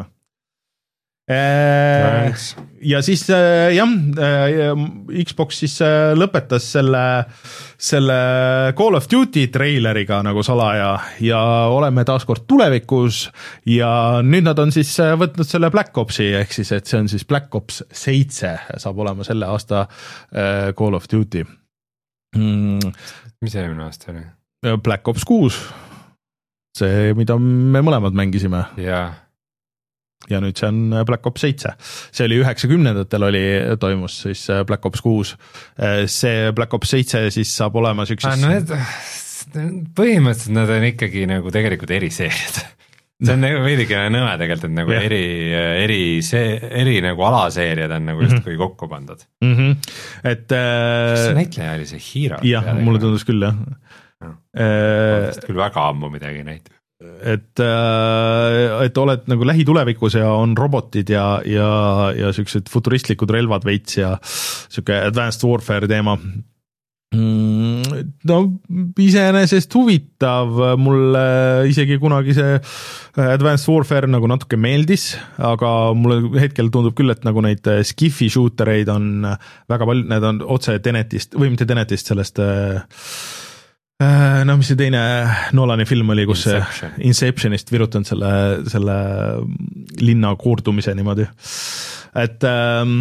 Ja siis jah, Xbox siis lõpetas selle, selle Call of Duty traileriga nagu salaja ja oleme taaskord tulevikus ja nüüd nad on siis võtnud selle Black Opsi, ehk siis, et see on siis Black Ops seitse saab olema selle aasta Call of Duty. Mm. Mis eelmine aasta oli? Black Ops kuus, see, mida me mõlemad mängisime. Yeah. Ja nüüd see on Black Ops seitse. See oli üheksakümnendatel oli, toimus siis Black Ops kuus. See Black Ops seitse siis saab olema sükses... No, need, põhimõtteliselt nad on ikkagi nagu tegelikult eriseeriad. See on nagu veidike nõme tegelikult, et nagu yeah. eri, eri, see, eri nagu alaseeriad on nagu just kui kokku pandud. Mm-hmm. Et, äh, see näitleja oli see Hiro? Jah, mulle tundus küll, jah. No. Äh, küll väga ammu midagi näitab. Et, et oled nagu lähitulevikus ja on robotid ja, ja, ja sellised futuristlikud relvad veits ja selline advanced warfare teema. No iseenesest huvitav, mulle isegi kunagi see Advanced Warfare nagu natuke meeldis, aga mulle hetkel tundub küll, et nagu neid skifi shootereid on väga palju, need on otse Tenetist, või mitte Tenetist, sellest no mis see teine Nolani film oli, kus Inception. Inceptionist virutanud selle, selle linna koordumise niimoodi, et ähm,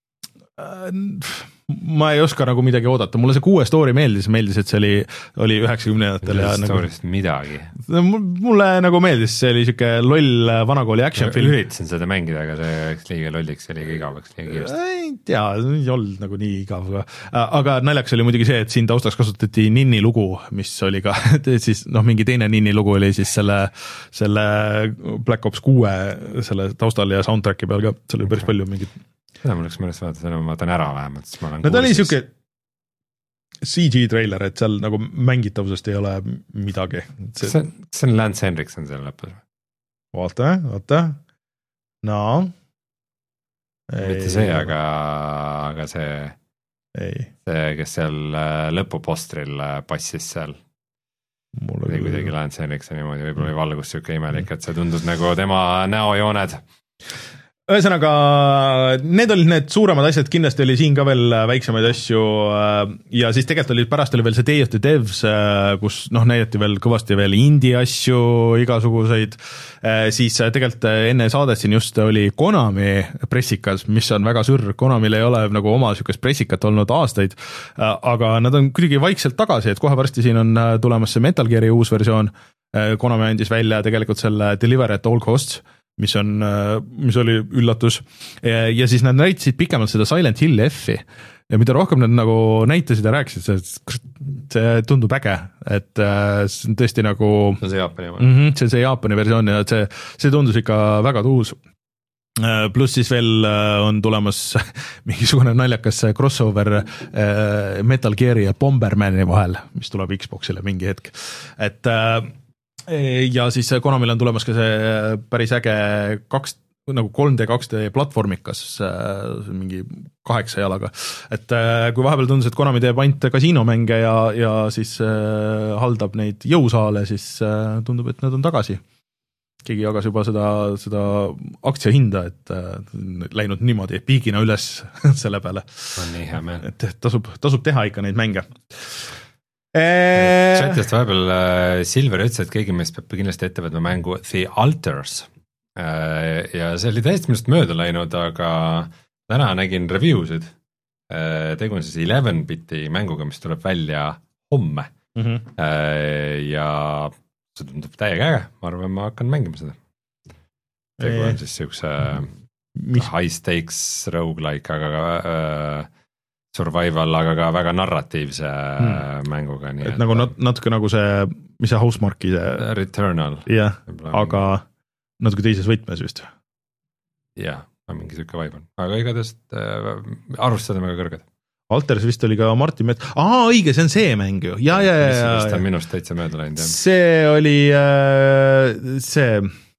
ma ei oska nagu midagi oodata, mulle see kuue story meeldis, meeldis, et see oli, oli üheksakümnendatel ja nagu, midagi. Mulle nagu meeldis, see oli siuke loll vanakooli action film. Üritasin seda mängida, aga see oleks liiga lolliks, see liiga igavaks, liiga kiiresti. Ei tea, ei olnud nagu nii igav, aga naljaks oli muidugi see, et siin taustaks kasutati Ninni lugu, mis oli ka, siis noh, mingi teine Ninni lugu oli siis selle, selle Black Ops kuue selle taustal ja soundtracki peal ka, seal oli päris palju mingit seda mul oleks mõnes vaadata, seda ma vaatan ära vähemalt, siis ma olen no ta oli siuke C G trailer, et seal nagu mängitavusest ei ole midagi. See, see, see on Lance Henriksen seal lõpus. Vaata, vaata. No. Mitte see, aga, aga see, ei. see, kes seal lõpupostril passis seal. või kuidagi Lance Henriksen niimoodi, võib-olla oli valgus siuke imelik, et see tundus nagu tema näojooned. Ühesõnaga, need olid need suuremad asjad, kindlasti oli siin ka veel väiksemaid asju ja siis tegelikult oli, pärast oli veel see Day of the Devs, kus noh, näidati veel kõvasti veel indie asju, igasuguseid, siis tegelikult enne saadet siin just oli Konami pressikas, mis on väga sürr, Konamil ei ole nagu oma sükest pressikat olnud aastaid, aga nad on kuidagi vaikselt tagasi, et kohe varsti siin on tulemas see Metal Gear'i uus versioon, Konami andis välja tegelikult selle Deliver at all costs, mis on, mis oli üllatus ja siis nad näitasid pikemalt seda Silent Hill F-i ja mida rohkem nad nagu näitasid ja rääkisid, see, see tundub äge, et see on tõesti nagu see on see Jaapani mm -hmm, see on see Jaapani versioon ja see, see tundus ikka väga tuus. Pluss siis veel on tulemas mingisugune naljakas crossover Metal Gear'i ja Bombermani vahel, mis tuleb Xboxile mingi hetk, et ja siis Konamil on tulemas ka see päris äge kaks, nagu kolm D kaks D platvormikas mingi kaheksa jalaga, et kui vahepeal tundus, et Konami teeb ainult kasiinomänge ja, ja siis haldab neid jõusaale, siis tundub, et nad on tagasi. Keegi jagas juba seda, seda aktsiahinda, et läinud niimoodi piigina üles selle peale. On nii hea meel. Et tasub, tasub teha ikka neid mänge. Chatist vahepeal Silver ütles, et keegi meist peab kindlasti ette võtma mängu The Alters ja see oli täiesti minust mööda läinud, aga täna nägin review'sid, tegu on siis eleven biti mänguga, mis tuleb välja homme mm -hmm. ja see tundub täiega äge, ma arvan, ma hakkan mängima seda. Tegu on siis siukse mis? high stakes roguelike, aga ka äh, survival, aga ka väga narratiivse hmm. mänguga. Nii et, et nagu nat- natuke nagu see, mis see Housemarque'i see Returnal. jah, aga natuke teises võtmes vist. jah, mingi siuke vibe on, aga igatahes äh, arvustused on väga kõrged. Alters vist oli ka Martin Met-, aa õige, see on see mäng ju, ja, ja, ja, ja. minust täitsa mööda läinud. See oli äh, see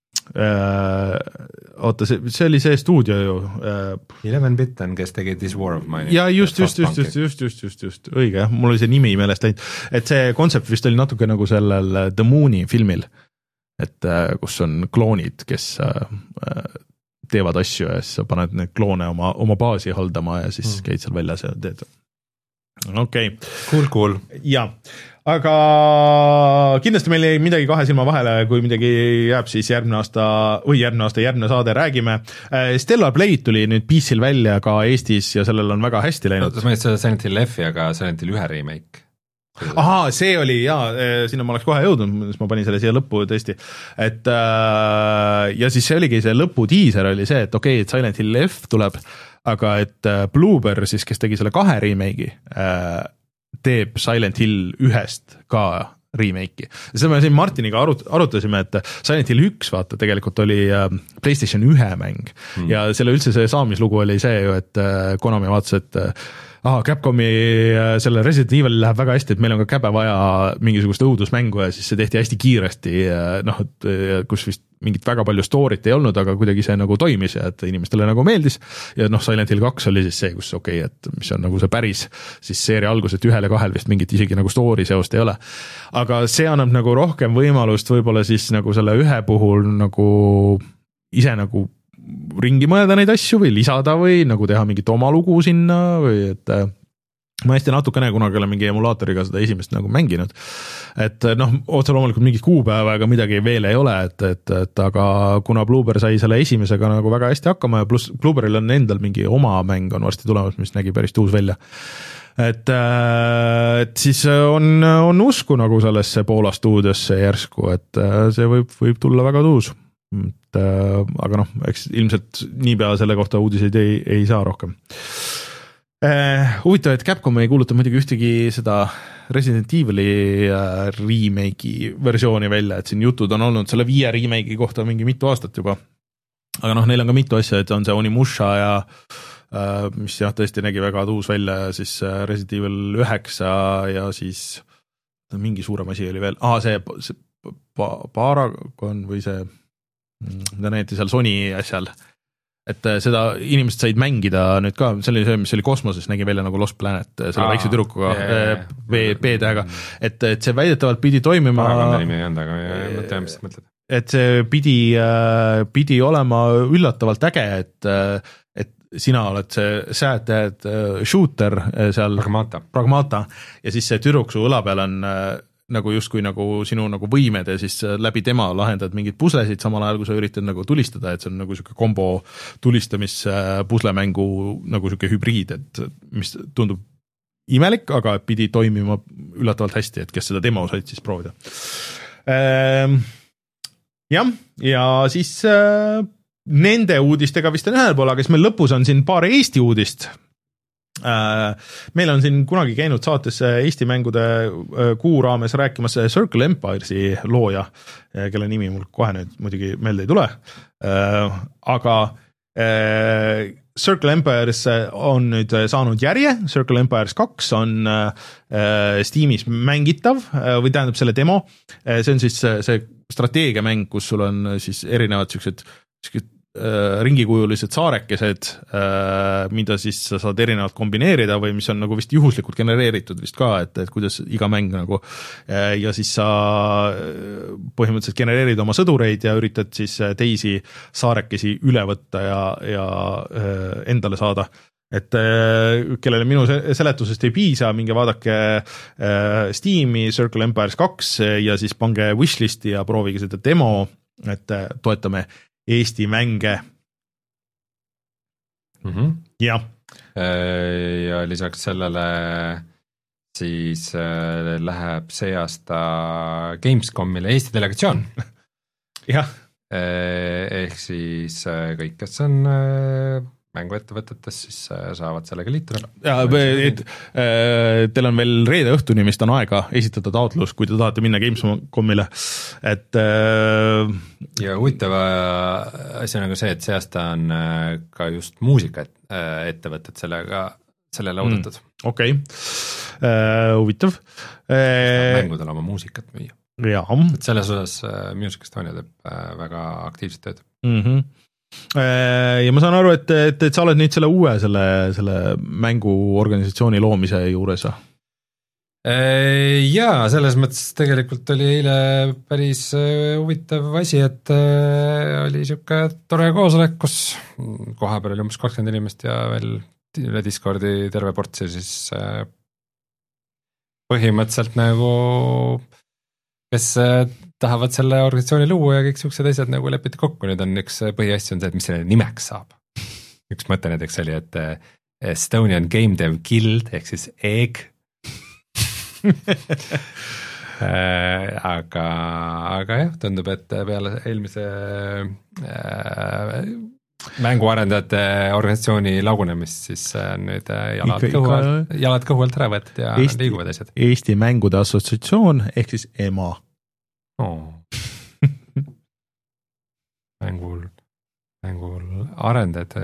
äh, oota, see, see oli see stuudio ju äh,. eleven bit on, kes tegi This War of Mine. ja just, just, just, just, just, just, just, just, õige jah, mul oli see nimi meelest läinud, et see kontsept vist oli natuke nagu sellel The Moon'i filmil, et äh, kus on kloonid, kes äh, teevad asju ja siis sa paned need kloone oma, oma baasi haldama ja siis mm. käid seal väljas ja teed. Okei okay.. Cool, cool. Ja, aga kindlasti meil ei midagi kahe silma vahele, kui midagi jääb, siis järgmine aasta või järgmine aasta, järgmine saade räägime. Stellar Blade tuli nüüd P C-l välja ka Eestis ja sellel on väga hästi läinud. Ma ütlesin Silent Hill F-i, aga Silent Hill ühe remake. Ahaa, see oli jaa, sinna ma oleks kohe jõudnud, siis ma panin selle siia lõppu tõesti, et ja siis see oligi see lõputiiser oli see, et okei, okay, et Silent Hill F tuleb, aga et Bloober siis, kes tegi selle kahe remake'i, teeb Silent Hill ühest ka remake'i. Seda me siin Martiniga arut- arutasime, et Silent Hill üks vaata tegelikult oli PlayStation ühe mäng hmm. ja selle üldse see saamislugu oli see ju, et Konami vaatas, et ah, Capcomi selle Resident Evil läheb väga hästi, et meil on ka käbe vaja mingisugust õudusmängu ja siis see tehti hästi kiiresti, noh, kus vist mingit väga palju story't ei olnud, aga kuidagi see nagu toimis ja et inimestele nagu meeldis ja noh, Silent Hill kaks oli siis see, kus okei okay,, et mis on nagu see päris siis seeria algus, et ühel ja kahel vist mingit isegi nagu story seost ei ole. Aga see annab nagu rohkem võimalust võib-olla siis nagu selle ühe puhul nagu ise nagu ringi mõelda neid asju või lisada või nagu teha mingit oma lugu sinna või et ma hästi natukene kunagi olen mingi emulaatoriga seda esimest nagu mänginud, et noh, otse loomulikult mingit kuupäeva ega midagi veel ei ole, et, et, et aga kuna Bloober sai selle esimesega nagu väga hästi hakkama ja pluss Blooberil on endal mingi oma mäng on varsti tulemas, mis nägi päris tuus välja, et, et siis on, on usku nagu sellesse Poola stuudiosse järsku, et see võib, võib tulla väga tuus. Et, aga noh, eks ilmselt niipea selle kohta uudiseid ei, ei saa rohkem. Eh, huvitav, et Capcom ei kuuluta muidugi ühtegi seda Resident Evil'i remake'i versiooni välja, et siin jutud on olnud selle viie remake'i kohta mingi mitu aastat juba. Aga noh, neil on ka mitu asja, et on see Onimusha ja mis jah, tõesti nägi väga tuus välja ja siis Resident Evil üheksa ja siis mingi suurem asi oli veel. Ah, see, see Paragon või see mida näeti seal Sony asjal, et seda inimesed said mängida nüüd ka, see oli see, mis oli kosmoses, nägi välja nagu Lost Planet, selle väikse tüdrukuga B-tähega, et, et see väidetavalt pidi toimima parakonda nimi ei olnud, aga ma tean, mis sa mõtled. Et see pidi, pidi olema üllatavalt äge, et, et sina oled see sad shooter seal Pragmata. Pragmata ja siis see tüdruk su õla peal on nagu justkui nagu sinu nagu võimed ja siis läbi tema lahendad mingeid puslesid samal ajal, kui sa üritad nagu tulistada, et see on nagu siuke kombo tulistamis puslemängu nagu siuke hübriid, et mis tundub imelik, aga pidi toimima üllatavalt hästi, et kes seda demo said siis proovida. Ehm, jah, ja siis äh, nende uudistega vist on ühel pool, aga siis meil lõpus on siin paar Eesti uudist. Meil on siin kunagi käinud saates Eesti mängude kuu raames rääkimas Circle Empiresi looja, kelle nimi mul kohe nüüd muidugi meelde ei tule, aga Circle Empires on nüüd saanud järje, Circle Empires kaks on Steamis mängitav või tähendab selle demo, see on siis see strateegiamäng, kus sul on siis erinevad siuksed ringikujulised saarekesed, mida siis sa saad erinevalt kombineerida või mis on nagu vist juhuslikult genereeritud vist ka, et, et kuidas iga mäng nagu ja siis sa põhimõtteliselt genereerid oma sõdureid ja üritad siis teisi saarekesi üle võtta ja, ja endale saada. Et kellele minu seletusest ei piisa, minge vaadake Steam'i Circle Empires kaks ja siis pange wishlisti ja proovige seda demo, et toetame Eesti mänge. Mm-hmm. Ja. ja lisaks sellele siis läheb see aasta Gamescomile Eesti delegatsioon. jah. Ehk siis kõik, kes on mänguettevõtetes, siis saavad sellega liituda. Ja, et, teil on veel reede õhtuni, mis on aega esitada taotlus, kui te tahate minna Gamescomile, et ja huvitava asi on nagu see, et see aasta on ka just muusika ettevõtted sellega, sellele oodatud. Mm, okei, okay. Huvitav. Mängudel oma muusikat müüa. Ja. Et selles osas Music Estonia teeb väga aktiivset tööd. Mhm. Ja ma saan aru, et, et, et sa oled nüüd selle uue selle, selle mänguorganisatsiooni loomise juures. Jaa, selles mõttes tegelikult oli eile päris huvitav asi, et oli siuke tore koosolek, kus koha peal oli umbes kakskümmend inimest ja veel üle Discordi terve portsi, siis põhimõtteliselt nagu kes tahavad selle organisatsiooni luua ja kõik siuksed asjad nagu lepiti kokku, nüüd on üks põhiasju on see, et mis selle nimeks saab. Üks mõte näiteks oli, et Estonian Game Dev Guild ehk siis E G aga, aga jah, tundub, et peale eelmise äh, mänguarendajate organisatsiooni lagunemist, siis nüüd jalad, Ikka, kõhu, ikka... jalad kõhu alt ära võetud ja Eesti, liiguvad asjad. Eesti Mängude Assotsiatsioon ehk siis E M A. Oh. mängul, mängul arendajad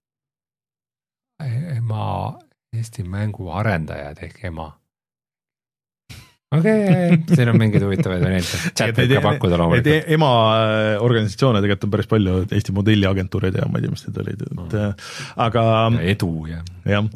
E M A, Eesti mängu arendajad ehk E M A. okei okay,, siin on mingeid huvitavaid variante. Chat võib ka pakkuda loomulikult. E M A organisatsioone tegelikult on päris palju, Eesti modelliagentuurid ja ma ei tea, mis need olid, et mm. aga ja edu ja jah,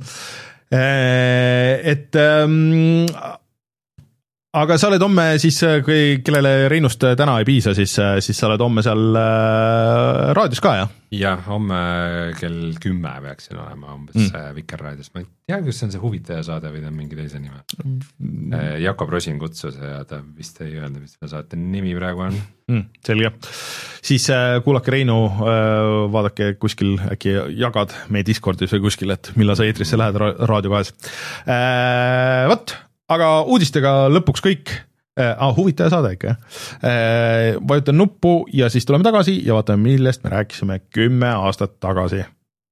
et ähm, aga sa oled homme siis, kellele Reinust täna ei piisa, siis, siis sa oled homme seal raadios ka, jah? Jah, homme kell kümme peaksin olema umbes mm. Vikerraadios. Ma ei tea, kas see on see huvitaja saade või ta on mingi teise nime. Mm. Jakob Rosin kutsus ja ta vist ei öelnud, mis ta saate nimi praegu on. Mm, selge. Siis kuulake Reinu, vaadake kuskil, äkki jagad meie Discordis või kuskil, et millal sa eetrisse lähed raadio kahes. Võt! Aga uudistega lõpuks kõik, ah, huvitaja saade ikka, jah. Vajutan nuppu ja siis tuleme tagasi ja vaatame, millest me rääkisime kümme aastat tagasi.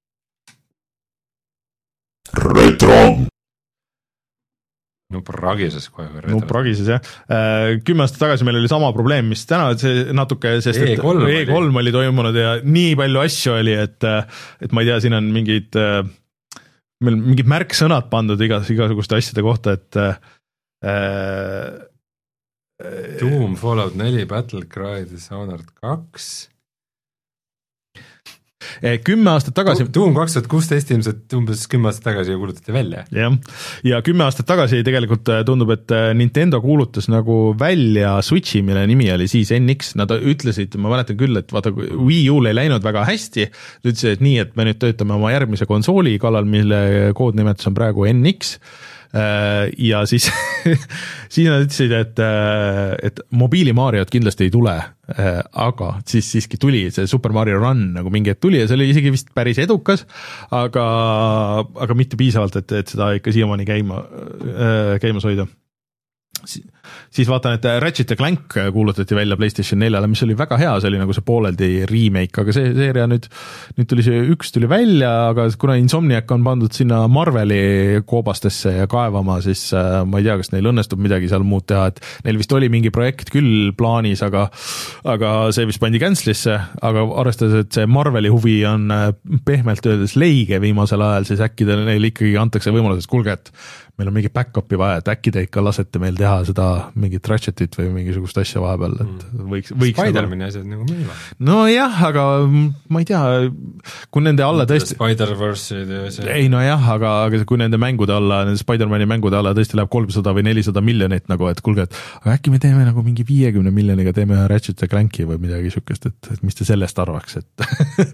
Retro! Nupp ragises kohe. Nupp ragises, jah. Kümme aastat tagasi meil oli sama probleem, mis täna see natuke, sest E kolm, E kolm oli toimunud ja nii palju asju oli, et, et ma ei tea, siin on mingid... meil mingid märksõnad pandud igas, igasuguste asjade kohta, et äh, Doom, Fallout neli, Battlecry, Dishonored kaks kümme aastat tagasi Doom kaks tuhat kuusteist ilmselt umbes kümme aastat tagasi kuulutati välja. jah, ja kümme aastat tagasi tegelikult tundub, et Nintendo kuulutas nagu välja Switchi, mille nimi oli siis N X, nad ütlesid, ma mäletan küll, et vaata, Wii U-l ei läinud väga hästi, ütlesid, et nii, et me nüüd töötame oma järgmise konsooli kallal, mille koodnimetus on praegu N X, ja siis siis nad ütlesid, et, et mobiili Mariot kindlasti ei tule, aga siis siiski tuli see Super Mario Run nagu mingi hetk tuli ja see oli isegi vist päris edukas, aga, aga mitte piisavalt, et, et seda ikka siiamaani käima, käimas hoida. Siis vaatan, et Ratchet ja Clank kuulutati välja PlayStation neljale, mis oli väga hea, see oli nagu see pooleldi remake, aga see seeria nüüd, nüüd tuli see üks tuli välja, aga kuna Insomniac on pandud sinna Marveli koobastesse ja kaevama, siis ma ei tea, kas neil õnnestub midagi seal muud teha, et neil vist oli mingi projekt küll plaanis, aga, aga see vist pandi cancelisse, aga arvestades, et see Marveli huvi on pehmelt öeldes leige viimasel ajal, siis äkki neil ikkagi antakse võimalus, et kuulge, et meil on mingi back-up'i vaja, et äkki te ikka lasete meil teha seda mingit Ratchetit või mingisugust asja vahepeal, et võiks, võiks Spider-mani asjad nagu müüva. No jah, aga ma ei tea, kui nende alla tõesti Spider-Verse'id ja see ei no jah, aga, aga kui nende mängude alla, nende Spider-Mani mängude alla tõesti läheb kolmsada või nelisada miljonit nagu, et kuulge, et aga äkki me teeme nagu mingi viiekümne miljoniga teeme Ratchet ja Clanki või midagi sükest, et, et mis te sellest arvaks, et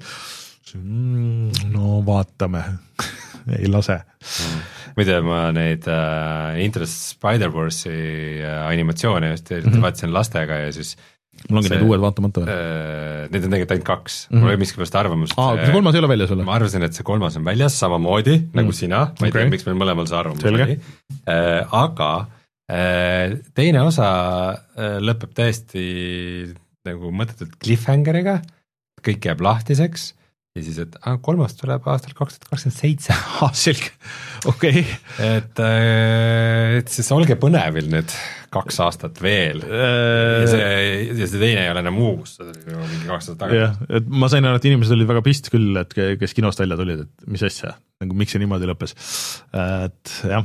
no vaatame ei lase mm. Muide, ma neid äh, Into the Spider-Verse'i äh, animatsioone just mm -hmm. vaatasin lastega ja siis mul ongi need uued vaatamata veel äh,. Need on tegelikult ainult kaks mm, -hmm. mul oli miskipärast arvamus. Aa, see kolmas ei ole väljas ole? Ma arvasin, et see kolmas on väljas samamoodi mm. nagu sina, ma ei okay. tea, miks meil mõlemal see arvamus Selge. oli äh,, aga äh, teine osa äh, lõpeb täiesti nagu mõttetult cliffhangeriga, kõik jääb lahtiseks ja siis, et ah, kolmas tuleb aastal kaks tuhat kakskümmend seitse. Ah, selge, okei okay.. Et, et siis olge põnevil nüüd kaks aastat veel äh... ja, see, ja see teine ei ole enam uus, see oli mingi kaks aastat tagasi. jah, et ma sain aru, et inimesed olid väga pist küll, et kes kinost välja tulid, et mis asja, nagu miks see niimoodi lõppes. Et jah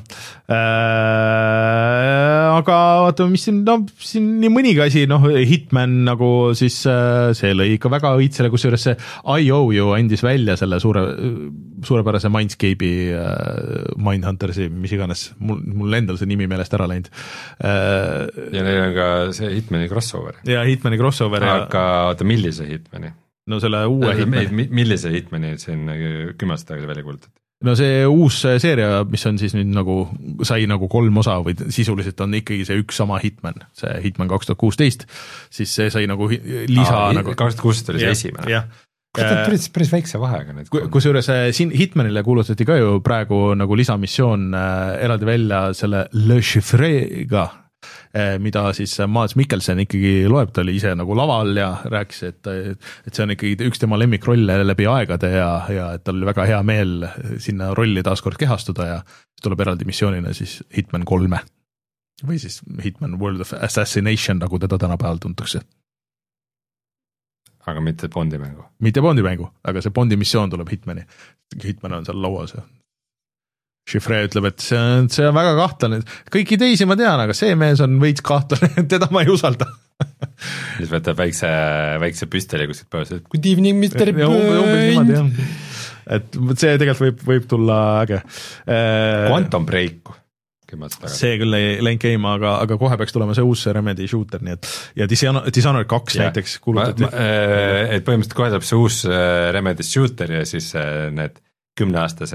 äh, aga vaatame, mis siin, no siin nii mõnigi asi, noh Hitman nagu siis see lõi ikka väga õitsele, kusjuures see I O ju andis välja selle suure, suurepärase Mindscape'i uh, Mindhuntersi, mis iganes, mul, mul endal see nimi meelest ära läinud uh,. ja neil on ka see Hitmani crossover. ja Hitmani crossover. aga oota, millise Hitmani? no selle uue äh, Hitmani. Millise Hitmani, see on kümme aastat tagasi välja kuulutati? no see uus seeria, mis on siis nüüd nagu, sai nagu kolm osa või sisuliselt on ikkagi see üks sama Hitman, see Hitman kaks tuhat kuusteist, siis see sai nagu lisa Aa, nagu kaks tuhat kuusteist oli see esimene. jah. kas ta tulid siis päris väikse vahega nüüd? Kusjuures siin Hitmanile kuulutati ka ju praegu nagu lisamissioon äh, eraldi välja selle Le Chiffre'ga, äh, mida siis Mads Mikkelsen ikkagi loeb, ta oli ise nagu laval ja rääkis, et, et see on ikkagi üks tema lemmikrolle läbi aegade ja, ja et tal oli väga hea meel sinna rolli taaskord kehastuda ja tuleb eraldi missioonina siis Hitman kolme või siis Hitman World of Assassination, nagu teda tänapäeval tuntakse. aga mitte Bondi mängu. mitte Bondi mängu, aga see Bondi missioon tuleb Hitmani. Hitman on seal lauas ja Chiffre ütleb, et see on, see on väga kahtlane. Kõiki teisi ma tean, aga see mees on veits kahtlane, teda ma ei usalda. siis võtab väikse, väikse püsteli kuskilt päevas, et good evening, mister Bond. Et see tegelikult võib, võib tulla äge. Quantum Break. see küll ei läinud käima, aga, aga kohe peaks tulema see uus Remedy shooter, nii et ja Dishonored kaks ja, näiteks kuulutati. Et põhimõtteliselt kohe tuleb see uus Remedy shooter ja siis need kümneaastase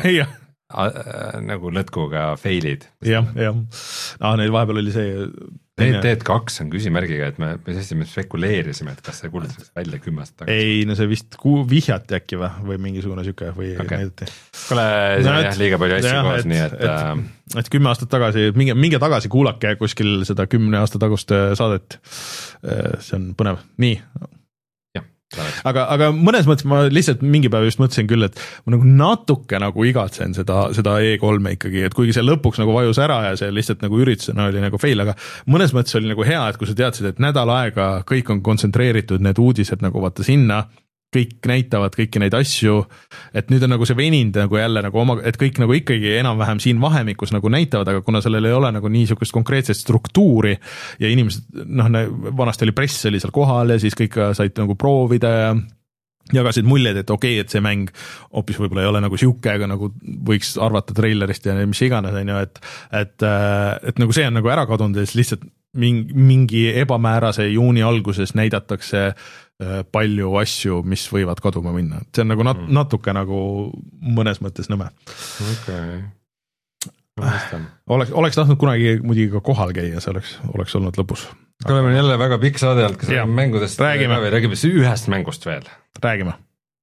nagu lõtkuga failid. jah, jah. Ah, neil vahepeal oli see Dead kaks on küsimärgiga, et me, me, me spekuleerisime, et kas see kuulutatakse välja kümme aastat tagasi. Ei, no see vist kuu vihjati äkki või, või mingisugune süke või okay. näidati. Kole, see no, on jah liiga palju asju koos, nii et et, et et kümme aastat tagasi, minge, minge tagasi, kuulake kuskil seda kümne aasta tagust saadet. See on põnev. Nii. aga, aga mõnes mõttes ma lihtsalt mingi päev just mõtlesin küll, et ma nagu natuke nagu igatsen seda, seda E kolme ikkagi, et kuigi see lõpuks nagu vajus ära ja see lihtsalt nagu üritusena oli nagu fail, aga mõnes mõttes oli nagu hea, et kui sa teadsid, et nädal aega kõik on kontsentreeritud, need uudised nagu vaata sinna, kõik näitavad kõiki neid asju, et nüüd on nagu see venind nagu jälle nagu oma, et kõik nagu ikkagi enam-vähem siin vahemikus nagu näitavad, aga kuna sellel ei ole nagu niisugust konkreetset struktuuri ja inimesed, noh, vanasti oli press oli seal kohal ja siis kõik said nagu proovida ja jagasid muljeid, et okei okay,, et see mäng hoopis võib-olla ei ole nagu siuke, aga nagu võiks arvata treilerist ja mis iganes, on ju, et et, et nagu see on nagu ära kadunud ja siis lihtsalt mingi, mingi ebamäärase juuni alguses näidatakse palju asju, mis võivad kaduma minna. See on nagu nat- mm. natuke nagu mõnes mõttes nõme. Okei. Oleks, oleks tahtnud kunagi muidugi ka kohal käia, see oleks, oleks olnud lõpus. Oleme jälle väga pikk saade olnud, kas räägime mängudest? Räägime. Räägime ühest mängust veel. Räägime.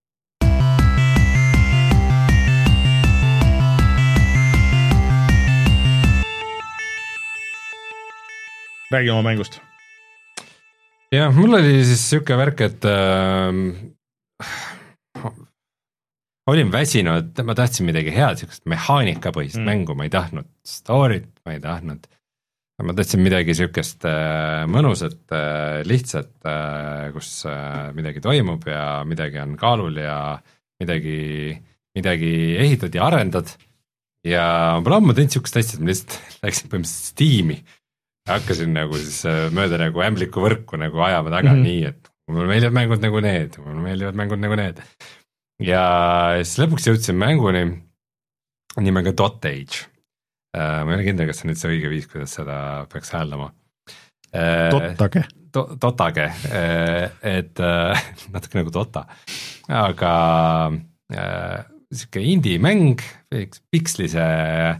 Räägi oma mängust. Jah, mul oli siis siuke värk, et äh, olin väsinud, ma tahtsin midagi head, siukest mehaanikapõhist mm. mängu, ma ei tahtnud storyt, ma ei tahtnud, ma tahtsin midagi siukest äh, mõnusat, äh, lihtsat, äh, kus äh, midagi toimub ja midagi on kaalul ja midagi, midagi ehitad ja arendad ja ma olen ammu teinud siukest asja, et ma lihtsalt läksin põhimõtteliselt Steam'i. Hakkasin nagu siis mööda nagu ämbliku võrku nagu ajama taga mm-hmm. nii, et mulle meeldivad mängud nagu need, mulle meeldivad mängud nagu need. Ja siis lõpuks jõudsin mänguni nimega Dot Age. Ma ei ole kindel, kas see on nüüd see õige viis, kuidas seda peaks hääldama. Dotage. Dotage, et natuke nagu Dota, aga siuke indie mäng, pikslise,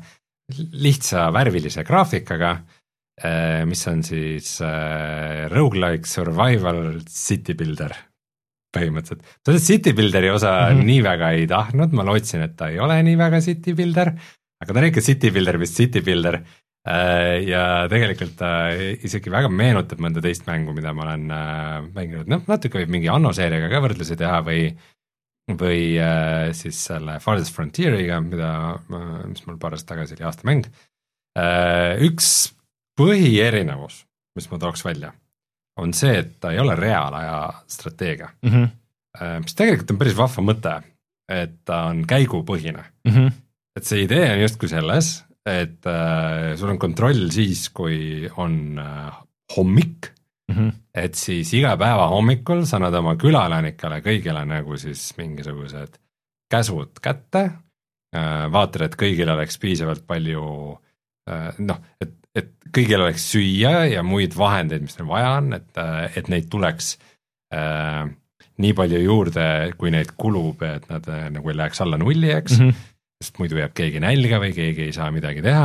lihtsa värvilise graafikaga, mis on siis äh, roguelike survival city builder põhimõtteliselt. Seda city builderi osa mm-hmm. nii väga ei tahtnud, ma lootsin, et ta ei ole nii väga city builder, aga ta on ikka city builder, mis city builder äh, ja tegelikult ta äh, isegi väga meenutab mõnda teist mängu, mida ma olen äh, mänginud, noh natuke võib mingi Anno seeriaga ka võrdlusi teha või, või äh, siis selle Farthest Frontieriga, mida, mis mul paar aastat tagasi oli aasta mäng. Äh, üks põhierinevus, mis ma tooks välja, on see, et ta ei ole reaalaja strateegia, mm-hmm. mis tegelikult on päris vahva mõte, et ta on käigupõhine. Mm-hmm. Et see idee on justkui selles, et äh, sul on kontroll siis, kui on äh, hommik, mm-hmm. et siis iga päeva hommikul sa annad oma külalanikele kõigile nagu siis mingisugused käsud kätte, äh, vaatad, et kõigil oleks piisavalt palju äh, noh, et et kõigil oleks süüa ja muid vahendeid, mis neil vaja on, et, et neid tuleks äh, nii palju juurde, kui neid kulub, et nad äh, nagu ei läheks alla nulli, eks, mm-hmm. sest muidu jääb keegi nälga või keegi ei saa midagi teha.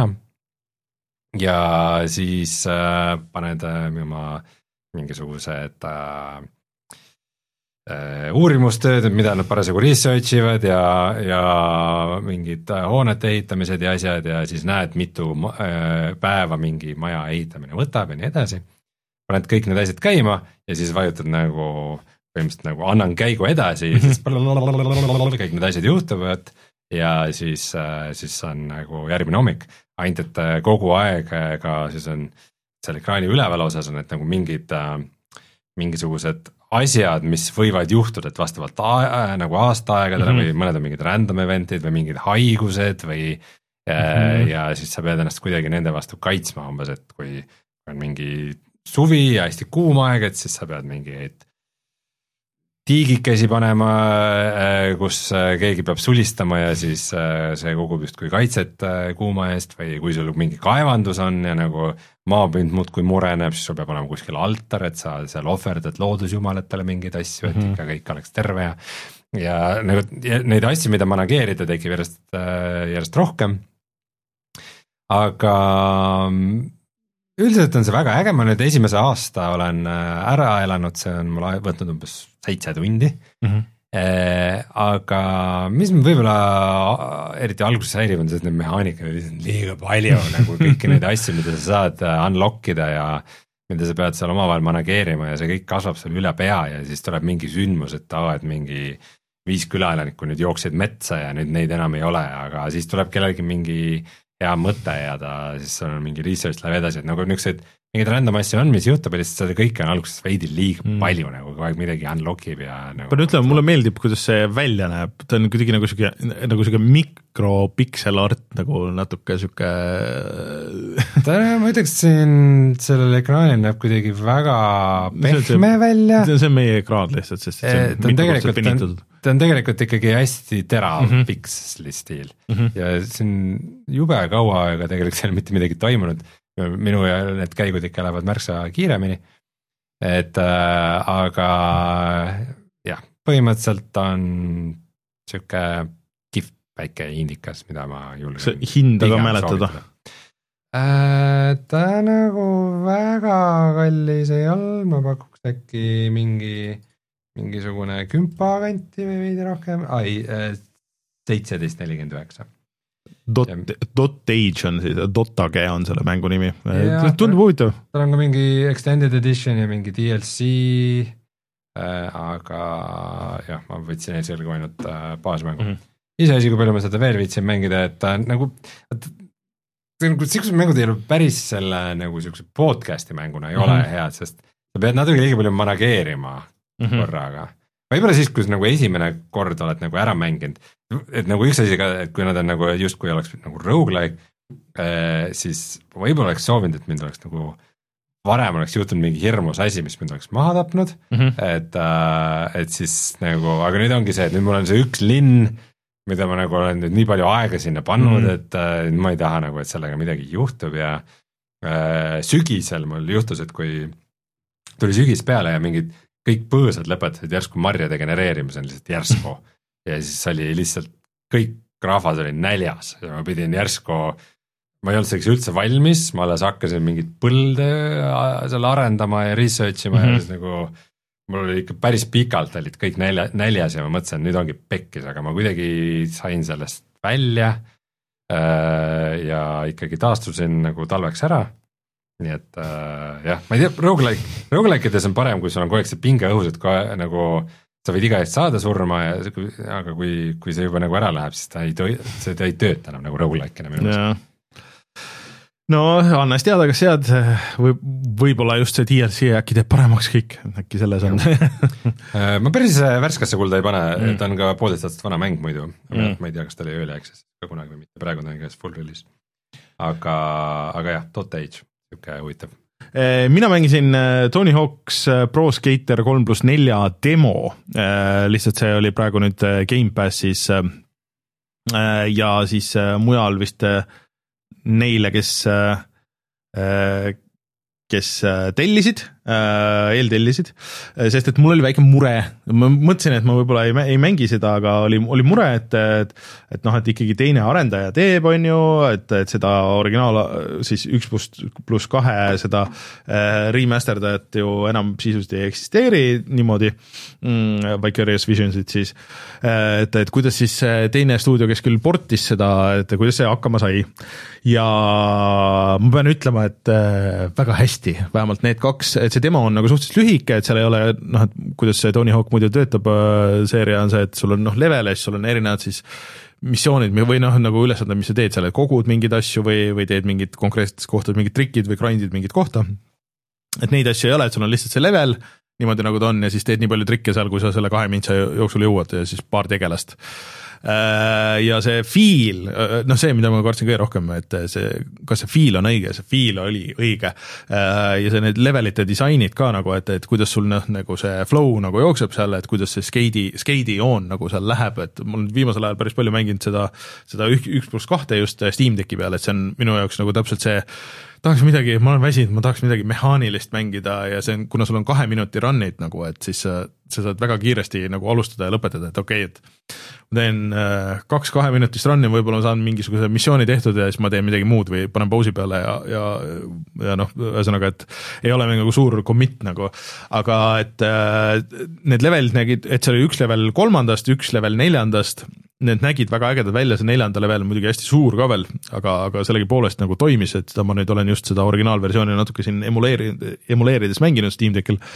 Ja siis äh, paned äh, oma mingisugused äh, äh, uurimustööd, mida nad parasjagu research ivad ja, ja mingid hoonete ehitamised ja asjad ja siis näed, mitu äh, päeva mingi maja ehitamine võtab ja nii edasi. Paned kõik need asjad käima ja siis vajutad nagu, põhimõtteliselt nagu annan käigu edasi ja siis kõik need asjad juhtuvad ja siis, äh, siis on nagu järgmine hommik. Ainult, et kogu aeg ka siis on selle ekraani üleval osas on, et nagu mingid äh, mingisugused asjad, mis võivad juhtuda, et vastavalt a- nagu aastaaegadele mm-hmm. või mõned on mingid random eventid või mingid haigused või mm-hmm. ja siis sa pead ennast kuidagi nende vastu kaitsma umbes, et kui on mingi suvi ja hästi kuum aeg, et siis sa pead mingeid tiigikesi panema, kus keegi peab sulistama ja siis see kogub just kui kaitset kuuma eest või kui sul mingi kaevandus on ja nagu maapind muudkui mureneb, siis sul peab olema kuskil altar, et sa seal ohverdad loodusjumalatele mingeid asju, et ikka kõik oleks terve ja, ja nagu ja neid asju, mida manageerida tekib järjest, järjest rohkem. Aga üldiselt on see väga äge, ma nüüd esimese aasta olen ära elanud, see on mul võtnud umbes seitse tundi, mm-hmm. e, aga mis võib-olla eriti alguses häirib on see, et need mehaanika on liiga palju, nagu kõiki neid asju, mida sa saad unlockida ja mida sa pead seal omavahel manageerima ja see kõik kasvab seal üle pea ja siis tuleb mingi sündmus, et aa, et mingi viis külaelanikku nüüd jooksid metsa ja nüüd neid enam ei ole, aga siis tuleb kellelgi mingi hea mõte ja ta siis on mingi research läheb edasi, et nagu niisugused mingid random asju on, mis juhtub ja lihtsalt seda kõike on alguses veidi liiga mm. palju nagu kogu aeg midagi unlock ib ja nagu pean ütlema, mulle meeldib, kuidas see välja näeb, ta on kuidagi nagu siuke, nagu siuke mikropiksel art nagu natuke siuke ta, ma ütleks siin sellel ekraanil näeb kuidagi väga pehme see, välja. See on meie ekraan lihtsalt, sest see on, ta on tegelikult, ta on, ta on tegelikult ikkagi hästi terav mm -hmm. piksli stiil mm -hmm. ja see on jube kaua aega tegelikult seal mitte midagi toimunud. Minu ja need käigud ikka lähevad märksa kiiremini, et äh, aga jah, põhimõtteliselt on siuke kihvt väike indikas, mida ma julgen. See hinda ka mäletada? Äh, ta nagu väga kallis ei olnud, ma pakuks äkki mingi, mingisugune kümpa kanti või veidi rohkem, ai, seitseteist nelikümmend üheksa. Dot, Dot Age on siis, Dotage on selle mängu nimi, tundub huvitav. Tal on ka mingi Extended Edition ja mingi D L C, äh, aga jah, ma võtsin eesjärgu ainult äh, baasmängu. Mm -hmm. Iseasi, kui palju ma seda veel viitsin mängida, et ta nagu, et siuksed mängud ei ole päris selle nagu siukse podcast'i mänguna ei mm -hmm. ole head, sest sa pead natuke liiga palju manageerima mm -hmm. korraga. Võib-olla siis, kui nagu esimene kord oled nagu ära mänginud, et nagu üks asi ka, et kui nad on nagu justkui oleks nagu roguelike, siis võib-olla oleks soovinud, et mind oleks nagu varem oleks juhtunud mingi hirmus asi, mis mind oleks maha tapnud, mm -hmm. et, et siis nagu, aga nüüd ongi see, et nüüd mul on see üks linn, mida ma nagu olen nüüd nii palju aega sinna pannud, mm -hmm. et ma ei taha nagu, et sellega midagi juhtub ja sügisel mul juhtus, et kui tuli sügis peale ja mingid kõik põõsad lõpetasid järsku marjade genereerimisel lihtsalt järsku ja siis oli lihtsalt kõik rahvad olid näljas ja ma pidin järsku, ma ei olnud selleks üldse valmis, ma alles hakkasin mingit põlde seal arendama ja research ima mm -hmm. ja siis nagu mul oli ikka päris pikalt olid kõik nälja, näljas ja ma mõtlesin, nüüd ongi pekkis, aga ma kuidagi sain sellest välja ja ikkagi taastusin nagu talveks ära. Nii et äh, jah, ma ei tea, roguelike, roguelikedes on parem, kui sul on kogu aeg see pinge õhus, et kohe nagu sa võid iga eest saada surma, ja, aga kui, kui see juba nagu ära läheb, siis ta ei, toi, see ta ei tööta enam nagu roguelike'na minu meelest. No anna siis teada, kas sead või võib-olla just see D L C äkki teeb paremaks kõik, äkki selles on ma päris värskasse kulda ei pane, mm. ta on ka poolteist aastat vana mäng muidu, mm. ma ei tea, kas ta oli early access ka kunagi või mitte, praegu ta on käes full release, aga, aga jah, Dot Age niisugune huvitav. Mina mängisin Tony Hawk's Pro Skater kolm pluss nelja demo, lihtsalt see oli praegu nüüd Game Passis ja siis mujal vist neile, kes, kes tellisid, eeltellisid, sest et mul oli väike mure, ma mõtlesin, et ma võib-olla ei, ei mängi seda, aga oli, oli mure, et, et, et noh, et ikkagi teine arendaja teeb, on ju, et, et seda originaal siis üks pluss, pluss kahe seda remasterdajat ju enam sisuliselt ei eksisteeri niimoodi, mm, Vicarious Visionsit siis, et, et kuidas siis teine stuudio, kes küll portis seda, et kuidas see hakkama sai ja ma pean ütlema, et väga hästi, vähemalt need kaks, et see demo on nagu suhteliselt lühike, et seal ei ole, noh, et kuidas see Tony Hawk muidu töötab, seeria on see, et sul on noh, level ja siis sul on erinevad siis missioonid või noh, nagu ülesanded, mis sa teed seal, et kogud mingeid asju või, või teed mingid konkreetses kohtad, mingid trikid või grindid mingit kohta. Et neid asju ei ole, et sul on lihtsalt see level, niimoodi nagu ta on ja siis teed nii palju trikke seal, kui sa selle kahe mintsa jooksul jõuad ja siis paar tegelast. Ja see feel, noh see, mida ma kartsin kõige rohkem, et see, kas see feel on õige, see feel oli õige ja see need levelite disainid ka nagu, et, et kuidas sul noh, nagu see flow nagu jookseb seal, et kuidas see skeidi, skeidi joon nagu seal läheb, et mul on viimasel ajal päris palju mänginud seda, seda üks pluss kahte just Steam Decki peal, et see on minu jaoks nagu täpselt see, tahaks midagi, ma olen väsinud, ma tahaks midagi mehaanilist mängida ja see on, kuna sul on kahe minuti run'id nagu, et siis sa, sa saad väga kiiresti nagu alustada ja lõpetada, et okei, et ma teen äh, kaks kahe minutist run'i, võib-olla ma saan mingisuguse missiooni tehtud ja siis ma teen midagi muud või panen pausi peale ja, ja, ja noh, ühesõnaga, et ei ole nagu suur commit nagu, aga et äh, need levelid nägid, et see oli üks level kolmandast, üks level neljandast, need nägid väga ägedad välja, see neljanda level muidugi hästi suur ka veel, aga, aga sellegi poolest nagu toimis, et seda ma nüüd olen just seda originaalversiooni natuke siin emuleeri, emuleerides mänginud Steam Deckil.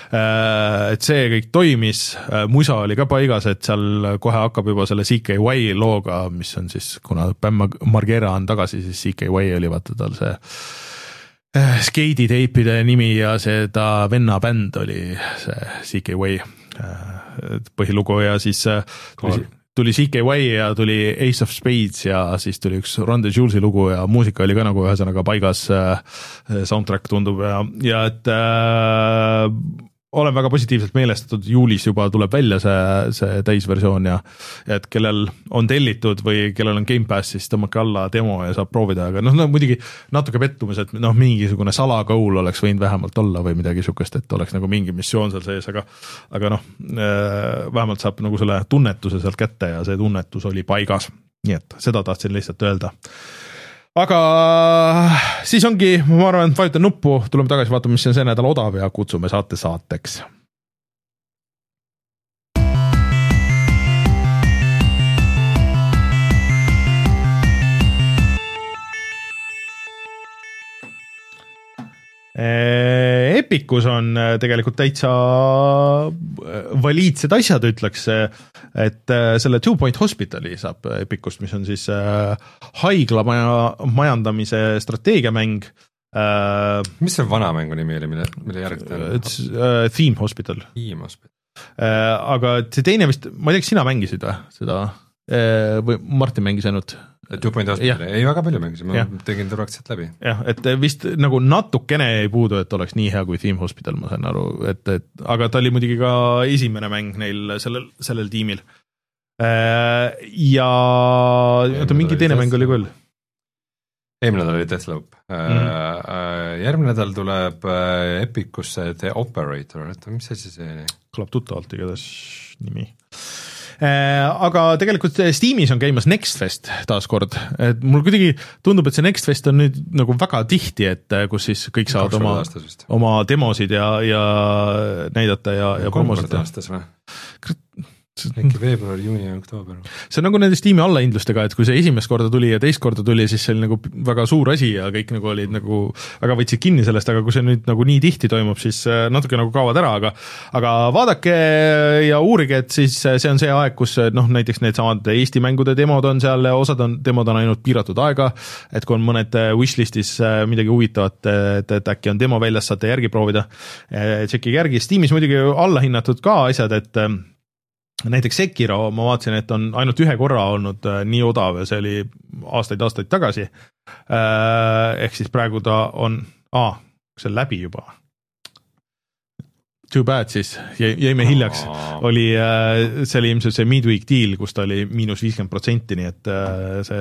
et see kõik toimis, musa oli ka paigas, et seal kohe hakkab juba selle C K Y looga, mis on siis, kuna Bam Margera on tagasi, siis C K Y oli vaata tal see skeiditeipide nimi ja seda venna bänd oli see C K Y põhilugu ja siis tuli, tuli C K Y ja tuli Ace of Spades ja siis tuli üks Ron de Jules'i lugu ja muusika oli ka nagu ühesõnaga paigas, soundtrack tundub ja, ja et äh, olen väga positiivselt meelestatud, juulis juba tuleb välja see, see täisversioon ja, ja et kellel on tellitud või kellel on Gamepass, siis tõmmake alla demo ja saab proovida, aga noh, no muidugi natuke pettumus, et noh, mingisugune salagoal oleks võinud vähemalt olla või midagi sukest, et oleks nagu mingi missioon seal sees, aga aga noh, vähemalt saab nagu selle tunnetuse sealt kätte ja see tunnetus oli paigas, nii et seda tahtsin lihtsalt öelda. Aga siis ongi, ma arvan, et vajutan nuppu, tuleme tagasi vaatama, mis on see nädal odav ja kutsume saate saateks. Epicus on tegelikult täitsa valiidsed asjad, ütleks, et selle Two Point Hospitali saab Epicust, mis on siis haigla maja, majandamise strateegiamäng. Mis see vana mängu nimi oli, mille, mille järgti on? Uh, Theme Hospital. Theme Hospital. Uh, aga see teine vist, ma ei tea, kas sina mängisid või seda, uh, või Martin mängis ainult? Two Point Hospital, ei väga palju mängisin, ma ja. tegin turvakselt läbi. Jah, et vist nagu natukene ei puudu, et oleks nii hea kui Theme Hospital, ma sain aru, et, et aga ta oli muidugi ka esimene mäng neil sellel, sellel tiimil. Ja oota, mingi teine mäng oli küll. Eelmine nädal oli Deathloop. Mm. Järgmine nädal tuleb Epicusse The Operator, et mis asi see oli? Kõlab tuttavalt igatahes nimi. Aga tegelikult Steamis on käimas Next Fest taaskord, et mul kuidagi tundub, et see Next Fest on nüüd nagu väga tihti, et kus siis kõik saavad oma, oma demosid ja, ja näidata ja, ja promosida. Äkki veebruar, juuni ja oktoober. See on nagu nende Steam'i allahindlustega, et kui see esimest korda tuli ja teist korda tuli, siis see oli nagu väga suur asi ja kõik nagu olid nagu väga võtsid kinni sellest, aga kui see nüüd nagu nii tihti toimub, siis natuke nagu kaovad ära, aga aga vaadake ja uurige, et siis see on see aeg, kus noh, näiteks need samad Eesti mängude demod on seal, osad on, demod on ainult piiratud aega, et kui on mõned wishlistis midagi huvitavat, et, et äkki on demo väljas, saate järgi proovida, tšekkige järgi. Steamis muidugi allahinnatud ka asjad, et näiteks Sekiro, ma vaatasin, et on ainult ühe korra olnud nii odav ja see oli aastaid-aastaid tagasi. Ehk siis praegu ta on, aa, see on läbi juba. Too bad siis, jäime hiljaks. Oli, see oli ilmselt see midweek deal, kus ta oli miinus viiskümmend protsenti, nii et see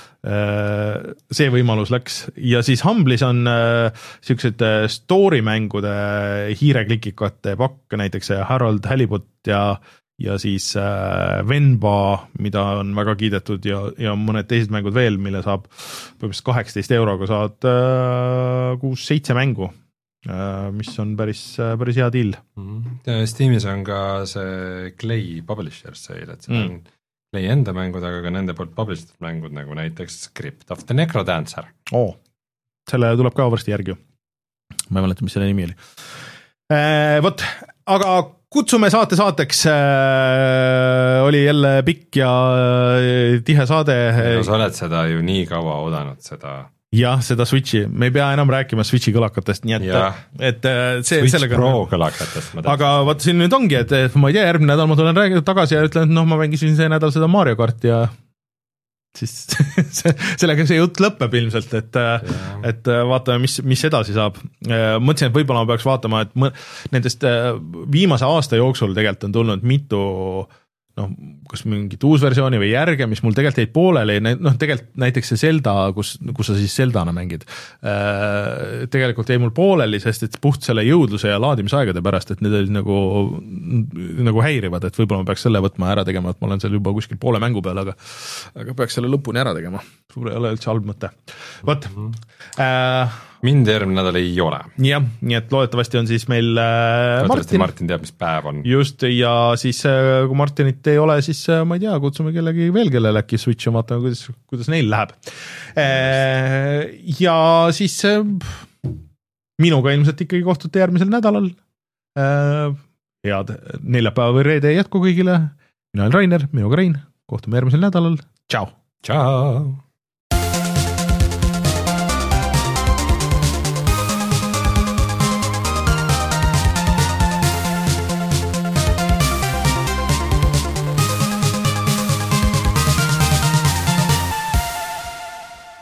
see võimalus läks ja siis Humble'is on siuksed story mängude hiireklikikate pakk, näiteks Harold Halibut ja ja siis äh, Venba, mida on väga kiidetud ja, ja mõned teised mängud veel, mille saab põhimõtteliselt kaheksateist euroga saad äh, kuus-seitse mängu, äh, mis on päris, päris hea deal. Mm-hmm. Steamis on ka see Clay Publishers sale, et see mm. on Clay enda mängud, aga ka nende poolt published mängud, nagu näiteks Crypt of the Necrodancer. Oo, selle tuleb ka varsti järgi. Ma ei mäleta, mis selle nimi oli. Äh, võt, aga kutsume saate saateks, äh, oli jälle pikk ja äh, tihe saade. No, sa oled seda ju nii kaua odanud, seda. Jah, seda Switchi, me ei pea enam rääkima Switchi kõlakatest, nii et, et see, Switch sellega, Pro kõlakatest. Aga vaata siin nüüd ongi, et, et ma ei tea, järgmine nädal ma tulen räägida tagasi ja ütlen, et noh, ma mängisin see nädal seda Mario Karti ja siis sellega see jutt lõpeb ilmselt, et, et vaatame, mis, mis edasi saab. Mõtlesin, et võib-olla ma peaks vaatama, et mõ, nendest viimase aasta jooksul tegelikult on tulnud mitu noh, kas mingit uusversiooni või järge, mis mul tegelikult jäid pooleli, noh tegelikult näiteks see Zelda, kus, kus sa siis Zeldana mängid, tegelikult jäi mul pooleli, sest et puht selle jõudluse ja laadimisaegade pärast, et need olid nagu, nagu häirivad, et võib-olla ma peaks selle võtma ära tegema, et ma olen seal juba kuskil poole mängu peal, aga, aga peaks selle lõpuni ära tegema. Suur ei ole üldse halb mõte. Võt, äh, mind järgmine nädal ei ole. Jah, nii et loodetavasti on siis meil äh, Martin. Martin teab, mis päev on. Just, ja siis äh, kui Martinit ei ole, siis äh, ma ei tea, kutsume kellegi veel, kellel äkki Switch on, vaatame, kuidas, kuidas neil läheb. Äh, ja siis äh, minuga ilmselt ikkagi kohtute järgmisel nädalal. head neljapäeva või reede jätku kõigile, mina olen Rainer, minuga Rein, kohtume järgmisel nädalal, tšau! tšau!